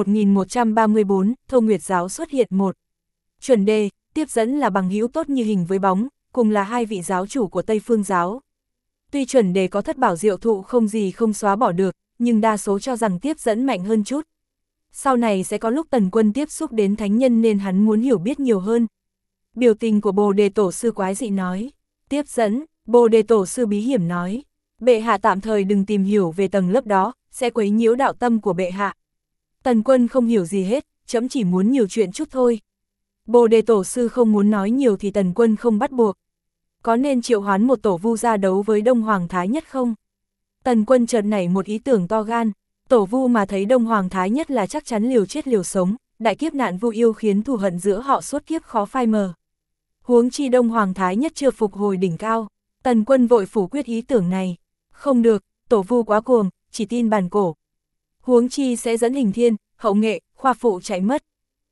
1134, Thâu Nguyệt Giáo xuất hiện 1. Chuẩn Đề, Tiếp Dẫn là bằng hữu tốt như hình với bóng, cùng là hai vị giáo chủ của Tây Phương Giáo. Tuy Chuẩn Đề có thất bảo diệu thụ không gì không xóa bỏ được, nhưng đa số cho rằng Tiếp Dẫn mạnh hơn chút. Sau này sẽ có lúc Tần Quân tiếp xúc đến thánh nhân nên hắn muốn hiểu biết nhiều hơn. Biểu tình của Bồ Đề Tổ sư quái dị nói. Tiếp dẫn, Bồ Đề Tổ sư bí hiểm nói. Bệ hạ tạm thời đừng tìm hiểu về tầng lớp đó, sẽ quấy nhiễu đạo tâm của bệ hạ. Tần Quân không hiểu gì hết, chấm chỉ muốn nhiều chuyện chút thôi. Bồ Đề Tổ sư không muốn nói nhiều thì Tần Quân không bắt buộc. Có nên triệu hoán một tổ vu ra đấu với Đông Hoàng Thái Nhất không? Tần Quân chợt nảy một ý tưởng to gan. Tổ vu mà thấy Đông Hoàng Thái Nhất là chắc chắn liều chết liều sống, đại kiếp nạn vu yêu khiến thù hận giữa họ suốt kiếp khó phai mờ. Huống chi Đông Hoàng Thái Nhất chưa phục hồi đỉnh cao, Tần Quân vội phủ quyết ý tưởng này. Không được, tổ vu quá cuồng, chỉ tin bàn cổ. Huống chi sẽ dẫn Hình Thiên, Hậu Nghệ, Khoa Phụ chạy mất.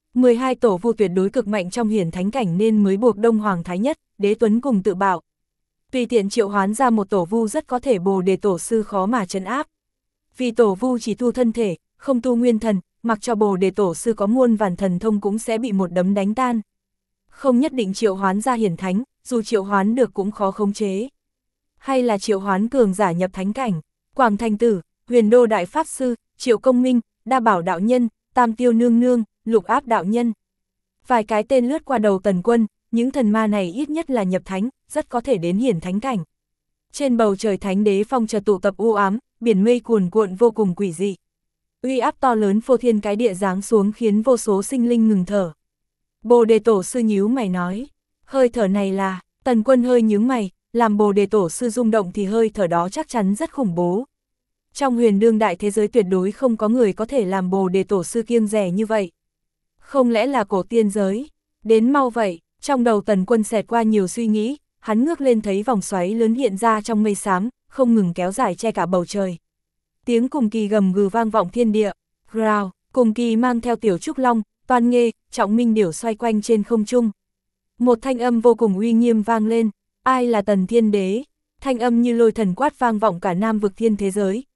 12 tổ vu tuyệt đối cực mạnh trong hiển thánh cảnh nên mới buộc Đông Hoàng Thái Nhất, Đế Tuấn cùng tự bảo. Tùy tiện triệu hoán ra một tổ vu rất có thể Bồ Đề Tổ sư khó mà trấn áp. Vì tổ vu chỉ tu thân thể, không tu nguyên thần, mặc cho Bồ Đề Tổ sư có muôn vàn thần thông cũng sẽ bị một đấm đánh tan. Không nhất định triệu hoán ra hiển thánh, dù triệu hoán được cũng khó khống chế. Hay là triệu hoán cường giả nhập thánh cảnh, Quảng Thành Tử, Huyền Đô Đại Pháp Sư, Triệu Công Minh, Đa Bảo Đạo Nhân, Tam Tiêu Nương Nương, Lục Áp Đạo Nhân. Vài cái tên lướt qua đầu Tần Quân, những thần ma này ít nhất là nhập thánh, rất có thể đến hiển thánh cảnh. Trên bầu trời thánh đế phong chợt tụ tập u ám, biển mây cuồn cuộn vô cùng quỷ dị. Uy áp to lớn phô thiên cái địa giáng xuống khiến vô số sinh linh ngừng thở. Bồ Đề Tổ sư nhíu mày nói, hơi thở này là, Tần Quân hơi nhướng mày, làm Bồ Đề Tổ sư rung động thì hơi thở đó chắc chắn rất khủng bố. Trong huyền đương đại thế giới tuyệt đối không có người có thể làm Bồ Đề Tổ sư kiêng dè như vậy. Không lẽ là cổ tiên giới? Đến mau vậy, trong đầu Tần Quân xẹt qua nhiều suy nghĩ, hắn ngước lên thấy vòng xoáy lớn hiện ra trong mây xám, không ngừng kéo dài che cả bầu trời. Tiếng cùng kỳ gầm gừ vang vọng thiên địa, rào, cùng kỳ mang theo tiểu trúc long, toan nghê, trọng minh điểu xoay quanh trên không trung. Một thanh âm vô cùng uy nghiêm vang lên, ai là Tần Thiên Đế? Thanh âm như lôi thần quát vang vọng cả Nam vực thiên thế giới,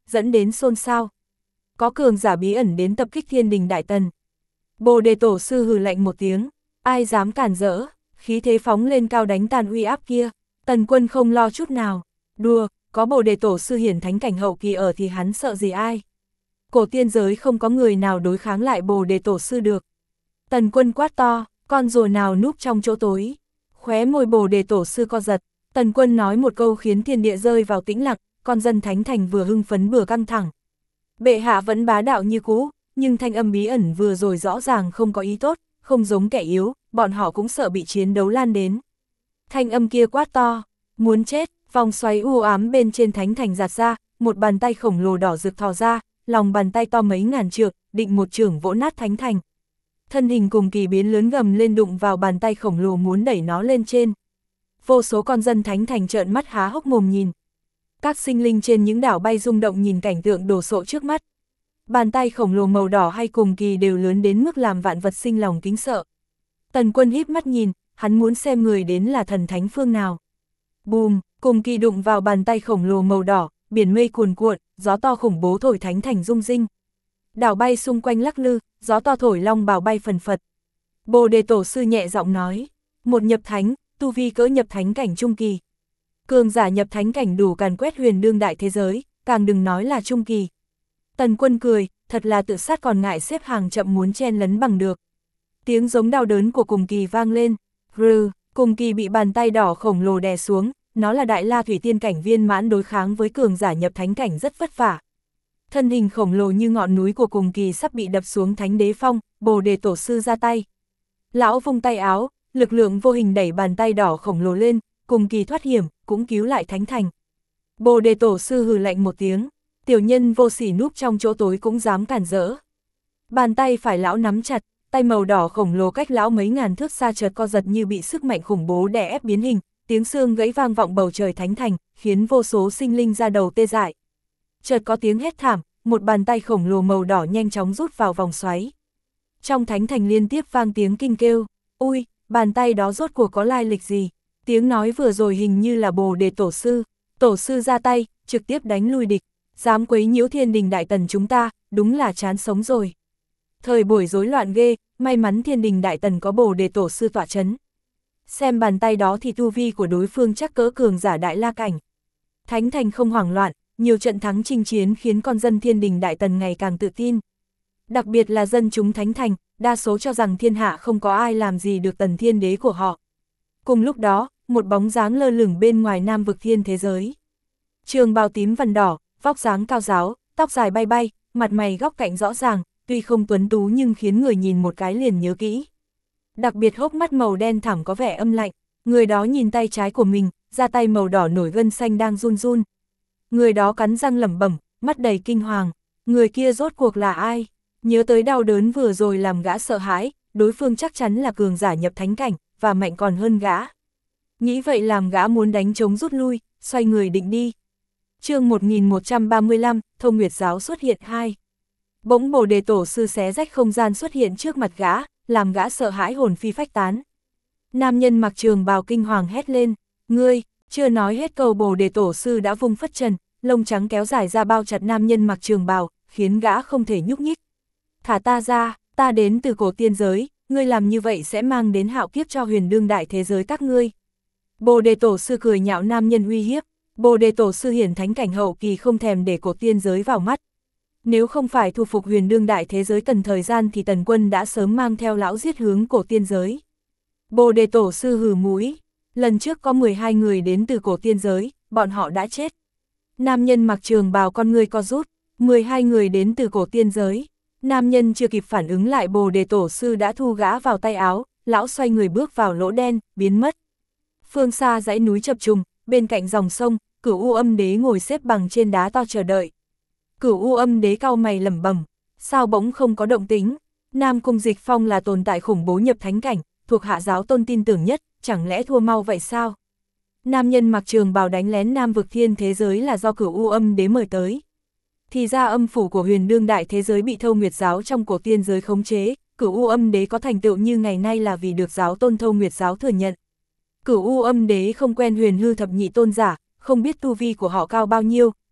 dẫn đến xôn xao. Có cường giả bí ẩn đến tập kích Thiên Đình Đại Tần. Bồ Đề Tổ sư hừ lạnh một tiếng, ai dám cản rỡ, khí thế phóng lên cao đánh tan uy áp kia. Tần Quân không lo chút nào, đùa, có Bồ Đề Tổ sư hiển thánh cảnh hậu kỳ ở thì hắn sợ gì ai. Cổ tiên giới không có người nào đối kháng lại Bồ Đề Tổ sư được. Tần Quân quát to, con rùa nào núp trong chỗ tối. Khóe môi Bồ Đề Tổ sư co giật, Tần Quân nói một câu khiến thiên địa rơi vào tĩnh lặng, con dân thánh thành vừa hưng phấn vừa căng thẳng. Bệ hạ vẫn bá đạo như cũ, nhưng thanh âm bí ẩn vừa rồi rõ ràng không có ý tốt, không giống kẻ yếu, bọn họ cũng sợ bị chiến đấu lan đến. Thanh âm kia quát to, muốn chết, vòng xoáy u ám bên trên thánh thành giạt ra, một bàn tay khổng lồ đỏ rực thò ra, lòng bàn tay to mấy ngàn trượng, định một chưởng vỗ nát thánh thành. Thân hình cùng kỳ biến lớn gầm lên đụng vào bàn tay khổng lồ muốn đẩy nó lên trên. Vô số con dân thánh thành trợn mắt há hốc mồm nhìn. Các sinh linh trên những đảo bay rung động nhìn cảnh tượng đồ sộ trước mắt. Bàn tay khổng lồ màu đỏ hay cùng kỳ đều lớn đến mức làm vạn vật sinh lòng kính sợ. Tần Quân híp mắt nhìn, hắn muốn xem người đến là thần thánh phương nào. Bùm, cùng kỳ đụng vào bàn tay khổng lồ màu đỏ, biển mây cuồn cuộn, gió to khủng bố thổi thánh thành rung rinh. Đảo bay xung quanh lắc lư, gió to thổi long bào bay phần phật. Bồ Đề Tổ sư nhẹ giọng nói, một nhập thánh, tu vi cỡ nhập thánh cảnh trung kỳ. Cường giả nhập thánh cảnh đủ càn quét huyền đương đại thế giới, càng đừng nói là trung kỳ. Tần Quân cười, thật là tự sát còn ngại xếp hàng chậm muốn chen lấn bằng được. Tiếng giống đau đớn của cùng kỳ vang lên, rừ, cùng kỳ bị bàn tay đỏ khổng lồ đè xuống, nó là đại la thủy tiên cảnh viên mãn đối kháng với cường giả nhập thánh cảnh rất vất vả. Thân hình khổng lồ như ngọn núi của cùng kỳ sắp bị đập xuống thánh đế phong, Bồ Đề Tổ sư ra tay. Lão vung tay áo, lực lượng vô hình đẩy bàn tay đỏ khổng lồ lên, cùng kỳ thoát hiểm, cũng cứu lại thánh thành. Bồ Đề Tổ sư hừ lạnh một tiếng, tiểu nhân vô sỉ núp trong chỗ tối cũng dám cản rỡ. Bàn tay phải lão nắm chặt, tay màu đỏ khổng lồ cách lão mấy ngàn thước xa chợt co giật như bị sức mạnh khủng bố đè ép biến hình, tiếng xương gãy vang vọng bầu trời thánh thành, khiến vô số sinh linh ra đầu tê dại. Chợt có tiếng hét thảm, một bàn tay khổng lồ màu đỏ nhanh chóng rút vào vòng xoáy. Trong thánh thành liên tiếp vang tiếng kinh kêu, ui, bàn tay đó rốt cuộc có lai lịch gì? Tiếng nói vừa rồi hình như là Bồ Đề Tổ sư ra tay, trực tiếp đánh lui địch, dám quấy nhiễu Thiên Đình Đại Tần chúng ta, đúng là chán sống rồi. Thời buổi rối loạn ghê, may mắn Thiên Đình Đại Tần có Bồ Đề Tổ sư tọa chấn. Xem bàn tay đó thì tu vi của đối phương chắc cỡ cường giả đại la cảnh. Thánh thành không hoảng loạn, nhiều trận thắng chinh chiến khiến con dân Thiên Đình Đại Tần ngày càng tự tin. Đặc biệt là dân chúng thánh thành, đa số cho rằng thiên hạ không có ai làm gì được Tần Thiên Đế của họ. Cùng lúc đó, một bóng dáng lơ lửng bên ngoài Nam vực thiên thế giới. Trường bào tím vằn đỏ, vóc dáng cao ráo, tóc dài bay bay, mặt mày góc cạnh rõ ràng, tuy không tuấn tú nhưng khiến người nhìn một cái liền nhớ kỹ. Đặc biệt hốc mắt màu đen thẳm có vẻ âm lạnh, người đó nhìn tay trái của mình, da tay màu đỏ nổi gân xanh đang run run. Người đó cắn răng lẩm bẩm, mắt đầy kinh hoàng, người kia rốt cuộc là ai? Nhớ tới đau đớn vừa rồi làm gã sợ hãi, đối phương chắc chắn là cường giả nhập thánh cảnh, và mạnh còn hơn gã. Nghĩ vậy làm gã muốn đánh trống rút lui, xoay người định đi. Chương 1135, Thông Nguyệt Giáo xuất hiện 2. Bỗng Bồ Đề Tổ sư xé rách không gian xuất hiện trước mặt gã, làm gã sợ hãi hồn phi phách tán. Nam nhân mặc trường bào kinh hoàng hét lên, ngươi, chưa nói hết câu Bồ Đề Tổ sư đã vung phất trần, lông trắng kéo dài ra bao chặt nam nhân mặc trường bào, khiến gã không thể nhúc nhích. Thả ta ra, ta đến từ cổ tiên giới, ngươi làm như vậy sẽ mang đến hạo kiếp cho huyền đương đại thế giới các ngươi. Bồ Đề Tổ sư cười nhạo nam nhân uy hiếp, Bồ Đề Tổ sư hiển thánh cảnh hậu kỳ không thèm để cổ tiên giới vào mắt. Nếu không phải thu phục huyền đương đại thế giới cần thời gian thì Tần Quân đã sớm mang theo lão giết hướng cổ tiên giới. Bồ Đề Tổ sư hừ mũi, lần trước có 12 người đến từ cổ tiên giới, bọn họ đã chết. Nam nhân mặc trường bào con ngươi co rút, 12 người đến từ cổ tiên giới. Nam nhân chưa kịp phản ứng lại Bồ Đề Tổ sư đã thu gã vào tay áo, lão xoay người bước vào lỗ đen, biến mất. Phương xa dãy núi chập trùng, bên cạnh dòng sông, Cửu U Âm Đế ngồi xếp bằng trên đá to chờ đợi. Cửu U Âm Đế cau mày lẩm bẩm, sao bỗng không có động tĩnh? Nam Cung Dịch Phong là tồn tại khủng bố nhập thánh cảnh, thuộc hạ giáo tôn tin tưởng nhất, chẳng lẽ thua mau vậy sao? Nam nhân mặc trường bào đánh lén Nam vực thiên thế giới là do Cửu U Âm Đế mời tới. Thì ra âm phủ của huyền đương đại thế giới bị Thâu Nguyệt Giáo trong cổ tiên giới khống chế, Cửu U Âm Đế có thành tựu như ngày nay là vì được giáo tôn Thâu Nguyệt Giáo thừa nhận. Cửu U Âm Đế không quen huyền hư thập nhị tôn giả, không biết tu vi của họ cao bao nhiêu,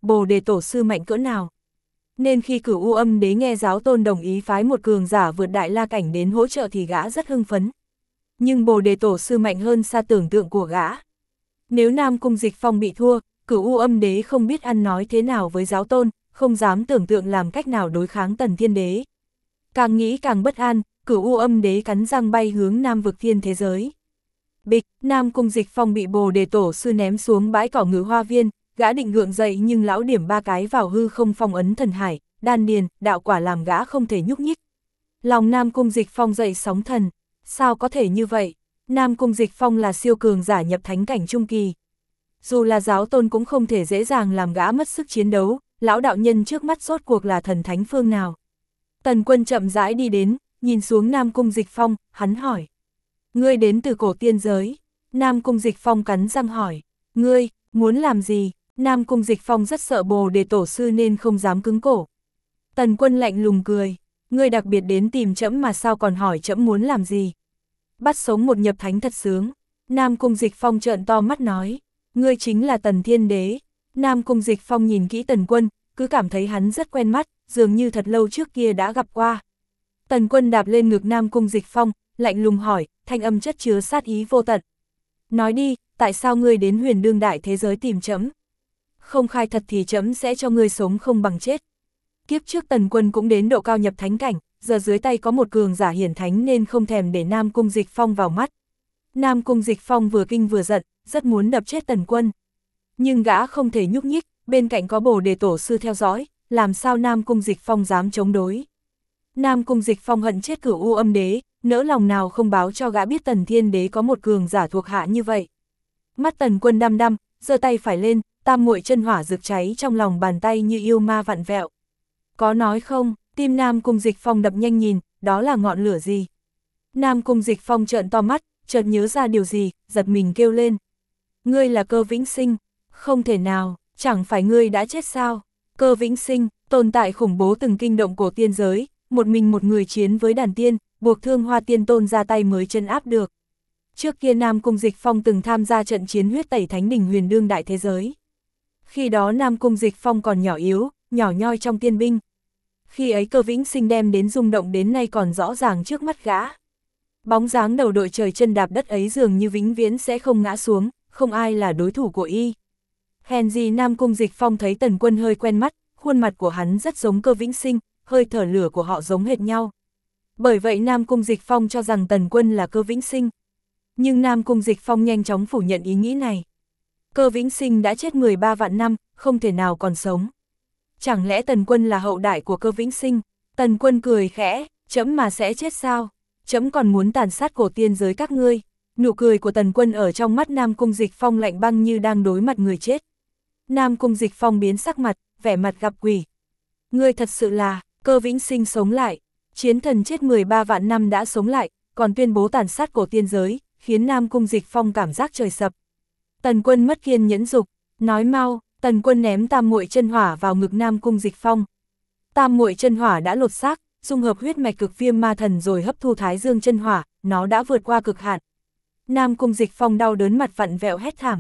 Bồ Đề Tổ sư mạnh cỡ nào. Nên khi Cửu U Âm Đế nghe giáo tôn đồng ý phái một cường giả vượt đại la cảnh đến hỗ trợ thì gã rất hưng phấn. Nhưng Bồ Đề Tổ sư mạnh hơn xa tưởng tượng của gã. Nếu Nam Cung Dịch Phong bị thua, Cửu U Âm Đế không biết ăn nói thế nào với giáo tôn, không dám tưởng tượng làm cách nào đối kháng Tần Thiên Đế. Càng nghĩ càng bất an, Cửu U Âm Đế cắn răng bay hướng Nam Vực Thiên thế giới. Bịch, Nam Cung Dịch Phong bị Bồ Đề Tổ sư ném xuống bãi cỏ Ngự Hoa Viên, gã định gượng dậy nhưng lão điểm 3 cái vào hư không phong ấn thần hải, đan điền, đạo quả làm gã không thể nhúc nhích. Lòng Nam Cung Dịch Phong dậy sóng thần, sao có thể như vậy? Nam Cung Dịch Phong là siêu cường giả nhập thánh cảnh trung kỳ. Dù là giáo tôn cũng không thể dễ dàng làm gã mất sức chiến đấu, lão đạo nhân trước mắt rốt cuộc là thần thánh phương nào. Tần Quân chậm rãi đi đến, nhìn xuống Nam Cung Dịch Phong, hắn hỏi. Ngươi đến từ cổ tiên giới. Nam Cung Dịch Phong cắn răng hỏi. Ngươi, muốn làm gì? Nam Cung Dịch Phong rất sợ Bồ Đề Tổ sư nên không dám cứng cổ. Tần Quân lạnh lùng cười. Ngươi đặc biệt đến tìm trẫm mà sao còn hỏi trẫm muốn làm gì? Bắt sống một nhập thánh thật sướng. Nam Cung Dịch Phong trợn to mắt nói. Ngươi chính là Tần Thiên Đế. Nam Cung Dịch Phong nhìn kỹ Tần Quân, cứ cảm thấy hắn rất quen mắt, dường như thật lâu trước kia đã gặp qua. Tần Quân đạp lên ngực Nam Cung Dịch Phong, lạnh lùng hỏi, thanh âm chất chứa sát ý vô tận. Nói đi, tại sao ngươi đến Huyền Đương đại thế giới tìm trẫm? Không khai thật thì trẫm sẽ cho ngươi sống không bằng chết. Kiếp trước Tần Quân cũng đến độ cao nhập thánh cảnh, giờ dưới tay có một cường giả hiển thánh nên không thèm để Nam Cung Dịch Phong vào mắt. Nam Cung Dịch Phong vừa kinh vừa giận, rất muốn đập chết Tần Quân. Nhưng gã không thể nhúc nhích, bên cạnh có Bồ Đề Tổ sư theo dõi, làm sao Nam Cung Dịch Phong dám chống đối. Nam Cung Dịch Phong hận chết Cửu U Âm Đế, nỡ lòng nào không báo cho gã biết Tần Thiên Đế có một cường giả thuộc hạ như vậy. Mắt Tần Quân đăm đăm, giơ tay phải lên, tam muội chân hỏa rực cháy trong lòng bàn tay như yêu ma vặn vẹo. Có nói không? Tim Nam Cung Dịch Phong đập nhanh nhìn, đó là ngọn lửa gì? Nam Cung Dịch Phong trợn to mắt, chợt nhớ ra điều gì, giật mình kêu lên. Ngươi là Cơ Vĩnh Sinh? Không thể nào, chẳng phải ngươi đã chết sao? Cơ Vĩnh Sinh, tồn tại khủng bố từng kinh động cổ tiên giới, một mình một người chiến với đàn tiên, buộc Thương Hoa Tiên Tôn ra tay mới chân áp được. Trước kia Nam Cung Dịch Phong từng tham gia trận chiến huyết tẩy thánh đỉnh Huyền Đương đại thế giới. Khi đó Nam Cung Dịch Phong còn nhỏ yếu, nhỏ nhoi trong tiên binh. Khi ấy Cơ Vĩnh Sinh đem đến rung động đến nay còn rõ ràng trước mắt gã. Bóng dáng đầu đội trời chân đạp đất ấy dường như vĩnh viễn sẽ không ngã xuống, không ai là đối thủ của y. Hèn gì Nam Cung Dịch Phong thấy Tần Quân hơi quen mắt, khuôn mặt của hắn rất giống Cơ Vĩnh Sinh, hơi thở lửa của họ giống hệt nhau. Bởi vậy Nam Cung Dịch Phong cho rằng Tần Quân là Cơ Vĩnh Sinh. Nhưng Nam Cung Dịch Phong nhanh chóng phủ nhận ý nghĩ này. Cơ Vĩnh Sinh đã chết 13 vạn năm, không thể nào còn sống. Chẳng lẽ Tần Quân là hậu đại của Cơ Vĩnh Sinh? Tần Quân cười khẽ, trẫm mà sẽ chết sao? Trẫm còn muốn tàn sát cổ tiên giới các ngươi. Nụ cười của Tần Quân ở trong mắt Nam Cung Dịch Phong lạnh băng như đang đối mặt người chết. Nam Cung Dịch Phong biến sắc mặt, vẻ mặt gặp quỷ. Ngươi thật sự là, Cơ Vĩnh Sinh sống lại. Chiến thần chết 13 vạn năm đã sống lại, còn tuyên bố tàn sát cổ tiên giới, khiến Nam Cung Dịch Phong cảm giác trời sập. Tần Quân mất kiên nhẫn dục, nói mau. Tần Quân ném tam muội chân hỏa vào ngực Nam Cung Dịch Phong. Tam muội chân hỏa đã lột xác, dung hợp huyết mạch cực viêm ma thần rồi hấp thu thái dương chân hỏa, nó đã vượt qua cực hạn. Nam Cung Dịch Phong đau đớn mặt vặn vẹo hét thảm.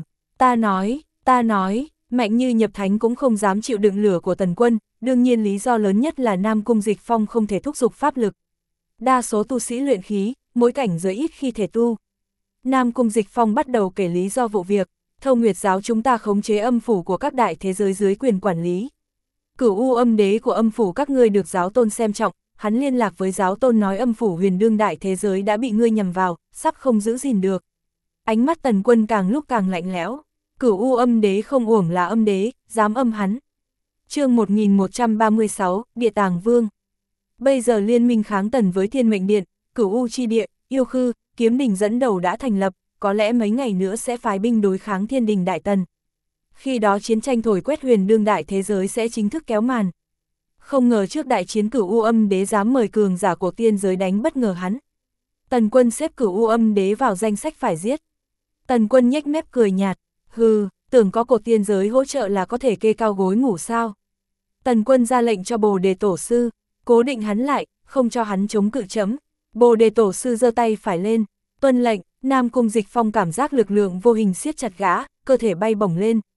Ta nói, mạnh như nhập thánh cũng không dám chịu đựng lửa của Tần Quân, đương nhiên lý do lớn nhất là Nam Cung Dịch Phong không thể thúc giục pháp lực. Đa số tu sĩ luyện khí, mỗi cảnh giới ít khi thể tu. Nam Cung Dịch Phong bắt đầu kể lý do vụ việc. Thâu Nguyệt giáo chúng ta khống chế âm phủ của các đại thế giới dưới quyền quản lý. Cửu U Âm Đế của âm phủ các ngươi được giáo tôn xem trọng, hắn liên lạc với giáo tôn nói âm phủ Huyền Đương đại thế giới đã bị ngươi nhầm vào, sắp không giữ gìn được. Ánh mắt Tần Quân càng lúc càng lạnh lẽo. Cửu U Âm Đế không uổng là âm đế, dám âm hắn. Chương 1136, Địa Tàng Vương. Bây giờ liên minh kháng Tần với Thiên Mệnh Điện, Cửu U chi địa, Yêu Khư, Kiếm Đình dẫn đầu đã thành lập, có lẽ mấy ngày nữa sẽ phái binh đối kháng Thiên Đình Đại Tần. Khi đó chiến tranh thổi quét Huyền Đương đại thế giới sẽ chính thức kéo màn. Không ngờ trước đại chiến Cửu U Âm Đế dám mời cường giả cổ tiên giới đánh bất ngờ hắn. Tần Quân xếp Cửu U Âm Đế vào danh sách phải giết. Tần Quân nhếch mép cười nhạt, hừ, tưởng có cổ tiên giới hỗ trợ là có thể kê cao gối ngủ sao. Tần Quân ra lệnh cho Bồ Đề Tổ sư, cố định hắn lại, không cho hắn chống cự chấm. Bồ Đề Tổ sư giơ tay phải lên, tuân lệnh. Nam Cung Dịch Phong cảm giác lực lượng vô hình siết chặt gã, cơ thể bay bổng lên.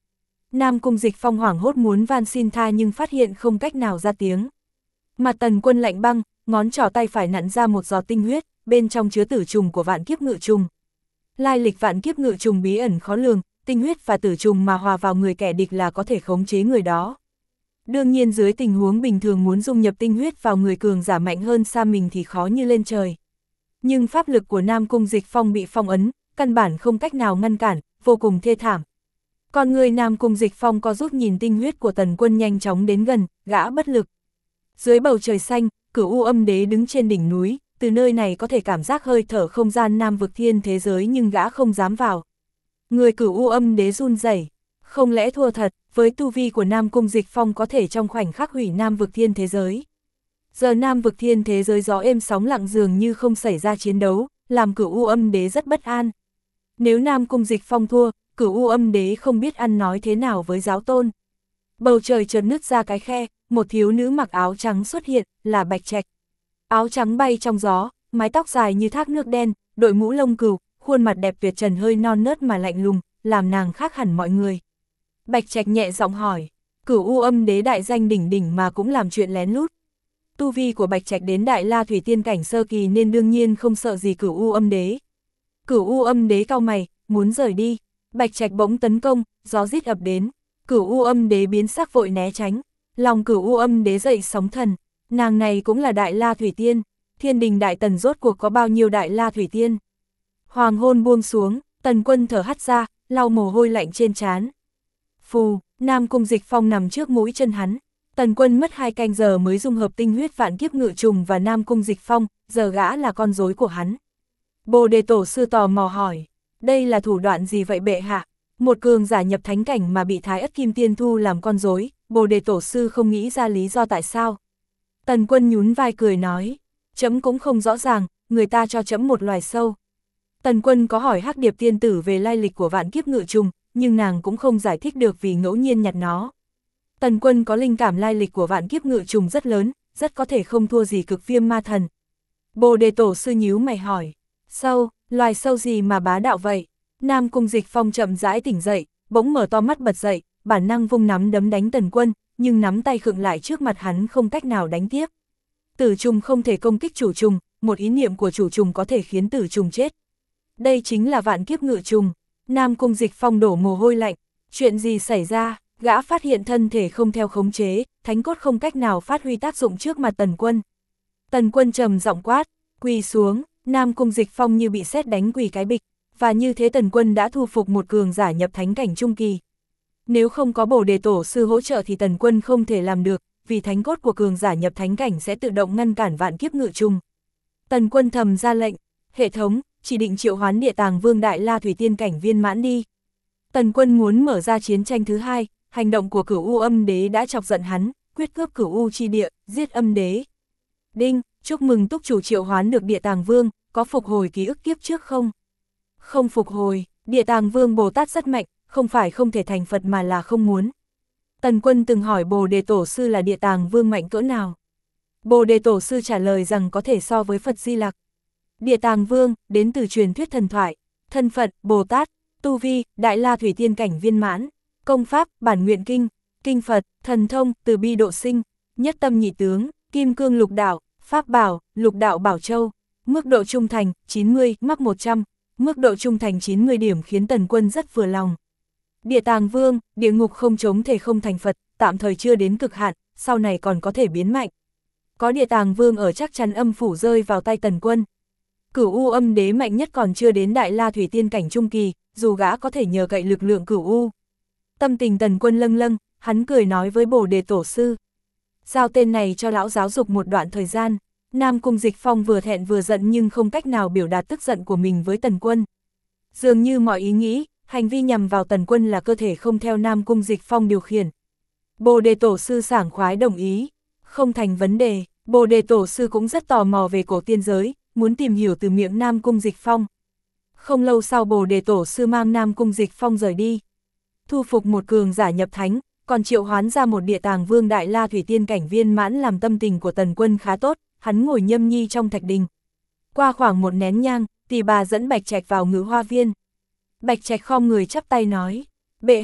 Nam Cung Dịch Phong hoảng hốt muốn van xin tha nhưng phát hiện không cách nào ra tiếng. Mặt Tần Quân lạnh băng, ngón trỏ tay phải nặn ra một giọt tinh huyết, bên trong chứa tử trùng của vạn kiếp ngự trùng. Lai lịch vạn kiếp ngự trùng bí ẩn khó lường, tinh huyết và tử trùng mà hòa vào người kẻ địch là có thể khống chế người đó. Đương nhiên dưới tình huống bình thường muốn dung nhập tinh huyết vào người cường giả mạnh hơn xa mình thì khó như lên trời. Nhưng pháp lực của Nam Cung Dịch Phong bị phong ấn, căn bản không cách nào ngăn cản, vô cùng thê thảm. Con người Nam Cung Dịch Phong co rút nhìn tinh huyết của Tần Quân nhanh chóng đến gần, gã bất lực. Dưới bầu trời xanh, Cửu U Âm Đế đứng trên đỉnh núi, từ nơi này có thể cảm giác hơi thở không gian Nam Vực Thiên thế giới nhưng gã không dám vào. Người Cửu U Âm Đế run rẩy, không lẽ thua thật, với tu vi của Nam Cung Dịch Phong có thể trong khoảnh khắc hủy Nam Vực Thiên thế giới. Giờ Nam Vực Thiên thế giới gió êm sóng lặng dường như không xảy ra chiến đấu, làm Cửu U Âm Đế rất bất an. Nếu Nam Cung Dịch Phong thua, Cửu U Âm Đế không biết ăn nói thế nào với giáo tôn. Bầu trời chợt nứt ra cái khe, một thiếu nữ mặc áo trắng xuất hiện, là Bạch Trạch. Áo trắng bay trong gió, mái tóc dài như thác nước đen, đội mũ lông cừu, khuôn mặt đẹp tuyệt trần hơi non nớt mà lạnh lùng, làm nàng khác hẳn mọi người. Bạch Trạch nhẹ giọng hỏi, Cửu U Âm Đế đại danh đỉnh đỉnh mà cũng làm chuyện lén lút. Tu vi của Bạch Trạch đến Đại La Thủy Tiên cảnh sơ kỳ nên đương nhiên không sợ gì Cửu U Âm Đế. Cửu U Âm Đế cau mày, muốn rời đi. Bạch Trạch bỗng tấn công, gió rít ập đến. Cửu U Âm Đế biến sắc vội né tránh. Lòng Cửu U Âm Đế dậy sóng thần. Nàng này cũng là Đại La Thủy Tiên. Thiên đình Đại Tần rốt cuộc có bao nhiêu Đại La Thủy Tiên? Hoàng hôn buông xuống, Tần Quân thở hắt ra, lau mồ hôi lạnh trên trán. Phù, Nam Cung Dịch Phong nằm trước mũi chân hắn. Tần Quân mất 2 canh giờ mới dung hợp tinh huyết vạn kiếp ngự trùng và Nam Cung Dịch Phong, giờ gã là con rối của hắn. Bồ Đề Tổ sư tò mò hỏi, đây là thủ đoạn gì vậy bệ hạ? Một cường giả nhập thánh cảnh mà bị Thái Ất Kim Tiên thu làm con rối, Bồ Đề Tổ sư không nghĩ ra lý do tại sao. Tần Quân nhún vai cười nói, trẫm cũng không rõ ràng, người ta cho trẫm một loài sâu. Tần Quân có hỏi Hắc Điệp tiên tử về lai lịch của vạn kiếp ngự trùng, nhưng nàng cũng không giải thích được vì ngẫu nhiên nhặt nó. Tần Quân có linh cảm lai lịch của vạn kiếp ngự trùng rất lớn, rất có thể không thua gì Cực Viêm Ma Thần. Bồ Đề Tổ sư nhíu mày hỏi, sâu, loài sâu gì mà bá đạo vậy? Nam Cung Dịch Phong chậm rãi tỉnh dậy, bỗng mở to mắt bật dậy, bản năng vung nắm đấm đánh Tần Quân, nhưng nắm tay khựng lại trước mặt hắn không cách nào đánh tiếp. Tử trùng không thể công kích chủ trùng, một ý niệm của chủ trùng có thể khiến tử trùng chết. Đây chính là vạn kiếp ngự trùng. Nam Cung Dịch Phong đổ mồ hôi lạnh, chuyện gì xảy ra? Gã phát hiện thân thể không theo khống chế, thánh cốt không cách nào phát huy tác dụng trước mặt Tần Quân. Tần Quân trầm giọng quát, quỳ xuống. Nam Cung Dịch Phong như bị sét đánh quỳ cái bịch, và như thế Tần Quân đã thu phục một cường giả nhập thánh cảnh trung kỳ. Nếu không có Bồ Đề Tổ sư hỗ trợ thì Tần Quân không thể làm được, vì thánh cốt của cường giả nhập thánh cảnh sẽ tự động ngăn cản vạn kiếp ngự trùng. Tần Quân thầm ra lệnh, hệ thống, chỉ định triệu hoán Địa Tàng Vương Đại La Thủy Tiên cảnh viên mãn đi. Tần Quân muốn mở ra chiến tranh thứ hai, hành động của Cửu U Âm Đế đã chọc giận hắn, quyết cướp Cửu U chi địa, giết Âm Đế. Đinh, chúc mừng túc chủ triệu hoán được Địa Tàng Vương, có phục hồi ký ức kiếp trước không? Không phục hồi, Địa Tàng Vương Bồ Tát rất mạnh, không phải không thể thành Phật mà là không muốn. Tần Quân từng hỏi Bồ Đề Tổ sư là Địa Tàng Vương mạnh cỡ nào. Bồ Đề Tổ sư trả lời rằng có thể so với Phật Di Lặc. Địa Tàng Vương, đến từ truyền thuyết thần thoại, thân Phật, Bồ Tát, tu vi, Đại La Thủy Tiên cảnh viên mãn, công pháp, bản nguyện kinh, kinh Phật, thần thông, từ bi độ sinh, nhất tâm nhị tướng, kim cương lục đạo, pháp bảo, lục đạo bảo châu, mức độ trung thành, 90, mắc 100, mức độ trung thành 90 điểm khiến Tần Quân rất vừa lòng. Địa Tàng Vương, địa ngục không chống thể không thành Phật, tạm thời chưa đến cực hạn, sau này còn có thể biến mạnh. Có Địa Tàng Vương ở chắc chắn âm phủ rơi vào tay Tần Quân. Cửu U Âm Đế mạnh nhất còn chưa đến Đại La Thủy Tiên cảnh trung kỳ, dù gã có thể nhờ cậy lực lượng Cửu U. Tâm tình Tần Quân lâng lâng, hắn cười nói với Bồ Đề Tổ sư. Giao tên này cho lão giáo dục một đoạn thời gian. Nam Cung Dịch Phong vừa thẹn vừa giận nhưng không cách nào biểu đạt tức giận của mình với Tần Quân. Dường như mọi ý nghĩ, hành vi nhằm vào Tần Quân là cơ thể không theo Nam Cung Dịch Phong điều khiển. Bồ Đề Tổ sư sảng khoái đồng ý. Không thành vấn đề, Bồ Đề Tổ sư cũng rất tò mò về cổ tiên giới, muốn tìm hiểu từ miệng Nam Cung Dịch Phong. Không lâu sau Bồ Đề Tổ sư mang Nam Cung Dịch Phong rời đi. Thu phục một cường giả nhập thánh, còn triệu hoán ra một Địa Tàng Vương Đại La Thủy Tiên cảnh viên mãn làm tâm tình của Tần Quân khá tốt, hắn ngồi nhâm nhi trong thạch đình. Qua khoảng một nén nhang, Tỳ bà dẫn Bạch Trạch vào Ngự Hoa Viên. Bạch Trạch khom người chắp tay nói, bệ hạ,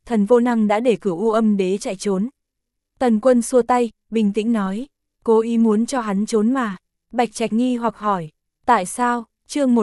thần vô năng đã để Cửu U Âm Đế chạy trốn. Tần Quân xua tay, bình tĩnh nói, cố ý muốn cho hắn trốn mà. Bạch Trạch nghi hoặc hỏi, tại sao? Chương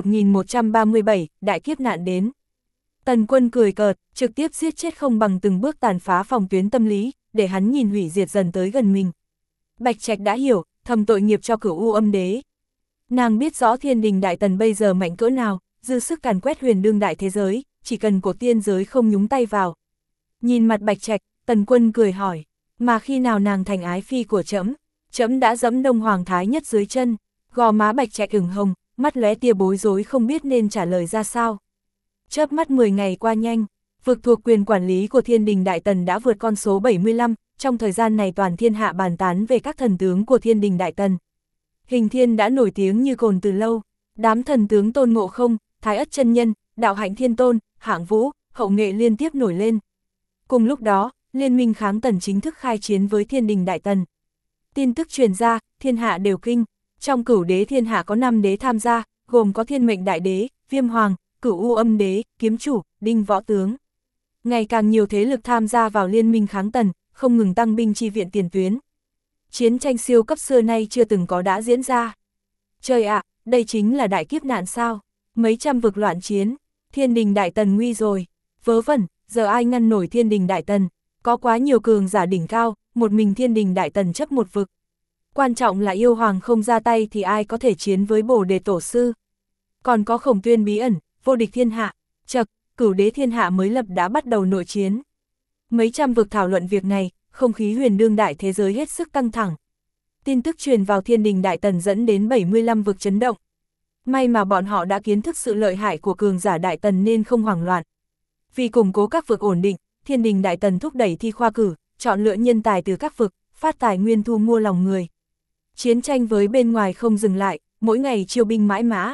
1137, đại kiếp nạn đến. Tần Quân cười cợt, trực tiếp giết chết không bằng từng bước tàn phá phòng tuyến tâm lý, để hắn nhìn hủy diệt dần tới gần mình. Bạch Trạch đã hiểu, thầm tội nghiệp cho Cửu U Âm Đế. Nàng biết rõ Thiên Đình Đại Tần bây giờ mạnh cỡ nào, dư sức càn quét huyền đương đại thế giới, chỉ cần của tiên giới không nhúng tay vào. Nhìn mặt Bạch Trạch, Tần Quân cười hỏi, mà khi nào nàng thành ái phi của trẫm? Trẫm đã dẫm Đông Hoàng Thái Nhất dưới chân. Gò má Bạch Trạch ửng hồng, mắt lóe tia bối rối không biết nên trả lời ra sao. Chớp mắt 10 ngày qua nhanh, vực thuộc quyền quản lý của Thiên Đình Đại Tần đã vượt con số 75, trong thời gian này toàn thiên hạ bàn tán về các thần tướng của Thiên Đình Đại Tần. Hình Thiên đã nổi tiếng như cồn từ lâu, đám thần tướng Tôn Ngộ Không, Thái Ất Chân Nhân, Đạo Hạnh Thiên Tôn, Hạng Vũ, Hậu Nghệ liên tiếp nổi lên. Cùng lúc đó, Liên minh kháng Tần chính thức khai chiến với Thiên Đình Đại Tần. Tin tức truyền ra, thiên hạ đều kinh. Trong Cửu Đế thiên hạ có 5 đế tham gia, gồm có Thiên Mệnh Đại Đế, Viêm Hoàng, Cửu U Âm Đế, Kiếm Chủ, Đinh Võ Tướng. Ngày càng nhiều thế lực tham gia vào liên minh kháng Tần, không ngừng tăng binh chi viện tiền tuyến. Chiến tranh siêu cấp xưa nay chưa từng có đã diễn ra. Trời ạ, đây chính là đại kiếp nạn sao? Mấy trăm vực loạn chiến, Thiên Đình Đại Tần nguy rồi. Vớ vẩn, giờ ai ngăn nổi Thiên Đình Đại Tần? Có quá nhiều cường giả đỉnh cao, một mình Thiên Đình Đại Tần chấp một vực. Quan trọng là yêu hoàng không ra tay thì ai có thể chiến với Bồ Đề Tổ Sư. Còn có Khổng Tuyên bí ẩn, vô địch thiên hạ, chậc, Cửu Đế thiên hạ mới lập đã bắt đầu nội chiến. Mấy trăm vực thảo luận việc này, không khí huyền đương đại thế giới hết sức căng thẳng. Tin tức truyền vào Thiên Đình Đại Tần dẫn đến 75 vực chấn động. May mà bọn họ đã kiến thức sự lợi hại của cường giả Đại Tần nên không hoảng loạn. Vì củng cố các vực ổn định, Thiên Đình Đại Tần thúc đẩy thi khoa cử, chọn lựa nhân tài từ các vực, phát tài nguyên thu mua lòng người. Chiến tranh với bên ngoài không dừng lại, mỗi ngày chiêu binh mãi mã.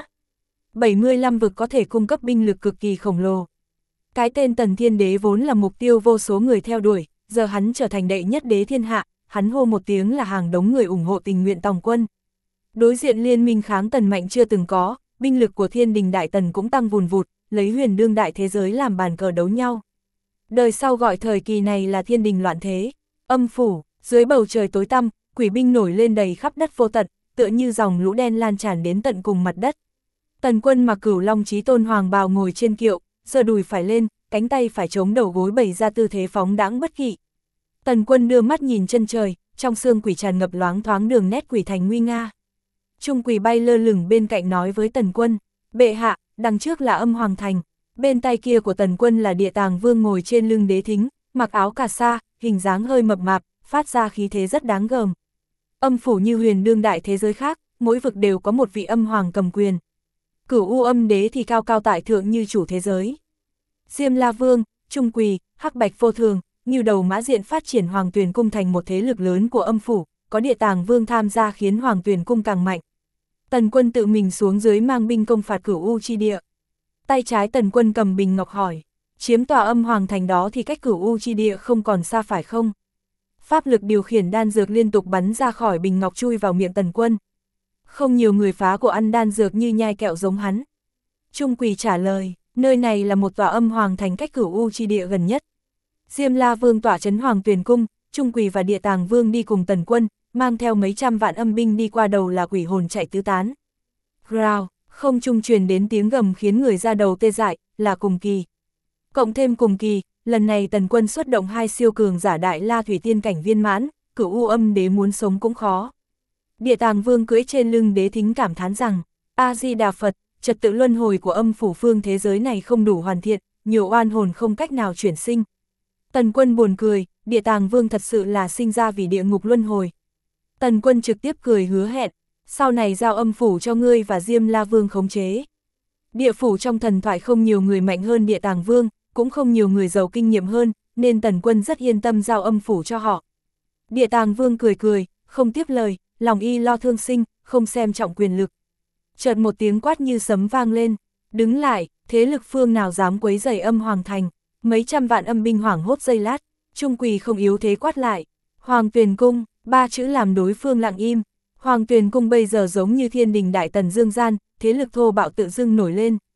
75 vực có thể cung cấp binh lực cực kỳ khổng lồ. Cái tên Tần Thiên Đế vốn là mục tiêu vô số người theo đuổi, giờ hắn trở thành đệ nhất đế thiên hạ, hắn hô một tiếng là hàng đống người ủng hộ tình nguyện tòng quân. Đối diện liên minh kháng Tần mạnh chưa từng có, binh lực của Thiên Đình Đại Tần cũng tăng vùn vụt, lấy huyền đương đại thế giới làm bàn cờ đấu nhau. Đời sau gọi thời kỳ này là Thiên Đình loạn thế. Âm phủ, dưới bầu trời tối tăm, quỷ binh nổi lên đầy khắp đất vô tận, tựa như dòng lũ đen lan tràn đến tận cùng mặt đất. Tần Quân mặc Cửu Long Chí Tôn hoàng bào ngồi trên kiệu, giơ đùi phải lên, cánh tay phải chống đầu gối bày ra tư thế phóng đãng bất kỵ. Tần Quân đưa mắt nhìn chân trời, trong xương quỷ tràn ngập loáng thoáng đường nét quỷ thành nguy nga. Trung quỷ bay lơ lửng bên cạnh nói với Tần Quân, bệ hạ, đằng trước là Âm Hoàng Thành. Bên tay kia của Tần Quân là Địa Tàng Vương ngồi trên lưng đế thính, mặc áo cà sa, hình dáng hơi mập mạp, phát ra khí thế rất đáng gờm. Âm phủ như huyền đương đại thế giới khác, mỗi vực đều có một vị âm hoàng cầm quyền. Cửu U Âm Đế thì cao cao tại thượng như chủ thế giới. Diêm La Vương, Trung Quỳ, Hắc Bạch Vô Thường, Ngưu Đầu Mã Diện phát triển Hoàng Tuyền Cung thành một thế lực lớn của âm phủ, có Địa Tàng Vương tham gia khiến Hoàng Tuyền Cung càng mạnh. Tần Quân tự mình xuống dưới mang binh công phạt Cửu U chi địa. Tay trái Tần Quân cầm bình ngọc hỏi, chiếm tòa Âm Hoàng Thành đó thì cách Cửu U chi địa không còn xa phải không? Pháp lực điều khiển đan dược liên tục bắn ra khỏi bình ngọc chui vào miệng Tần Quân. Không nhiều người phá của ăn đan dược như nhai kẹo giống hắn. Trung Quỳ trả lời, nơi này là một tòa Âm Hoàng Thành cách Cửu U chi địa gần nhất. Diêm La Vương tỏa trấn Hoàng Tuyền Cung, Trung Quỳ và Địa Tàng Vương đi cùng Tần Quân, mang theo mấy trăm vạn âm binh đi qua đầu là quỷ hồn chạy tứ tán. Growl, không trung truyền đến tiếng gầm khiến người ra đầu tê dại, là Cùng Kỳ. Cộng thêm Cùng Kỳ, lần này Tần Quân xuất động 2 siêu cường giả đại la thủy tiên cảnh viên mãn, Cửu U Âm Đế muốn sống cũng khó. Địa Tàng Vương cưỡi trên lưng đế thính cảm thán rằng, A-di-đà Phật, trật tự luân hồi của âm phủ phương thế giới này không đủ hoàn thiện, nhiều oan hồn không cách nào chuyển sinh. Tần Quân buồn cười, Địa Tàng Vương thật sự là sinh ra vì địa ngục luân hồi. Tần Quân trực tiếp cười hứa hẹn, sau này giao âm phủ cho ngươi và Diêm La Vương khống chế. Địa phủ trong thần thoại không nhiều người mạnh hơn Địa Tàng Vương, cũng không nhiều người giàu kinh nghiệm hơn, nên Tần Quân rất yên tâm giao âm phủ cho họ. Địa Tàng Vương cười cười, không tiếp lời, lòng y lo thương sinh, không xem trọng quyền lực. Chợt một tiếng quát như sấm vang lên, đứng lại, thế lực phương nào dám quấy rầy Âm Hoàng Thành. Mấy trăm vạn âm binh hoảng hốt giây lát, Trung Quỳ không yếu thế quát lại, Hoàng Tuyền Cung, 3 chữ làm đối phương lặng im. Hoàng Tuyền Cung bây giờ giống như Thiên Đình Đại Tần dương gian, thế lực thô bạo tự dưng nổi lên.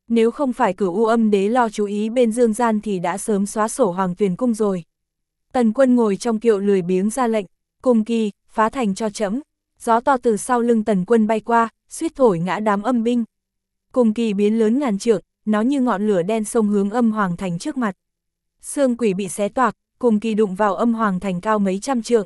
Nếu không phải Cửu U Âm Đế lo chú ý bên dương gian thì đã sớm xóa sổ Hoàng Tuyền Cung rồi. Tần Quân ngồi trong kiệu lười biếng ra lệnh, Cùng Kỳ, phá thành cho trẫm. Gió to từ sau lưng Tần Quân bay qua, suýt thổi ngã đám âm binh. Cùng Kỳ biến lớn ngàn trượng, nó như ngọn lửa đen xông hướng Âm Hoàng Thành trước mặt. Xương quỷ bị xé toạc, Cùng Kỳ đụng vào Âm Hoàng Thành cao mấy trăm trượng.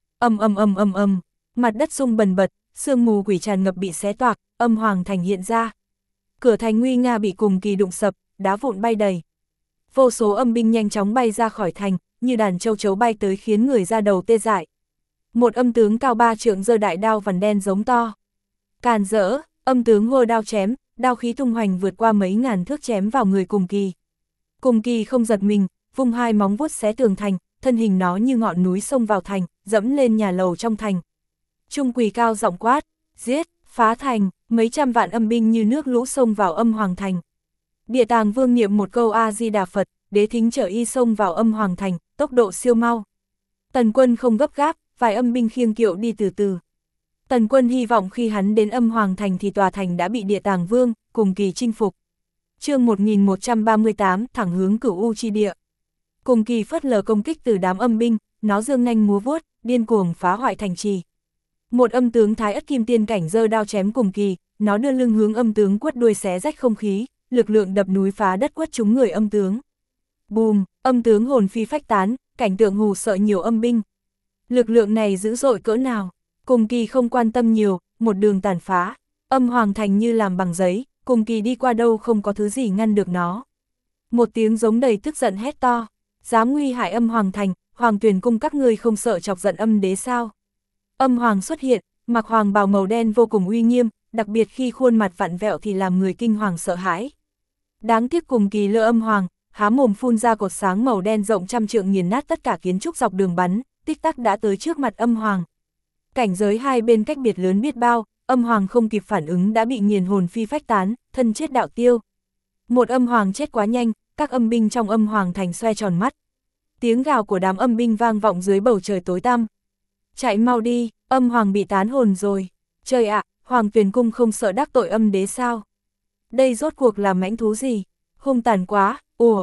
Ầm, mặt đất rung bần bật, sương mù quỷ tràn ngập bị xé toạc, Âm Hoàng Thành hiện ra. Cửa thành nguy nga bị Cùng Kỳ đụng sập, đá vụn bay đầy. Vô số âm binh nhanh chóng bay ra khỏi thành, như đàn châu chấu bay tới khiến người ra đầu tê dại. Một âm tướng cao 3 trượng giơ đại đao vằn đen giống to. Càn rỡ, âm tướng hô đao chém, đao khí tung hoành vượt qua mấy ngàn thước chém vào người Cùng Kỳ. Cùng Kỳ không giật mình, vung hai móng vuốt xé tường thành, thân hình nó như ngọn núi xông vào thành, dẫm lên nhà lầu trong thành. Trung Quỳ cao giọng quát, giết, phá thành, mấy trăm vạn âm binh như nước lũ xông vào Âm Hoàng Thành. Địa Tàng Vương niệm một câu A-di-đà Phật, đế thính trợ y xông vào Âm Hoàng Thành, tốc độ siêu mau. Tần Quân không gấp gáp, vài âm binh khiêng kiệu đi từ từ. Tần Quân hy vọng khi hắn đến Âm Hoàng Thành thì tòa thành đã bị Địa Tàng Vương, Cùng Kỳ chinh phục. Chương 1138, thẳng hướng Cửu U chi địa. Cùng Kỳ phớt lờ công kích từ đám âm binh, nó giương nanh múa vuốt, điên cuồng phá hoại thành trì. Một âm tướng Thái Ất Kim Tiên cảnh giơ đao chém Cùng Kỳ, nó đưa lưng hướng âm tướng quất đuôi xé rách không khí, lực lượng đập núi phá đất quất trúng người âm tướng. Bùm, âm tướng hồn phi phách tán, cảnh tượng hù sợ nhiều âm binh. Lực lượng này dữ dội cỡ nào, Cùng Kỳ không quan tâm nhiều, một đường tàn phá, Âm Hoàng Thành như làm bằng giấy, Cùng Kỳ đi qua đâu không có thứ gì ngăn được nó. Một tiếng giống đầy tức giận hét to, dám nguy hại Âm Hoàng Thành, Hoàng Tuyền Cung các ngươi không sợ chọc giận âm đế sao? Âm Hoàng xuất hiện, mặc hoàng bào màu đen vô cùng uy nghiêm, đặc biệt khi khuôn mặt vặn vẹo thì làm người kinh hoàng sợ hãi. Đáng tiếc Cùng Kỳ lơ Âm Hoàng, há mồm phun ra cột sáng màu đen rộng trăm trượng nghiền nát tất cả kiến trúc dọc đường bắn, tích tắc đã tới trước mặt Âm Hoàng. Cảnh giới hai bên cách biệt lớn biết bao, Âm Hoàng không kịp phản ứng đã bị nghiền hồn phi phách tán, thân chết đạo tiêu. Một Âm Hoàng chết quá nhanh, các âm binh trong Âm Hoàng Thành xoe tròn mắt. Tiếng gào của đám âm binh vang vọng dưới bầu trời tối tăm. Chạy mau đi, Âm Hoàng bị tán hồn rồi. Trời ạ, Hoàng Tuyền Cung không sợ đắc tội âm đế sao? Đây rốt cuộc là mãnh thú gì? Hung tàn quá,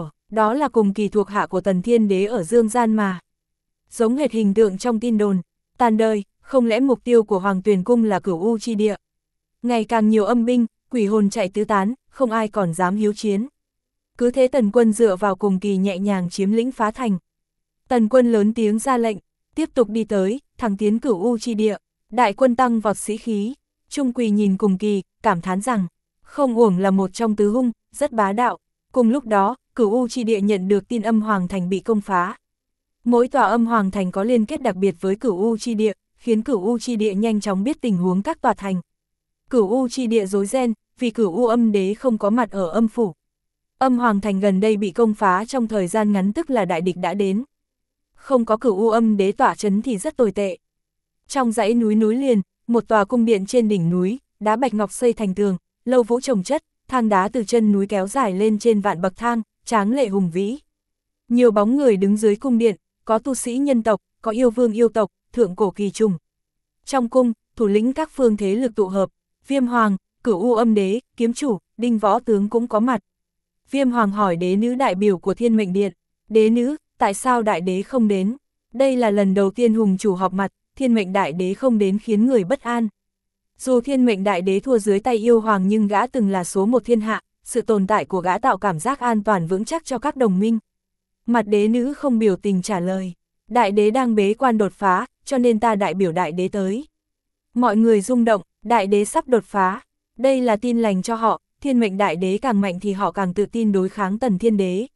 đó là Cùng Kỳ thuộc hạ của Tần Thiên Đế ở Dương Gian mà. Giống hệt hình tượng trong tin đồn, tàn đời, không lẽ mục tiêu của Hoàng Tuyền Cung là Cửu U chi địa? Ngày càng nhiều âm binh, quỷ hồn chạy tứ tán, không ai còn dám hiếu chiến. Cứ thế Tần Quân dựa vào Cùng Kỳ nhẹ nhàng chiếm lĩnh phá thành. Tần Quân lớn tiếng ra lệnh, tiếp tục đi tới, thẳng tiến Cửu U chi địa, đại quân tăng vọt sĩ khí. Trung Quỳ nhìn Cùng Kỳ, cảm thán rằng, không uổng là một trong tứ hung, rất bá đạo. Cùng lúc đó, Cửu U chi địa nhận được tin Âm Hoàng Thành bị công phá. Mỗi tòa Âm Hoàng Thành có liên kết đặc biệt với Cửu U chi địa, khiến Cửu U chi địa nhanh chóng biết tình huống các tòa thành. Cửu U chi địa rối ren, vì Cửu U âm đế không có mặt ở âm phủ. Âm Hoàng Thành gần đây bị công phá trong thời gian ngắn tức là đại địch đã đến. Không có Cửu U âm đế tỏa chấn thì rất tồi tệ. Trong dãy núi liền, một tòa cung điện trên đỉnh núi, đá bạch ngọc xây thành tường, lâu vũ trồng chất, thang đá từ chân núi kéo dài lên trên vạn bậc thang, tráng lệ hùng vĩ. Nhiều bóng người đứng dưới cung điện, có tu sĩ nhân tộc, có yêu vương yêu tộc, thượng cổ kỳ trùng. Trong cung, thủ lĩnh các phương thế lực tụ hợp, Viêm Hoàng, Cửu U âm đế, kiếm chủ, Đinh Võ tướng cũng có mặt. Viêm Hoàng hỏi đế nữ đại biểu của Thiên Mệnh Điện, đế nữ, tại sao đại đế không đến? Đây là lần đầu tiên hùng chủ họp mặt, Thiên Mệnh đại đế không đến khiến người bất an. Dù Thiên Mệnh đại đế thua dưới tay yêu hoàng nhưng gã từng là số một thiên hạ, sự tồn tại của gã tạo cảm giác an toàn vững chắc cho các đồng minh. Mặt đế nữ không biểu tình trả lời, đại đế đang bế quan đột phá, cho nên ta đại biểu đại đế tới. Mọi người rung động, đại đế sắp đột phá, đây là tin lành cho họ, Thiên Mệnh đại đế càng mạnh thì họ càng tự tin đối kháng Tần Thiên Đế.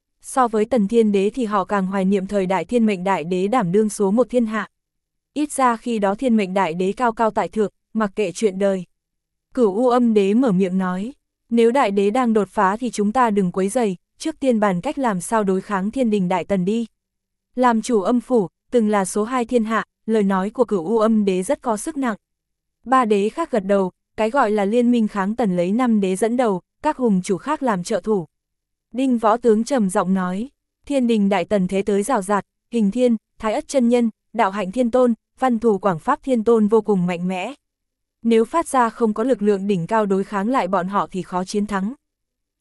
So với Tần Thiên Đế thì họ càng hoài niệm thời đại Thiên Mệnh đại đế đảm đương số một thiên hạ. Ít ra khi đó Thiên Mệnh đại đế cao cao tại thượng, mặc kệ chuyện đời. Cửu U âm đế mở miệng nói, nếu đại đế đang đột phá thì chúng ta đừng quấy rầy, trước tiên bàn cách làm sao đối kháng Thiên Đình đại tần đi. Làm chủ âm phủ, từng là số 2 thiên hạ, lời nói của Cửu U âm đế rất có sức nặng. Ba đế khác gật đầu, cái gọi là liên minh kháng tần lấy 5 đế dẫn đầu, các hùng chủ khác làm trợ thủ. Đinh Võ tướng trầm giọng nói, Thiên Đình đại tần thế tới rào rạt, Hình Thiên, Thái Ất chân nhân, Đạo Hạnh Thiên Tôn, Văn Thù Quảng Pháp Thiên Tôn vô cùng mạnh mẽ. Nếu phát ra không có lực lượng đỉnh cao đối kháng lại bọn họ thì khó chiến thắng.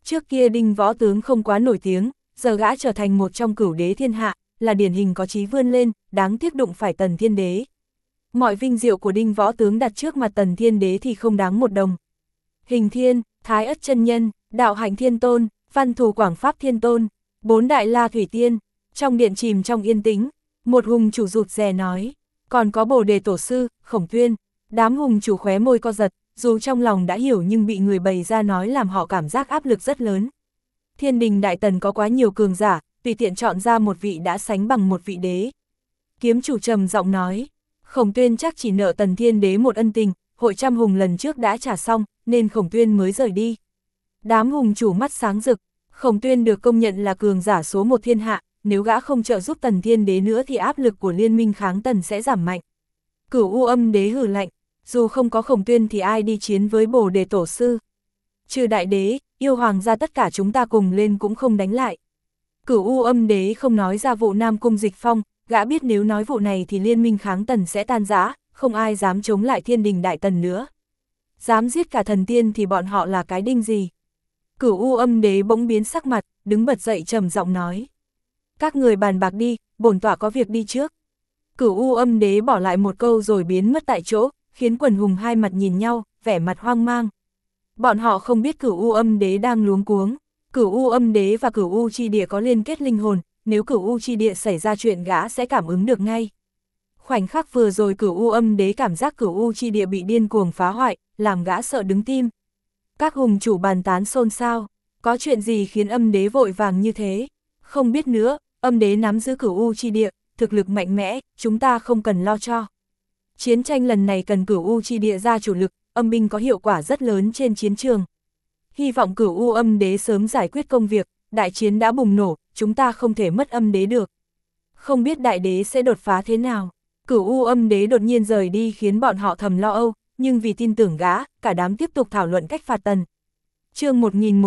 Trước kia Đinh Võ Tướng không quá nổi tiếng, giờ gã trở thành một trong cửu đế thiên hạ, là điển hình có chí vươn lên, đáng tiếc đụng phải Tần Thiên Đế. Mọi vinh diệu của Đinh Võ Tướng đặt trước mặt Tần Thiên Đế thì không đáng một đồng. Hình Thiên, Thái Ất Chân Nhân, Đạo Hạnh Thiên Tôn, Văn Thù Quảng Pháp Thiên Tôn, 4 Đại La Thủy Tiên, trong điện chìm trong yên tĩnh, một hùng chủ rụt rè nói, còn có Bồ Đề Tổ Sư, Khổng Tuyên. Đám hùng chủ khóe môi co giật, dù trong lòng đã hiểu nhưng bị người bày ra nói làm họ cảm giác áp lực rất lớn. Thiên đình Đại Tần có quá nhiều cường giả, tùy tiện chọn ra một vị đã sánh bằng một vị đế. Kiếm chủ trầm giọng nói, Khổng Tuyên chắc chỉ nợ Tần Thiên Đế một ân tình, hội trăm hùng lần trước đã trả xong, nên Khổng Tuyên mới rời đi. Đám hùng chủ mắt sáng rực, Khổng Tuyên được công nhận là cường giả số một thiên hạ, nếu gã không trợ giúp Tần Thiên Đế nữa thì áp lực của liên minh kháng Tần sẽ giảm mạnh. Cửu U Âm Đế hừ lạnh, dù không có Khổng Tuyên thì ai đi chiến với Bồ Đề Tổ Sư. Trừ Đại Đế, yêu hoàng gia tất cả chúng ta cùng lên cũng không đánh lại. Cửu U Âm Đế không nói ra vụ Nam Cung Dịch Phong, gã biết nếu nói vụ này thì liên minh kháng Tần sẽ tan rã, không ai dám chống lại thiên đình Đại Tần nữa. Dám giết cả thần tiên thì bọn họ là cái đinh gì. Cửu U Âm Đế bỗng biến sắc mặt, đứng bật dậy trầm giọng nói. Các người bàn bạc đi, bổn tọa có việc đi trước. Cửu U Âm Đế bỏ lại một câu rồi biến mất tại chỗ, khiến quần hùng hai mặt nhìn nhau, vẻ mặt hoang mang. Bọn họ không biết Cửu U Âm Đế đang luống cuống. Cửu U Âm Đế và Cửu U Chi Địa có liên kết linh hồn, nếu Cửu U Chi Địa xảy ra chuyện gã sẽ cảm ứng được ngay. Khoảnh khắc vừa rồi Cửu U Âm Đế cảm giác Cửu U Chi Địa bị điên cuồng phá hoại, làm gã sợ đứng tim. Các hùng chủ bàn tán xôn xao, có chuyện gì khiến Âm Đế vội vàng như thế? Không biết nữa, Âm Đế nắm giữ Cửu U Chi Địa, thực lực mạnh mẽ, chúng ta không cần lo cho. Chiến tranh lần này cần Cửu U Chi Địa ra chủ lực, âm binh có hiệu quả rất lớn trên chiến trường. Hy vọng Cửu U Âm Đế sớm giải quyết công việc, đại chiến đã bùng nổ, chúng ta không thể mất Âm Đế được. Không biết Đại Đế sẽ đột phá thế nào. Cửu U Âm Đế đột nhiên rời đi khiến bọn họ thầm lo âu, nhưng vì tin tưởng gã, cả đám tiếp tục thảo luận cách phạt Tần. Chương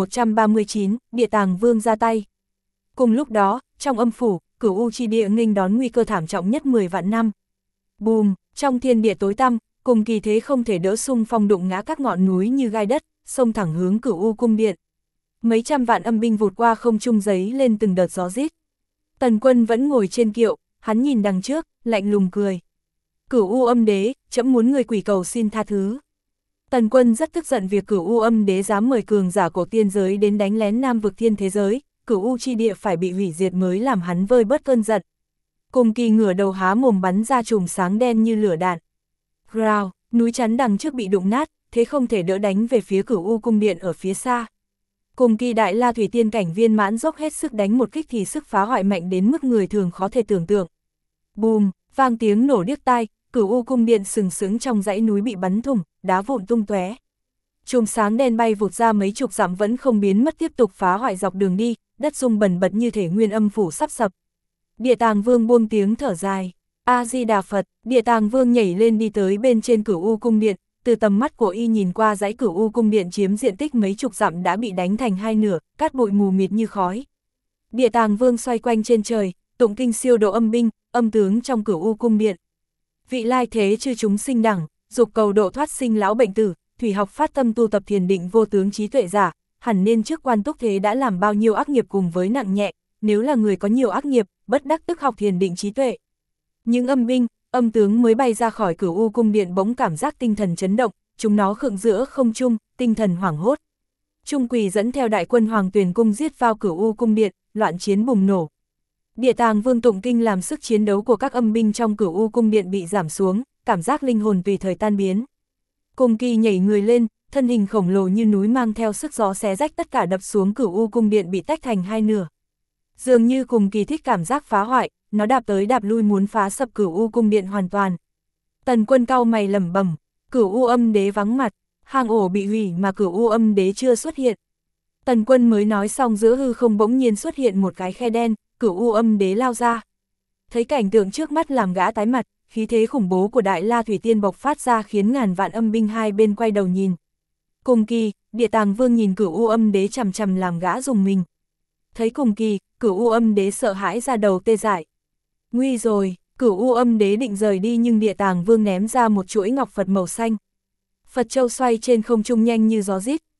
1139, Địa Tàng Vương ra tay. Cùng lúc đó, trong âm phủ, Cửu U Chi Địa nghênh đón nguy cơ thảm trọng nhất 10 vạn năm. Bùm, trong thiên địa tối tăm, cùng kỳ thế không thể đỡ xung phong đụng ngã các ngọn núi như gai đất, xông thẳng hướng Cửu U cung điện. Mấy trăm vạn âm binh vụt qua không trung giấy lên từng đợt gió rít. Tần Quân vẫn ngồi trên kiệu, hắn nhìn đằng trước, lạnh lùng cười. Cửu U Âm Đế, trẫm muốn người quỷ cầu xin tha thứ. Tần Quân rất tức giận việc Cửu U Âm Đế dám mời cường giả cổ tiên giới đến đánh lén Nam vực thiên thế giới, Cửu U Chi Địa phải bị hủy diệt mới làm hắn vơi bớt cơn giận. Cùng kỳ ngửa đầu há mồm bắn ra chùm sáng đen như lửa đạn. Rào, núi chắn đằng trước bị đụng nát, thế không thể đỡ đánh về phía Cửu U cung điện ở phía xa. Cùng kỳ Đại La Thủy Tiên cảnh viên mãn dốc hết sức đánh một kích thì sức phá hoại mạnh đến mức người thường khó thể tưởng tượng. Bùm, vang tiếng nổ điếc tai, Cửu U cung điện sừng sững trong dãy núi bị bắn thủng, đá vụn tung tóe. Chùm sáng đen bay vụt ra mấy chục dặm vẫn không biến mất, tiếp tục phá hoại dọc đường đi, đất rung bần bật như thể nguyên âm phủ sắp sập. Địa Tàng Vương buông tiếng thở dài. A Di Đà Phật. Địa Tàng Vương nhảy lên đi tới bên trên Cửu U cung điện, từ tầm mắt của y nhìn qua dãy Cửu U cung điện chiếm diện tích mấy chục dặm đã bị đánh thành hai nửa, cát bụi mù mịt như khói. Địa Tàng Vương xoay quanh trên trời, tụng kinh siêu độ âm binh, âm tướng trong Cửu U cung điện. Vị lai thế chư chúng sinh đẳng, dục cầu độ thoát sinh lão bệnh tử, thủy học phát tâm tu tập thiền định vô tướng trí tuệ giả, hẳn nên trước quan túc thế đã làm bao nhiêu ác nghiệp cùng với nặng nhẹ, nếu là người có nhiều ác nghiệp, bất đắc tức học thiền định trí tuệ. Những âm binh, âm tướng mới bay ra khỏi Cửu U cung điện bỗng cảm giác tinh thần chấn động, chúng nó khựng giữa không trung, tinh thần hoảng hốt. Trung Quỳ dẫn theo đại quân Hoàng Tuyền cung giết vào Cửu U cung điện, loạn chiến bùng nổ. Địa Tàng Vương tụng kinh làm sức chiến đấu của các âm binh trong Cửu U cung điện bị giảm xuống, cảm giác linh hồn tùy thời tan biến. Cùng kỳ nhảy người lên, thân hình khổng lồ như núi mang theo sức gió xé rách tất cả đập xuống Cửu U cung điện bị tách thành hai nửa. Dường như cùng kỳ thích cảm giác phá hoại, nó đạp tới đạp lui muốn phá sập Cửu U cung điện hoàn toàn. Tần Quân cau mày lẩm bẩm, Cửu U Âm Đế vắng mặt, hang ổ bị hủy mà Cửu U Âm Đế chưa xuất hiện. Tần Quân mới nói xong giữa hư không bỗng nhiên xuất hiện một cái khe đen, Cửu U Âm Đế lao ra. Thấy cảnh tượng trước mắt làm gã tái mặt, khí thế khủng bố của Đại La Thủy Tiên bộc phát ra khiến ngàn vạn âm binh hai bên quay đầu nhìn. Cùng kỳ, Địa Tàng Vương nhìn Cửu U Âm Đế chằm chằm làm gã rùng mình. Thấy cùng kỳ, Cửu U Âm Đế sợ hãi ra đầu tê dại. Nguy rồi, Cửu U Âm Đế định rời đi nhưng Địa Tàng Vương ném ra một chuỗi ngọc Phật màu xanh. Phật châu xoay trên không trung nhanh như gió rít,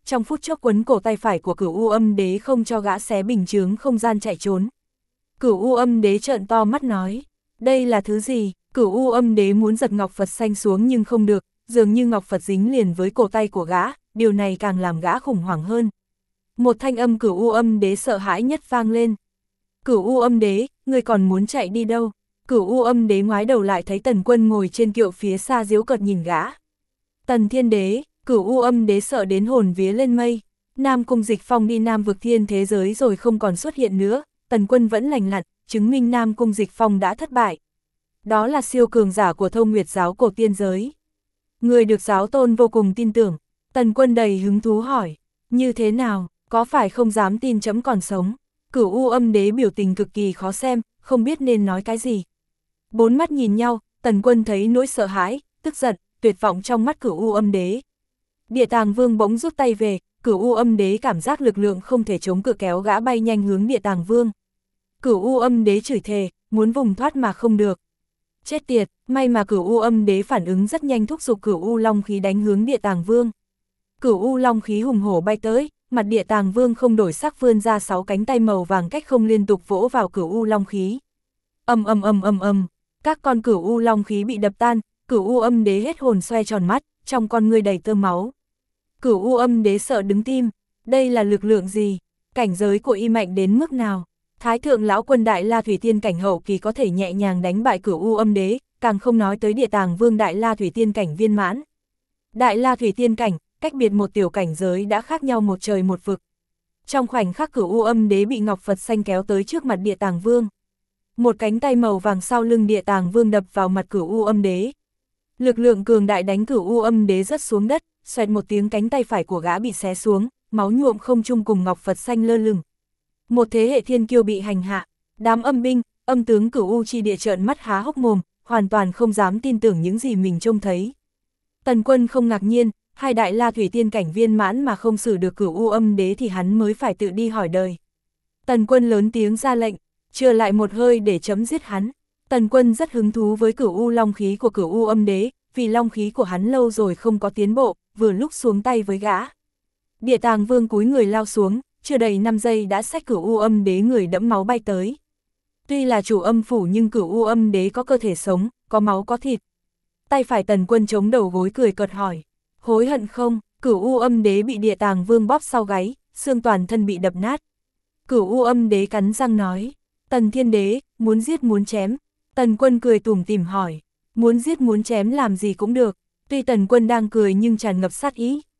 trong phút chốc quấn cổ tay phải của Cửu U Âm Đế không cho gã xé bình chướng không gian chạy trốn. Cửu U Âm Đế trợn to mắt nói, đây là thứ gì? Cửu U Âm Đế muốn giật ngọc Phật xanh xuống nhưng không được, dường như ngọc Phật dính liền với cổ tay của gã, điều này càng làm gã khủng hoảng hơn. Một thanh âm Cửu U Âm Đế sợ hãi nhất vang lên. Cửu U Âm Đế, ngươi còn muốn chạy đi đâu? Cửu U Âm Đế ngoái đầu lại thấy Tần Quân ngồi trên kiệu phía xa giễu cợt nhìn gã. Tần Thiên Đế, Cửu U Âm Đế sợ đến hồn vía lên mây. Nam Cung Dịch Phong đi Nam vực thiên thế giới rồi không còn xuất hiện nữa, Tần Quân vẫn lành lặn, chứng minh Nam Cung Dịch Phong đã thất bại. Đó là siêu cường giả của Thông Nguyệt giáo cổ tiên giới. Người được giáo tôn vô cùng tin tưởng. Tần Quân đầy hứng thú hỏi, như thế nào, có phải không dám tin trẫm còn sống? Cửu U Âm Đế biểu tình cực kỳ khó xem, không biết nên nói cái gì. Bốn mắt nhìn nhau, Tần Quân thấy nỗi sợ hãi, tức giận, tuyệt vọng trong mắt Cửu U Âm Đế. Địa Tàng Vương bỗng rút tay về, Cửu U Âm Đế cảm giác lực lượng không thể chống cự kéo gã bay nhanh hướng Địa Tàng Vương. Cửu U Âm Đế chửi thề, muốn vùng thoát mà không được. Chết tiệt, may mà Cửu U Âm Đế phản ứng rất nhanh thúc giục Cửu U Long khí đánh hướng Địa Tàng Vương. Cửu U Long khí hùng hổ bay tới, mặt Địa Tàng Vương không đổi sắc vươn ra 6 cánh tay màu vàng cách không liên tục vỗ vào Cửu U Long khí. Ầm ầm ầm ầm ầm, các con Cửu U Long khí bị đập tan, Cửu U Âm Đế hết hồn xoe tròn mắt, trong con ngươi đầy tơ máu. Cửu U Âm Đế sợ đứng tim, đây là lực lượng gì? Cảnh giới của y mạnh đến mức nào? Thái thượng lão quân Đại La Thủy Tiên cảnh hậu kỳ có thể nhẹ nhàng đánh bại Cửu U Âm Đế, càng không nói tới Địa Tàng Vương Đại La Thủy Tiên cảnh viên mãn. Đại La Thủy Tiên cảnh, cách biệt một tiểu cảnh giới đã khác nhau một trời một vực. Trong khoảnh khắc Cửu U Âm Đế bị ngọc Phật xanh kéo tới trước mặt Địa Tàng Vương. Một cánh tay màu vàng sau lưng Địa Tàng Vương đập vào mặt Cửu U Âm Đế. Lực lượng cường đại đánh Cửu U Âm Đế rớt xuống đất, xoẹt một tiếng cánh tay phải của gã bị xé xuống, máu nhuộm không trung cùng ngọc Phật xanh lơ lửng. Một thế hệ thiên kiêu bị hành hạ, đám âm binh, âm tướng Cửu U Chi Địa trợn mắt há hốc mồm, hoàn toàn không dám tin tưởng những gì mình trông thấy. Tần Quân không ngạc nhiên, hai Đại La Thủy Tiên cảnh viên mãn mà không xử được Cửu U Âm Đế thì hắn mới phải tự đi hỏi đời. Tần Quân lớn tiếng ra lệnh, chừa lại một hơi để chấm giết hắn. Tần Quân rất hứng thú với Cửu U Long khí của Cửu U Âm Đế, vì long khí của hắn lâu rồi không có tiến bộ, vừa lúc xuống tay với gã. Địa Tàng Vương cúi người lao xuống, chưa đầy 5 giây đã xách Cửu U Âm Đế người đẫm máu bay tới. Tuy là chủ âm phủ nhưng Cửu U Âm Đế có cơ thể sống, có máu có thịt. Tay phải Tần Quân chống đầu gối cười cợt hỏi, hối hận không? Cửu U Âm Đế bị Địa Tàng Vương bóp sau gáy, xương toàn thân bị đập nát. Cửu U Âm Đế cắn răng nói, Tần Thiên Đế, muốn giết muốn chém. Tần Quân cười tủm tỉm hỏi, muốn giết muốn chém làm gì cũng được. Tuy Tần Quân đang cười nhưng tràn ngập sát ý,